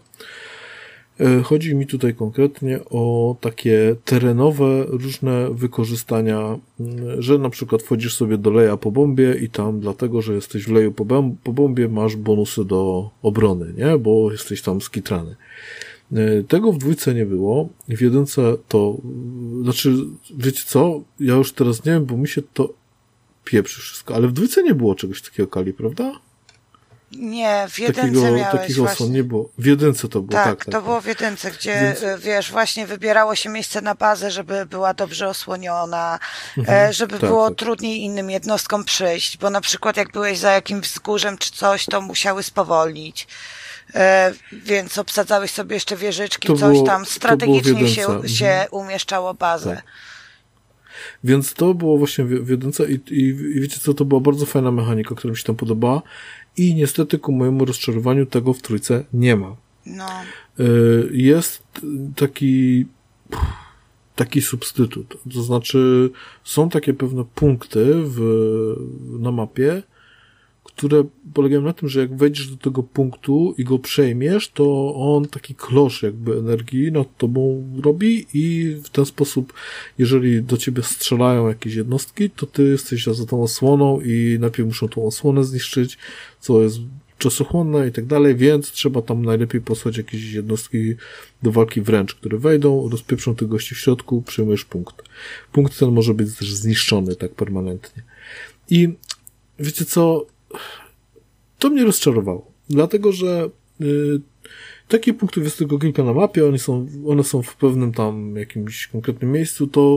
E, Chodzi mi tutaj konkretnie o takie terenowe różne wykorzystania, m, że na przykład wchodzisz sobie do leja po bombie i tam dlatego, że jesteś w leju po, bom- po bombie masz bonusy do obrony, nie? Bo jesteś tam skitrany. E, Tego w dwójce nie było. W jedynce to, znaczy, wiecie co? Ja już teraz nie wiem, bo mi się to pieprzy wszystko, ale w dwójce nie było czegoś takiego, Kali, prawda? Nie, w jedynce Takiego, miałeś takiego właśnie. osłon nie było. W jedynce to było, Tak, tak. tak to tak. było w jedynce, gdzie, Więc- e, wiesz, właśnie wybierało się miejsce na bazę, żeby była dobrze osłoniona, Mhm, e, żeby tak, było tak. trudniej innym jednostkom przyjść, bo na przykład jak byłeś za jakimś wzgórzem czy coś, to musiały spowolnić. E, więc obsadzałeś sobie jeszcze wieżyczki, To coś było- tam to strategicznie było w się, jedynce, się mhm. umieszczało bazę. Tak. Więc to było właśnie w, w jedynce i, i, i wiecie co, to była bardzo fajna mechanika, która mi się tam podobała i niestety ku mojemu rozczarowaniu tego w trójce nie ma. No, Y, Jest taki taki substytut, to znaczy są takie pewne punkty w, na mapie, które polegają na tym, że jak wejdziesz do tego punktu i go przejmiesz, to on taki klosz jakby energii nad tobą robi i w ten sposób, jeżeli do ciebie strzelają jakieś jednostki, to ty jesteś za tą osłoną i najpierw muszą tą osłonę zniszczyć, co jest czasochłonne i tak dalej, więc trzeba tam najlepiej posłać jakieś jednostki do walki wręcz, które wejdą, rozpieprzą tych gości w środku, przyjmujesz punkt. Punkt ten może być też zniszczony tak permanentnie. I wiecie co, to mnie rozczarowało, dlatego że yy, takich punktów jest tylko kilka na mapie, one są, one są w pewnym tam jakimś konkretnym miejscu, to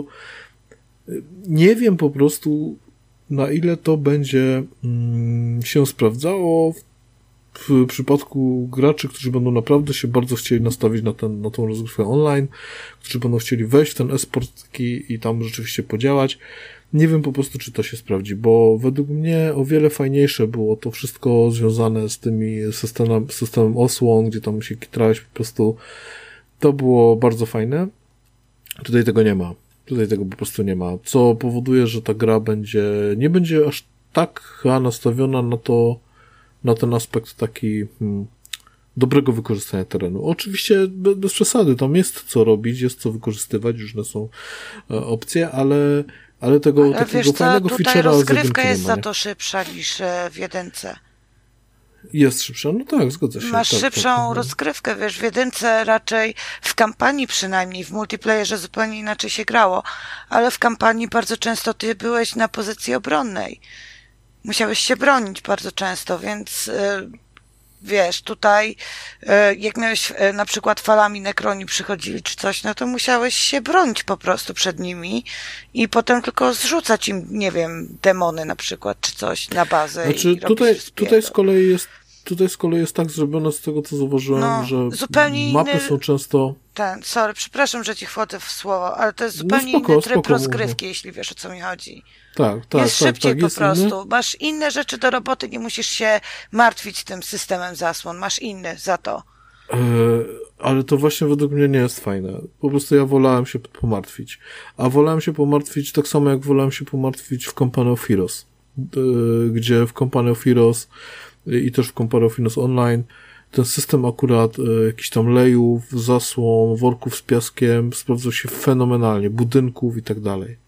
nie wiem po prostu, na ile to będzie mm, się sprawdzało w, w przypadku graczy, którzy będą naprawdę się bardzo chcieli nastawić na, ten, na tą rozgrywkę online, którzy będą chcieli wejść w ten e-sport i, i tam rzeczywiście podziałać. Nie wiem po prostu, czy to się sprawdzi, bo według mnie o wiele fajniejsze było to wszystko związane z tymi systemem, systemem osłon, gdzie tam się kitrałeś po prostu. To było bardzo fajne. Tutaj tego nie ma. Tutaj tego po prostu nie ma. Co powoduje, że ta gra będzie, nie będzie aż tak chyba nastawiona na to, na ten aspekt taki hmm, dobrego wykorzystania terenu. Oczywiście bez przesady, tam jest co robić, jest co wykorzystywać, różne są e, opcje, ale ale tego ale takiego wiesz co, fajnego tutaj feature'a rozgrywka z jest nie ma, za to szybsza niż w jedynce. Jest szybsza? No tak, zgodzę się. Masz tak, szybszą tak, rozgrywkę, wiesz, w jedynce raczej, w kampanii przynajmniej, w multiplayerze zupełnie inaczej się grało, ale w kampanii bardzo często ty byłeś na pozycji obronnej. Musiałeś się bronić bardzo często, więc yy, wiesz, tutaj yy, jak miałeś yy, na przykład falami nekroni przychodzili czy coś, no to musiałeś się bronić po prostu przed nimi i potem tylko zrzucać im, nie wiem, demony na przykład, czy coś na bazę. Znaczy i tutaj, tutaj z kolei jest Tutaj z kolei jest tak zrobione z tego, co zauważyłem, no, że zupełnie mapy inny, są często... Ten, sorry, przepraszam, że ci wchodzę w słowo, ale to jest zupełnie no spoko, inny tryb spoko, rozgrywki, no. jeśli wiesz, o co mi chodzi. Tak, tak, jest tak, szybciej tak, po jest prostu. inny. Masz inne rzeczy do roboty, nie musisz się martwić tym systemem zasłon. Masz inny za to. Yy, ale to właśnie według mnie nie jest fajne. Po prostu ja wolałem się pomartwić. A wolałem się pomartwić tak samo, jak wolałem się pomartwić w Company of Heroes. Yy, gdzie w Company of Heroes i też w Company of Heroes Online ten system akurat y, jakichś tam lejów, zasłon, worków z piaskiem sprawdzał się fenomenalnie, budynków i tak dalej.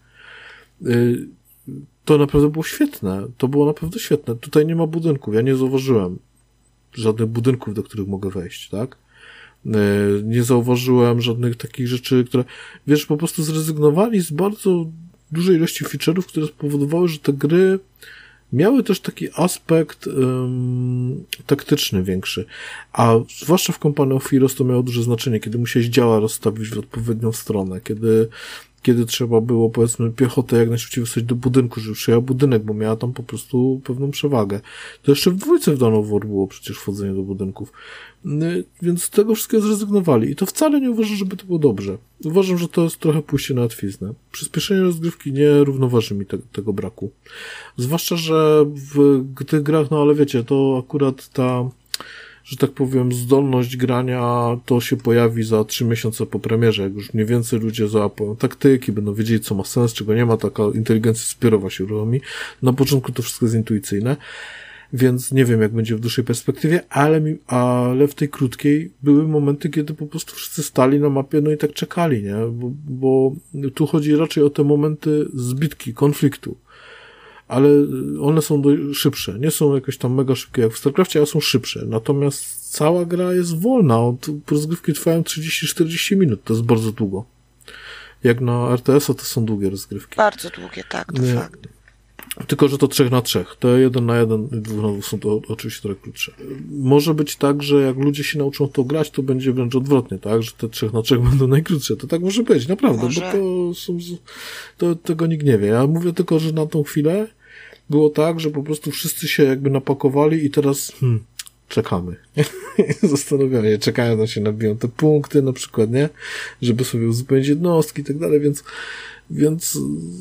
Y, to naprawdę było świetne. To było naprawdę świetne. Tutaj nie ma budynków. Ja nie zauważyłem żadnych budynków, do których mogę wejść, tak? Y, nie zauważyłem żadnych takich rzeczy, które, wiesz, po prostu zrezygnowali z bardzo dużej ilości feature'ów, które spowodowały, że te gry miały też taki aspekt um, taktyczny większy, a zwłaszcza w Company of Heroes to miało duże znaczenie, kiedy musiałeś działa rozstawić w odpowiednią stronę, kiedy, kiedy trzeba było, powiedzmy, piechotę jak najszybciej wysłać do budynku, żeby przyjęła budynek, bo miała tam po prostu pewną przewagę. To jeszcze w dwójce w Dawn of War było przecież wchodzenie do budynków. Więc z tego wszystkiego zrezygnowali. I to wcale nie uważam, żeby to było dobrze. Uważam, że to jest trochę pójście na łatwiznę. Przyspieszenie rozgrywki nie równoważy mi te, tego braku. Zwłaszcza, że w tych grach, no ale wiecie, to akurat ta, że tak powiem, zdolność grania to się pojawi za trzy miesiące po premierze, jak już mniej więcej ludzie załapią taktyki, będą wiedzieli, co ma sens, czego nie ma, taka inteligencja zbiorowa się uruchomi. Na początku to wszystko jest intuicyjne. Więc nie wiem, jak będzie w dłuższej perspektywie, ale, mi, ale w tej krótkiej były momenty, kiedy po prostu wszyscy stali na mapie, no i tak czekali, nie? Bo, bo tu chodzi raczej o te momenty zbitki, konfliktu. Ale one są do, szybsze. Nie są jakoś tam mega szybkie jak w StarCraftie, ale są szybsze. Natomiast cała gra jest wolna. Od, rozgrywki trwają trzydzieści czterdzieści minut. To jest bardzo długo. Jak na R T S a to są długie rozgrywki. Bardzo długie, tak, to nie. fakt. Tylko, że to trzech na trzech. Te jeden na jeden i dwóch na dwóch są to oczywiście trochę krótsze. Może być tak, że jak ludzie się nauczą to grać, to będzie wręcz odwrotnie, tak? Że te trzech na trzech będą najkrótsze. To tak może być, naprawdę, może. Bo to są, to tego nikt nie wie. Ja mówię tylko, że na tą chwilę było tak, że po prostu wszyscy się jakby napakowali i teraz hmm, czekamy. Zastanawiamy się, czekają, aż się nabiją te punkty na przykład, nie? Żeby sobie uzupełnić jednostki i tak dalej, więc więc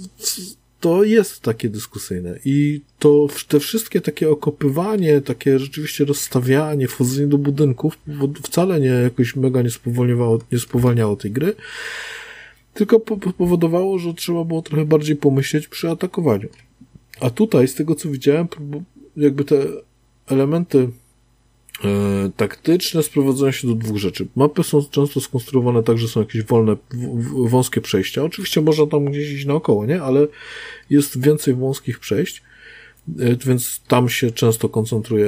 to jest takie dyskusyjne i to te wszystkie takie okopywanie, takie rzeczywiście rozstawianie, wchodzenie do budynków wcale nie jakoś mega nie spowalniało, nie spowalniało tej gry, tylko powodowało, że trzeba było trochę bardziej pomyśleć przy atakowaniu. A tutaj, z tego co widziałem, jakby te elementy e, taktyczne sprowadzają się do dwóch rzeczy. Mapy są często skonstruowane tak, że są jakieś wolne, w, wąskie przejścia. Oczywiście można tam gdzieś iść naokoło, nie? Ale jest więcej wąskich przejść, e, więc tam się często koncentruje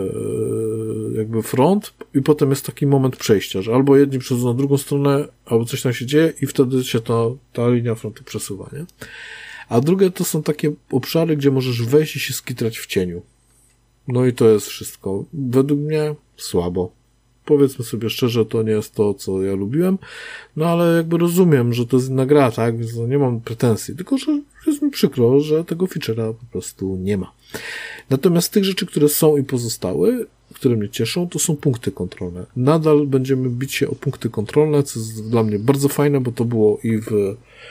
e, jakby front i potem jest taki moment przejścia, że albo jedni przechodzą na drugą stronę, albo coś tam się dzieje i wtedy się ta, ta linia frontu przesuwa, nie? A drugie to są takie obszary, gdzie możesz wejść i się skitrać w cieniu. No i to jest wszystko. Według mnie słabo. powiedzmy sobie szczerze, to nie jest to, co ja lubiłem, no ale jakby rozumiem, że to jest inna gra, tak, więc nie mam pretensji, tylko że jest mi przykro, że tego feature'a po prostu nie ma. Natomiast z tych rzeczy, które są i pozostały, które mnie cieszą, to są punkty kontrolne. Nadal będziemy bić się o punkty kontrolne, co jest dla mnie bardzo fajne, bo to było i w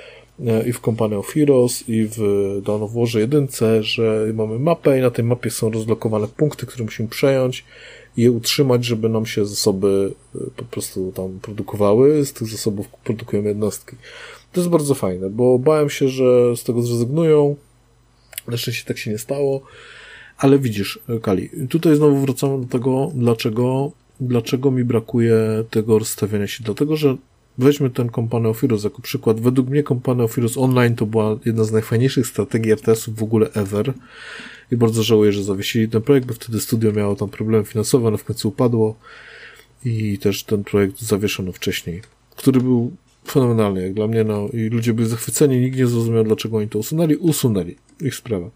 i w Company of Heroes, i w Dawn of Warze jedynce, że mamy mapę i na tej mapie są rozlokowane punkty, które musimy przejąć i je utrzymać, żeby nam się zasoby po prostu tam produkowały. Z tych zasobów produkujemy jednostki. To jest bardzo fajne, bo bałem się, że z tego zrezygnują. Na szczęście tak się nie stało. Ale widzisz, Kali, tutaj znowu wracamy do tego, dlaczego, dlaczego mi brakuje tego rozstawiania się. Dlatego, że weźmy ten Company of Heroes jako przykład. Według mnie Company of Heroes Online to była jedna z najfajniejszych strategii R T S-ów w ogóle ever. I bardzo żałuję, że zawiesili ten projekt, bo wtedy studio miało tam problemy finansowe, ale w końcu upadło. I też ten projekt zawieszono wcześniej, który był fenomenalny jak dla mnie, no i ludzie byli zachwyceni, nikt nie zrozumiał, dlaczego oni to usunęli. Usunęli. Ich sprawa.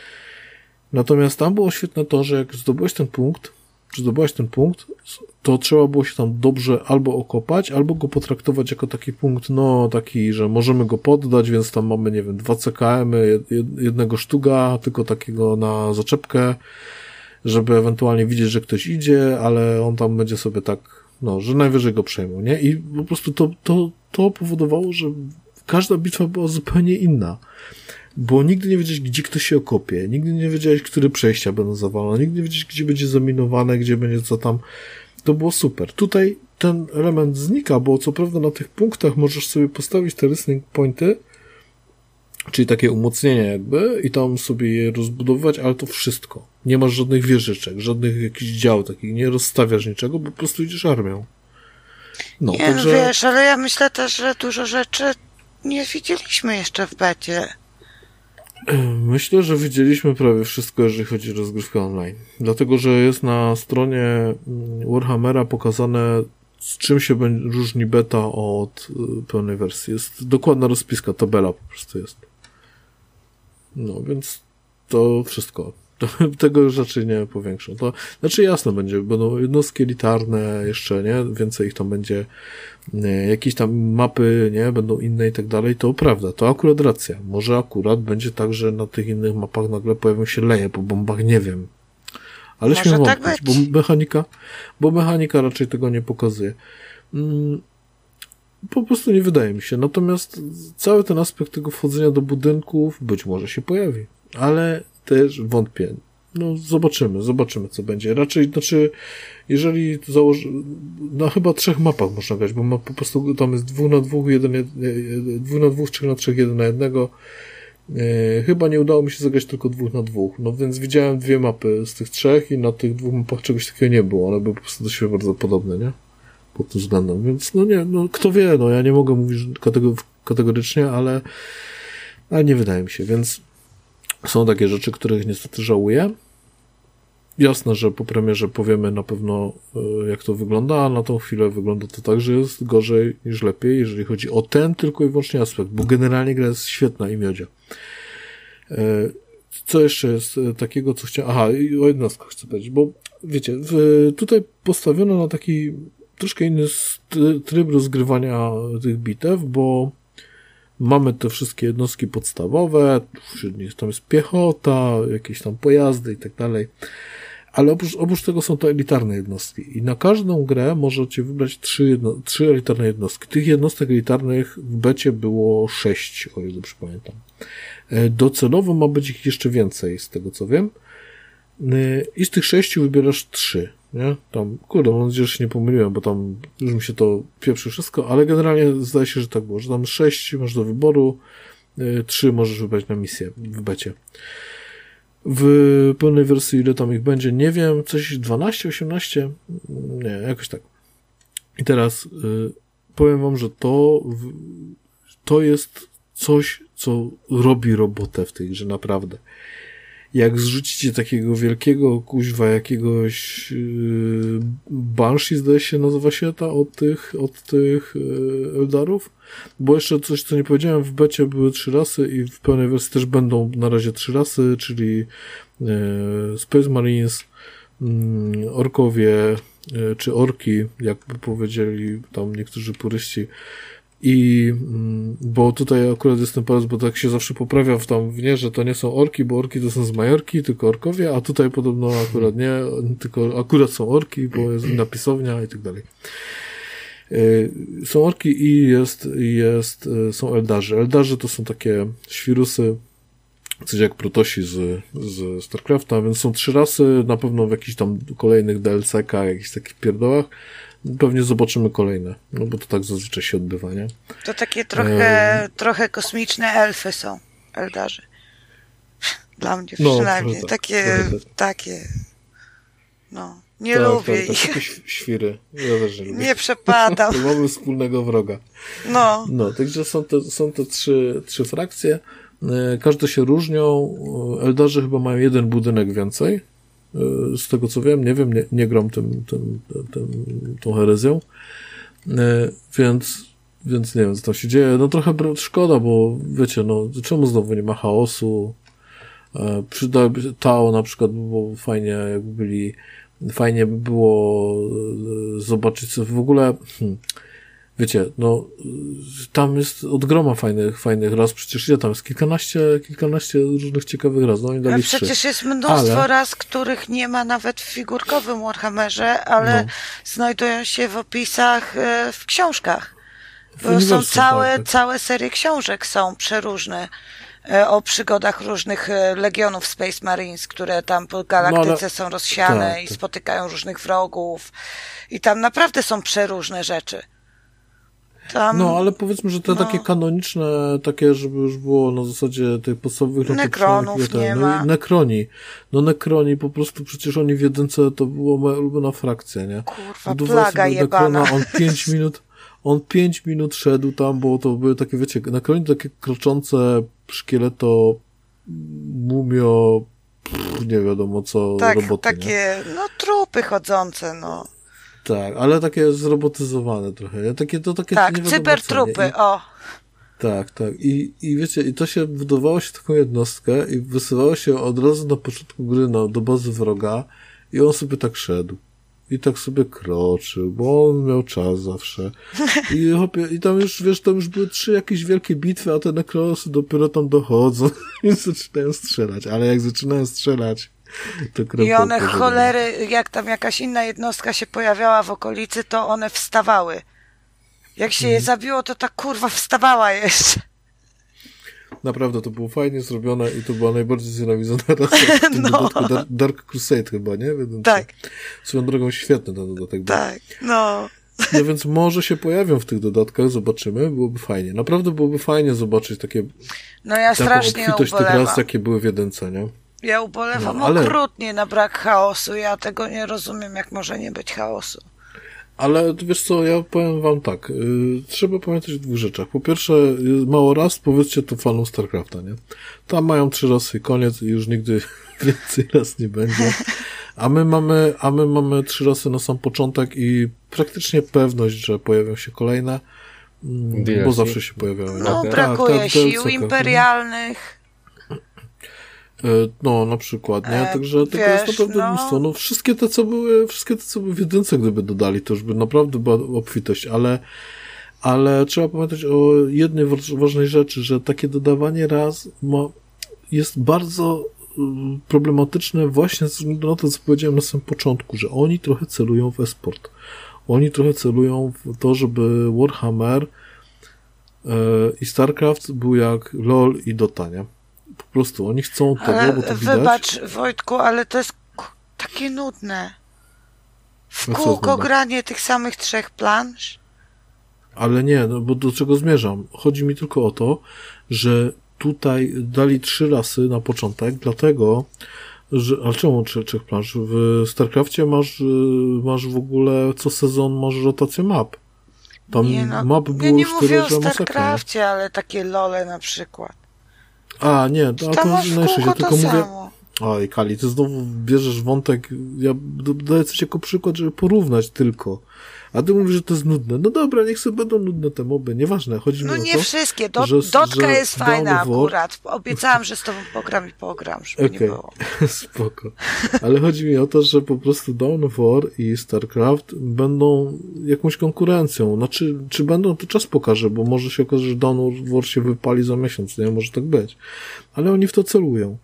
Natomiast tam było świetne to, że jak zdobyłeś ten punkt, czy zdobyłeś ten punkt, to trzeba było się tam dobrze albo okopać, albo go potraktować jako taki punkt, no taki, że możemy go poddać, więc tam mamy, nie wiem, dwa C K M-y, jednego sztuga, tylko takiego na zaczepkę, żeby ewentualnie widzieć, że ktoś idzie, ale on tam będzie sobie tak, no, że najwyżej go przejmą, nie? I po prostu to, to, to powodowało, że każda bitwa była zupełnie inna. Bo nigdy nie wiedziałeś, gdzie ktoś się okopie, nigdy nie wiedziałeś, które przejścia będą zawalone, nigdy nie wiedziałeś, gdzie będzie zaminowane, gdzie będzie co tam. To było super. Tutaj ten element znika, bo co prawda na tych punktach możesz sobie postawić te listening pointy, czyli takie umocnienia jakby, i tam sobie je rozbudowywać, ale to wszystko. Nie masz żadnych wieżyczek, żadnych jakichś dział takich, nie rozstawiasz niczego, bo po prostu idziesz armią. No, nie, także... no wiesz, ale ja myślę też, że dużo rzeczy nie widzieliśmy jeszcze w becie. Myślę, że widzieliśmy prawie wszystko, jeżeli chodzi o rozgrywkę online. Dlatego, że jest na stronie Warhammera pokazane, z czym się różni beta od pełnej wersji. Jest dokładna rozpiska, tabela po prostu jest. No, więc to wszystko. Tego już raczej nie powiększą. To, znaczy jasne będzie, będą jednostki elitarne jeszcze, nie? Więcej ich tam będzie, nie, jakieś tam mapy, nie? Będą inne i tak dalej, to prawda, to akurat racja. Może akurat będzie tak, że na tych innych mapach nagle pojawią się leje po bombach, nie wiem. Ale Może śmiem tak wątpić, być. bo mechanika, bo mechanika raczej tego nie pokazuje. Mm, po prostu nie wydaje mi się. Natomiast cały ten aspekt tego wchodzenia do budynków być może się pojawi. Ale też wątpię. No, zobaczymy, zobaczymy, co będzie. Raczej, znaczy, jeżeli założy, na chyba trzech mapach można grać, bo ma po prostu, tam jest dwóch na dwóch, jeden, dwóch na dwóch, trzech na trzech, jeden na jednego. E, chyba nie udało mi się zagrać tylko dwóch na dwóch. No więc widziałem dwie mapy z tych trzech i na tych dwóch mapach czegoś takiego nie było. One były po prostu do siebie bardzo podobne, nie? Pod tym względem. Więc, no nie, no kto wie, no ja nie mogę mówić kategorycznie, ale, ale nie wydaje mi się, więc są takie rzeczy, których niestety żałuję. Jasne, że po premierze powiemy na pewno, jak to wygląda, a na tą chwilę wygląda to tak, że jest gorzej niż lepiej, jeżeli chodzi o ten tylko i wyłącznie aspekt, bo generalnie gra jest świetna i miodzia. Co jeszcze jest takiego, co chciałem... Aha, i o jednostkach chcę powiedzieć, bo wiecie, tutaj postawiono na taki troszkę inny tryb rozgrywania tych bitew, bo mamy te wszystkie jednostki podstawowe, wśród nich tam jest piechota, jakieś tam pojazdy i tak dalej. Ale oprócz, oprócz tego są to elitarne jednostki. I na każdą grę możecie wybrać trzy, jedno, trzy elitarne jednostki. Tych jednostek elitarnych w becie było sześć, o ile dobrze pamiętam. Docelowo ma być ich jeszcze więcej, z tego co wiem. I z tych sześciu wybierasz trzy. Nie? Tam, kurde, mam nadzieję, że się nie pomyliłem, bo tam już mi się to pieprzy wszystko, ale generalnie zdaje się, że tak było, że tam sześć masz do wyboru, trzy możesz wybrać na misję w becie. W pełnej wersji ile tam ich będzie, nie wiem, coś dwanaście, osiemnaście? Nie, jakoś tak. I teraz y, powiem wam, że to w, to jest coś, co robi robotę w tej grze, naprawdę. Jak zrzucicie takiego wielkiego kuźwa jakiegoś yy, Banshee, zdaje się, nazywa się ta od tych, od tych yy, Eldarów, bo jeszcze coś, co nie powiedziałem, w becie były trzy rasy i w pełnej wersji też będą na razie trzy rasy, czyli yy, Space Marines, yy, orkowie, czy orki, jakby powiedzieli tam niektórzy puryści. I, bo tutaj akurat jest ten paradoks, bo tak się zawsze poprawia w tam w nie, że to nie są orki, bo orki to są z Majorki, tylko orkowie, a tutaj podobno akurat nie, tylko akurat są orki, bo jest inna pisownia i tak dalej. Są orki i jest, jest, są eldarzy. Eldarzy to są takie świrusy, coś jak protosi z, z StarCrafta, więc są trzy rasy, na pewno w jakichś tam kolejnych D L C-kach, jakichś takich pierdołach. Pewnie zobaczymy kolejne, no bo to tak zazwyczaj się odbywa, nie? To takie trochę, e... trochę kosmiczne elfy są, eldarzy. Dla mnie no, przynajmniej. Tak, takie, takie, no, nie tak, lubię tak, ich. Takie świry, ja też nie lubię. Nie przepadam. Mamy wspólnego wroga. No. No, także są te, są te trzy, trzy frakcje, każde się różnią, eldarzy chyba mają jeden budynek więcej, z tego co wiem, nie wiem, nie, nie gram tym, tym, tym, tą herezją, więc, więc nie wiem, co tam się dzieje. No trochę szkoda, bo wiecie, no czemu znowu nie ma chaosu? Przydałoby się Tao na przykład, by było fajnie, jakby byli, fajnie by było zobaczyć, co w ogóle, hmm, wiecie, no tam jest od groma fajnych, fajnych ras, przecież ile tam jest? Kilkanaście, kilkanaście różnych ciekawych ras, no oni dali trzy. Przecież jest mnóstwo ale... ras, których nie ma nawet w figurkowym Warhammerze, ale no. znajdują się w opisach w książkach. Bo są całe, tak. całe serie książek są przeróżne o przygodach różnych legionów Space Marines, które tam po galaktyce no, ale... są rozsiane tak, i tak. spotykają różnych wrogów i tam naprawdę są przeróżne rzeczy. Tam, no, ale powiedzmy, że te no. takie kanoniczne, takie, żeby już było na zasadzie tych podstawowych... Nekronów nie no ma. I Nekroni. No Nekroni, po prostu przecież oni w jedynce to była moja ulubiona frakcja, nie? Kurwa, plaga jebana. Nekrona, on pięć minut, on pięć minut szedł tam, bo to były takie, wiecie, Nekroni takie kroczące szkieleto, mumio, pff, nie wiadomo co, tak, roboty, takie, nie? no trupy chodzące, no. Tak, ale takie zrobotyzowane trochę, nie? Takie, to takie tak, cybertrupy, I, o. Tak, tak. I, I wiecie, i to się budowało się taką jednostkę i wysyłało się od razu na początku gry no, do bazy wroga i on sobie tak szedł. I tak sobie kroczył, bo on miał czas zawsze. I, hopie, i tam już, wiesz, tam już były trzy jakieś wielkie bitwy, a te nekrosy dopiero tam dochodzą i zaczynają strzelać. Ale jak zaczynają strzelać, i one cholery, jak tam jakaś inna jednostka się pojawiała w okolicy, to one wstawały. Jak się je zabiło, to ta kurwa wstawała jeszcze. Naprawdę, to było fajnie zrobione i to była najbardziej znienawidzona rasa w tym no. dodatku Dark, Dark Crusade chyba, nie? Więc tak. Swoją drogą świetny ten dodatek. Tak, no. No więc może się pojawią w tych dodatkach, zobaczymy, byłoby fajnie. Naprawdę byłoby fajnie zobaczyć takie no ja strasznie obfitość tych ras, jakie były w jedynce, nie? Ja ubolewam no, ale... okrutnie na brak chaosu. Ja tego nie rozumiem, jak może nie być chaosu. Ale wiesz co, ja powiem wam tak. Yy, trzeba pamiętać o dwóch rzeczach. Po pierwsze, yy, mało raz, powiedzcie to fanom StarCrafta, nie? Tam mają trzy rasy, koniec i już nigdy więcej raz nie będzie. A my mamy, a my mamy trzy rasy na sam początek i praktycznie pewność, że pojawią się kolejne, yy, bo zawsze się pojawiają. No, tak, brakuje tak, sił imperialnych. No, na przykład, nie? Także tego jest naprawdę no. mnóstwo. No, wszystkie te, co były, wszystkie te, co były w jedynce, gdyby dodali, to już by naprawdę była obfitość, ale, ale trzeba pamiętać o jednej ważnej rzeczy, że takie dodawanie raz ma, jest bardzo problematyczne właśnie ze względu na to, co powiedziałem na samym początku, że oni trochę celują w e-sport. Oni trochę celują w to, żeby Warhammer yy, i StarCraft był jak LoL i Dota, nie? Po prostu oni chcą tego, ale bo to widać. Wybacz, Wojtku, ale to jest takie nudne. W no kółko granie tych samych trzech plansz. Ale nie, no bo do czego zmierzam? Chodzi mi tylko o to, że tutaj dali trzy rasy na początek, dlatego, że... Ale czemu trzy, trzech plansz? W StarCrafcie masz, masz w ogóle co sezon masz rotację map. Tam nie no, map było ja nie cztery, mówię o StarCrafcie, ale takie lole na przykład. A, nie, to, to jest inna rzecz, ja tylko mówię... Samo. Oj, Kali, ty znowu bierzesz wątek, ja daję coś jako przykład, żeby porównać tylko, A ty mówisz, że to jest nudne. No dobra, niech sobie będą nudne te moby, nieważne. Chodzi no mi o nie to, wszystkie. Do, że, Dotka że jest fajna Dawn of War... akurat. Obiecałam, że z tobą pogram i pogram, żeby okay. nie było. Spoko. Ale chodzi mi o to, że po prostu Dawn of War i StarCraft będą jakąś konkurencją. Znaczy, czy będą, to czas pokaże, bo może się okaże, że Dawn of War się wypali za miesiąc, nie? Może tak być. Ale oni w to celują.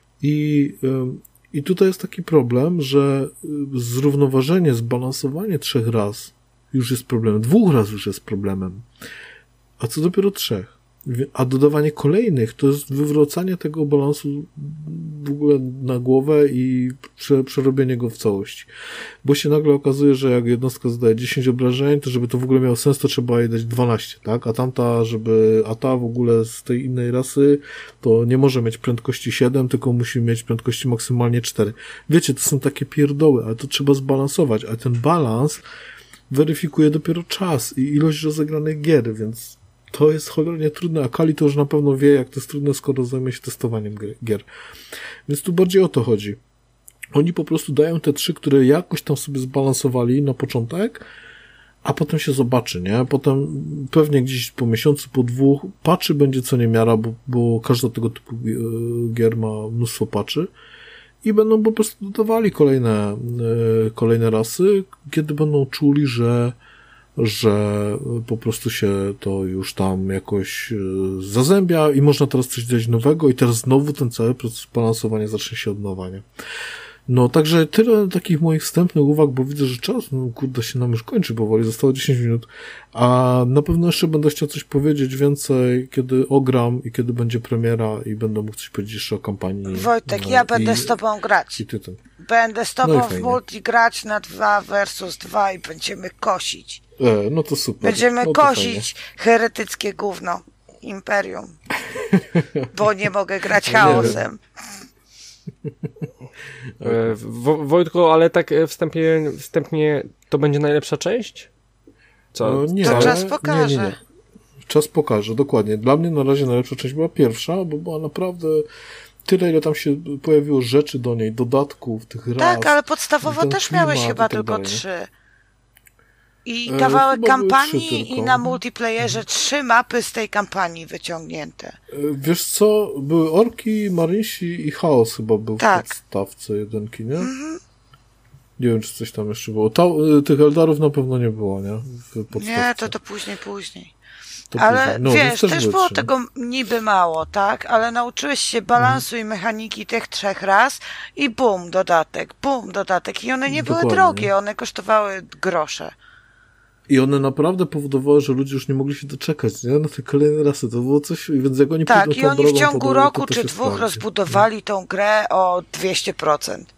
I, i tutaj jest taki problem, że zrównoważenie, zbalansowanie trzech ras już jest problemem. Dwóch ras już jest problemem. A co dopiero trzech? A dodawanie kolejnych to jest wywracanie tego balansu w ogóle na głowę i prze, przerobienie go w całości. Bo się nagle okazuje, że jak jednostka zadaje dziesięć obrażeń, to żeby to w ogóle miało sens, to trzeba jej dać dwanaście, tak? A tamta, żeby, a ta w ogóle z tej innej rasy, to nie może mieć prędkości siedem, tylko musi mieć prędkości maksymalnie cztery. Wiecie, to są takie pierdoły, ale to trzeba zbalansować, a ten balans weryfikuje dopiero czas i ilość rozegranych gier, więc to jest cholernie trudne, a Kali to już na pewno wie, jak to jest trudne, skoro zajmie się testowaniem gier. Więc tu bardziej o to chodzi. Oni po prostu dają te trzy, które jakoś tam sobie zbalansowali na początek, a potem się zobaczy, nie? Potem pewnie gdzieś po miesiącu, po dwóch patchy będzie co niemiara, bo, bo każda tego typu gier ma mnóstwo patchy i będą po prostu dodawali kolejne, kolejne rasy, kiedy będą czuli, że że po prostu się to już tam jakoś zazębia i można teraz coś dać nowego i teraz znowu ten cały proces balansowania zacznie się od nowa, nie? No, także tyle takich moich wstępnych uwag, bo widzę, że czas, no kurde, się nam już kończy powoli, zostało dziesięć minut, a na pewno jeszcze będę chciał coś powiedzieć więcej, kiedy ogram i kiedy będzie premiera i będę mógł coś powiedzieć jeszcze o kampanii. Wojtek, no, ja będę i, z tobą grać. I ty ten. Będę z tobą no w multi grać na dwa versus dwa i będziemy kosić. E, no to super. Będziemy no kosić fajnie. Heretyckie gówno. Imperium. Bo nie mogę grać chaosem. E, Wo- Wojtko, ale tak wstępnie, wstępnie to będzie najlepsza część? Co? No, nie, to ale, czas pokaże. Nie, nie, nie. Czas pokaże, dokładnie. Dla mnie na razie najlepsza część była pierwsza, bo była naprawdę tyle, ile tam się pojawiło rzeczy do niej, dodatków, tych ras. Tak, ale podstawowo też miałeś chyba tak tylko dalej, trzy. I E, kawałek chyba kampanii były trzy i tylko. na multiplayerze trzy mapy z tej kampanii wyciągnięte. E, Wiesz co, były orki, marysi i chaos chyba był Tak. w podstawce jedynki, nie? Mhm. Nie wiem, czy coś tam jeszcze było. Ta, tych Eldarów na pewno nie było, nie? W podstawce. Nie, to to później, później. To Ale później. No, wiesz, więc też były było trzy. tego niby mało, tak? Ale nauczyłeś się balansu i mechaniki tych trzech raz i bum, dodatek, bum, dodatek. I one nie były Dokładnie. drogie, one kosztowały grosze. I one naprawdę powodowały, że ludzie już nie mogli się doczekać, nie? Na te kolejne rasy. To było coś, więc jak oni Tak, pójdą i tą oni w drogą, ciągu to, roku to, to czy się dwóch sprawdzi. rozbudowali tą grę o dwieście procent.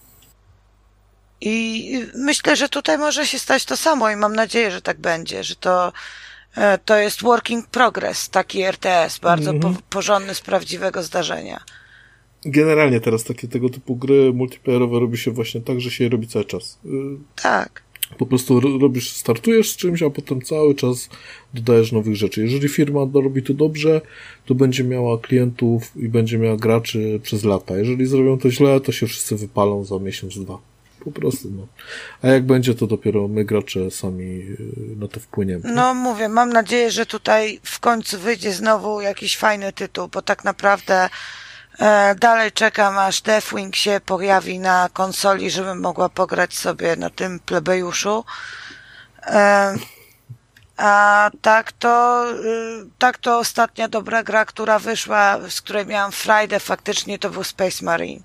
I myślę, że tutaj może się stać to samo i mam nadzieję, że tak będzie, że to, e, to jest working progress, taki R T S, bardzo Mhm. po, porządny z prawdziwego zdarzenia. Generalnie teraz takie tego typu gry multiplayerowe robi się właśnie tak, że się je robi cały czas. Y, Tak. Po prostu ro- robisz, startujesz z czymś, a potem cały czas dodajesz nowych rzeczy. Jeżeli firma robi to dobrze, to będzie miała klientów i będzie miała graczy przez lata. Jeżeli zrobią to źle, to się wszyscy wypalą za miesiąc, dwa. Po prostu, no. A jak będzie, to dopiero my, gracze, sami y, na to wpłyniemy. No mówię, mam nadzieję, że tutaj w końcu wyjdzie znowu jakiś fajny tytuł, bo tak naprawdę e, dalej czekam, aż Deathwing się pojawi na konsoli, żebym mogła pograć sobie na tym plebejuszu. E, a tak to, y, tak to ostatnia dobra gra, która wyszła, z której miałam frajdę faktycznie, to był Space Marine.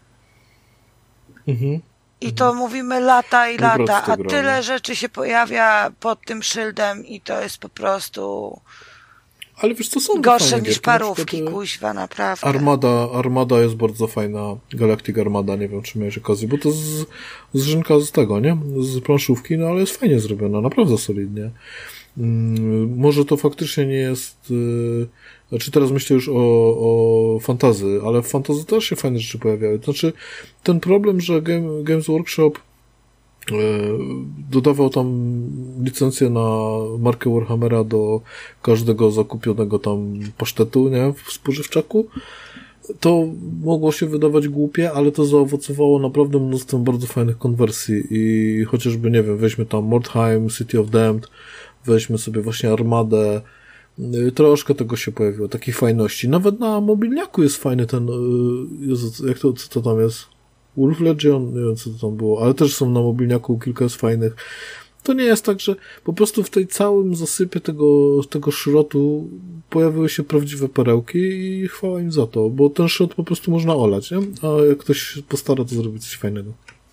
Mhm. I to mówimy lata i Mój brat lata, w to a grał, tyle no. rzeczy się pojawia pod tym szyldem i to jest po prostu Ale wiesz co, są gorsze fajne niż gierki. Na parówki, przykład, y, kuźwa, naprawdę. Armada, Armada jest bardzo fajna, Galactic Armada, nie wiem, czy miałeś okazję, bo to z, z Rzynka z tego, nie? Z planszówki, no ale jest fajnie zrobiona, naprawdę solidnie. Mm, może to faktycznie nie jest, yy, znaczy teraz myślę już o, o fantazy, ale w fantazy też się fajne rzeczy pojawiały. To znaczy, ten problem, że Game, Games Workshop yy, dodawał tam licencję na markę Warhammera do każdego zakupionego tam pasztetu, nie? W spożywczaku. to mogło się wydawać głupie, ale to zaowocowało naprawdę mnóstwem bardzo fajnych konwersji i chociażby, nie wiem, weźmy tam Mordheim, City of Damned, weźmy sobie właśnie Armadę, troszkę tego się pojawiło, takiej fajności. Nawet na mobilniaku jest fajny ten, Jezu, jak to, co to tam jest? Wolf Legion? Nie wiem, co to tam było, ale też są na mobilniaku kilka jest fajnych. To nie jest tak, że po prostu w tej całym zasypie tego, tego szrotu pojawiły się prawdziwe perełki i chwała im za to, bo ten szrot po prostu można olać, nie? A jak ktoś postara, to zrobić coś fajnego.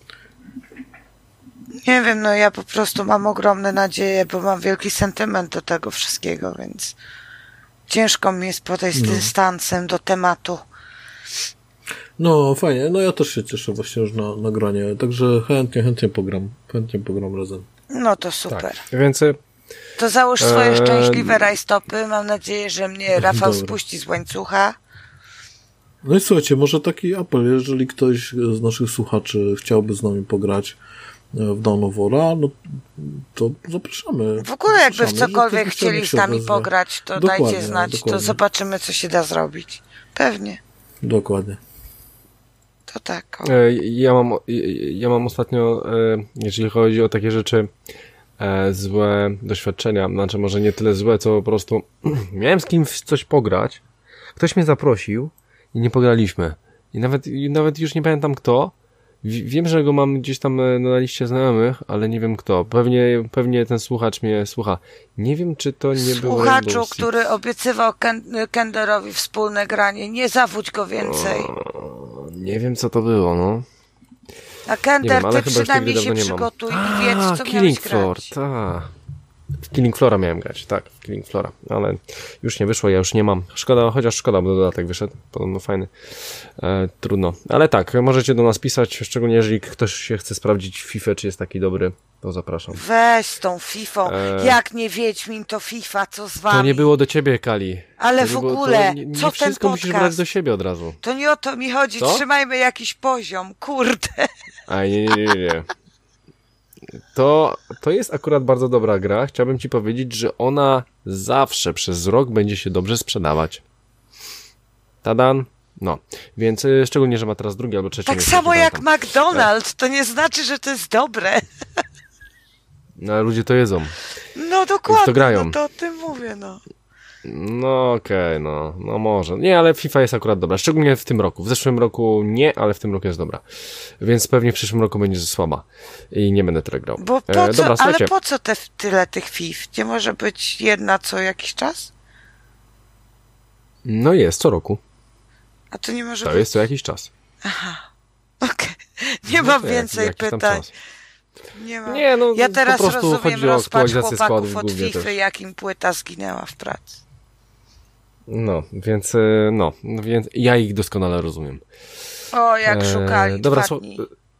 Nie wiem, no ja po prostu mam ogromne nadzieje, bo mam wielki sentyment do tego wszystkiego, więc ciężko mi jest podejść z no. dystansem do tematu. No, fajnie. No ja też się cieszę właśnie już na nagranie, także chętnie, chętnie pogram. Chętnie pogram razem. No to super. Tak, więc... To załóż swoje Eee... szczęśliwe rajstopy. Mam nadzieję, że mnie Rafał Dobra. spuści z łańcucha. No i słuchajcie, może taki apel, jeżeli ktoś z naszych słuchaczy chciałby z nami pograć w Dawn of War'a, no to zapraszamy. W ogóle jakby w Zapraszamy, cokolwiek że chcieli z się nami odezwie. pograć, to Dokładnie, dajcie znać, dokładnie. to zobaczymy, co się da zrobić. Pewnie. Dokładnie. To tak. O. E, Ja mam, ja mam ostatnio, e, jeżeli chodzi o takie rzeczy, e, złe doświadczenia, znaczy może nie tyle złe, co po prostu miałem z kimś coś pograć, ktoś mnie zaprosił i nie pograliśmy. I nawet, i nawet już nie pamiętam kto. Wiem, że go mam gdzieś tam na liście znajomych, ale nie wiem kto. Pewnie, pewnie ten słuchacz mnie słucha. Nie wiem, czy to nie było Słuchaczu, Rainbow Six. który obiecywał Ken- Kenderowi wspólne granie, nie zawódź go więcej. O, nie wiem, co to było, no. A Kender, wiem, ale ty chyba już przynajmniej tak się dawno nie mam. przygotuj i wiedz, co Killing miałeś Floor, grać. tak. W Killing Floora miałem grać, tak, w Killing Floora, ale już nie wyszło, ja już nie mam. Szkoda, chociaż szkoda, bo dodatek wyszedł, podobno fajny. E, trudno, ale tak, możecie do nas pisać, szczególnie jeżeli ktoś się chce sprawdzić FIFA, czy jest taki dobry, to zapraszam. Weź z tą Fifą. E... Jak nie Wiedźmin, to FIFA, co z wami? To nie było do ciebie, Kali. Ale to w nie było, ogóle, to nie, nie co ten wszystko musisz brać podcast? do siebie od razu. To nie o to mi chodzi, Co? trzymajmy jakiś poziom, kurde. A nie, nie, nie, nie. To, to jest akurat bardzo dobra gra. Chciałbym ci powiedzieć, że ona zawsze przez rok będzie się dobrze sprzedawać. Tadan. No, więc y, szczególnie, że ma teraz drugi albo trzeci. Tak miesiąc, samo nie jak pamiętam. McDonald's, to nie znaczy, że to jest dobre. No, ale ludzie to jedzą. No dokładnie, to grają. no to o tym mówię, no. No okej, okay, no, no może. Nie, ale FIFA jest akurat dobra. Szczególnie w tym roku. W zeszłym roku nie, ale w tym roku jest dobra. Więc pewnie w przyszłym roku będzie słaba. I nie będę tyle grał. Bo po e, co, dobra, ale po co te, tyle tych Fif? Nie może być jedna co jakiś czas? No jest, co roku. A to nie może To być... jest co jakiś czas. Aha, okej. Okay. Nie No mam to więcej jakiś tam pytań. czas. Nie mam. Nie, no Ja teraz po prostu rozumiem chodzi o rozpacz aktualizację składów chłopaków od głównie Fify, też. jak im płyta zginęła w pracy. No, więc e, no, więc ja ich doskonale rozumiem. O, jak E, szukali dobra, dwa so, dni.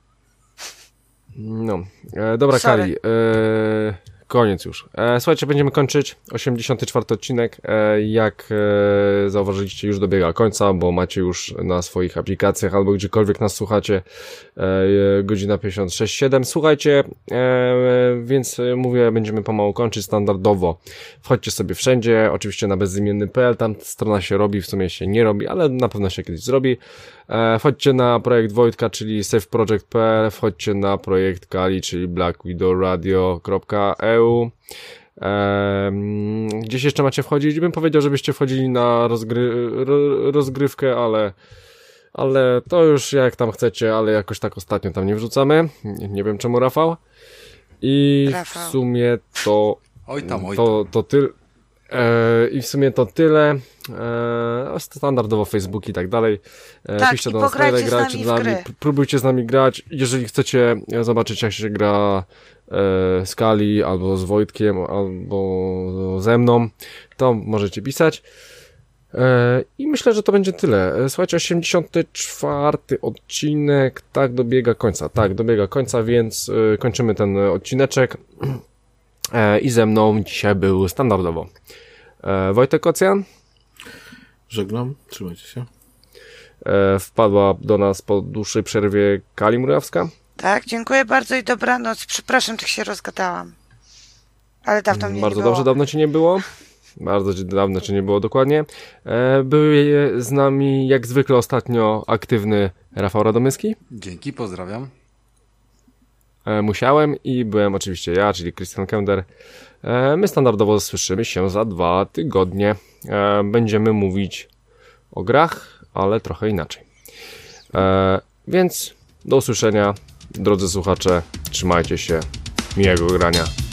No, e, dobra, Sorry. Kali, e, koniec już. E, słuchajcie, będziemy kończyć osiemdziesiąty czwarty odcinek. E, jak e, zauważyliście, już dobiega końca, bo macie już na swoich aplikacjach albo gdziekolwiek nas słuchacie e, godzina pięćdziesiąt sześć siedem. Słuchajcie, e, więc e, mówię, będziemy pomału kończyć standardowo. Wchodźcie sobie wszędzie, oczywiście na bezimienny kropka p l, tam strona się robi, w sumie się nie robi, ale na pewno się kiedyś zrobi. E, wchodźcie na projekt Wojtka, czyli saveproject kropka p l, wchodźcie na projekt Kali, czyli black widow radio kropka e u. Ehm, gdzieś jeszcze macie wchodzić? Bym powiedział, żebyście wchodzili na rozgry ro rozgrywkę, ale ale to już jak tam chcecie, ale jakoś tak ostatnio tam nie wrzucamy. Nie, nie wiem czemu, Rafał. I Rafał. w sumie to Oj tam, oj tam. to, to tyle. E, I w sumie to tyle. E, standardowo Facebook i tak dalej. E, Tak, piszcie i do nas pograjcie maile, z grajcie nami z w nami, gry. p- próbujcie z nami grać. Jeżeli chcecie zobaczyć, jak się gra e, z Kali, albo z Wojtkiem, albo ze mną, to możecie pisać. E, I myślę, że to będzie tyle. E, Słuchajcie, osiemdziesiąty czwarty odcinek, tak, dobiega końca. Tak, dobiega końca, więc e, kończymy ten odcineczek. E, I ze mną dzisiaj był standardowo e, Wojtek Ocjan. Żegnam, trzymajcie się. E, wpadła do nas po dłuższej przerwie Kali Murawska. Tak, dziękuję bardzo i dobranoc. Przepraszam, tak się rozgadałam. Ale dawno mnie Bardzo nie było. dobrze, dawno cię nie było. Bardzo dawno, czy nie było dokładnie. E, były z nami jak zwykle ostatnio aktywny Rafał Radomyski. Dzięki, pozdrawiam. E, musiałem i byłem oczywiście ja, czyli Christian Kender. E, my standardowo słyszymy się za dwa tygodnie. E, będziemy mówić o grach, ale trochę inaczej. E, więc do usłyszenia, drodzy słuchacze, trzymajcie się, miłego grania.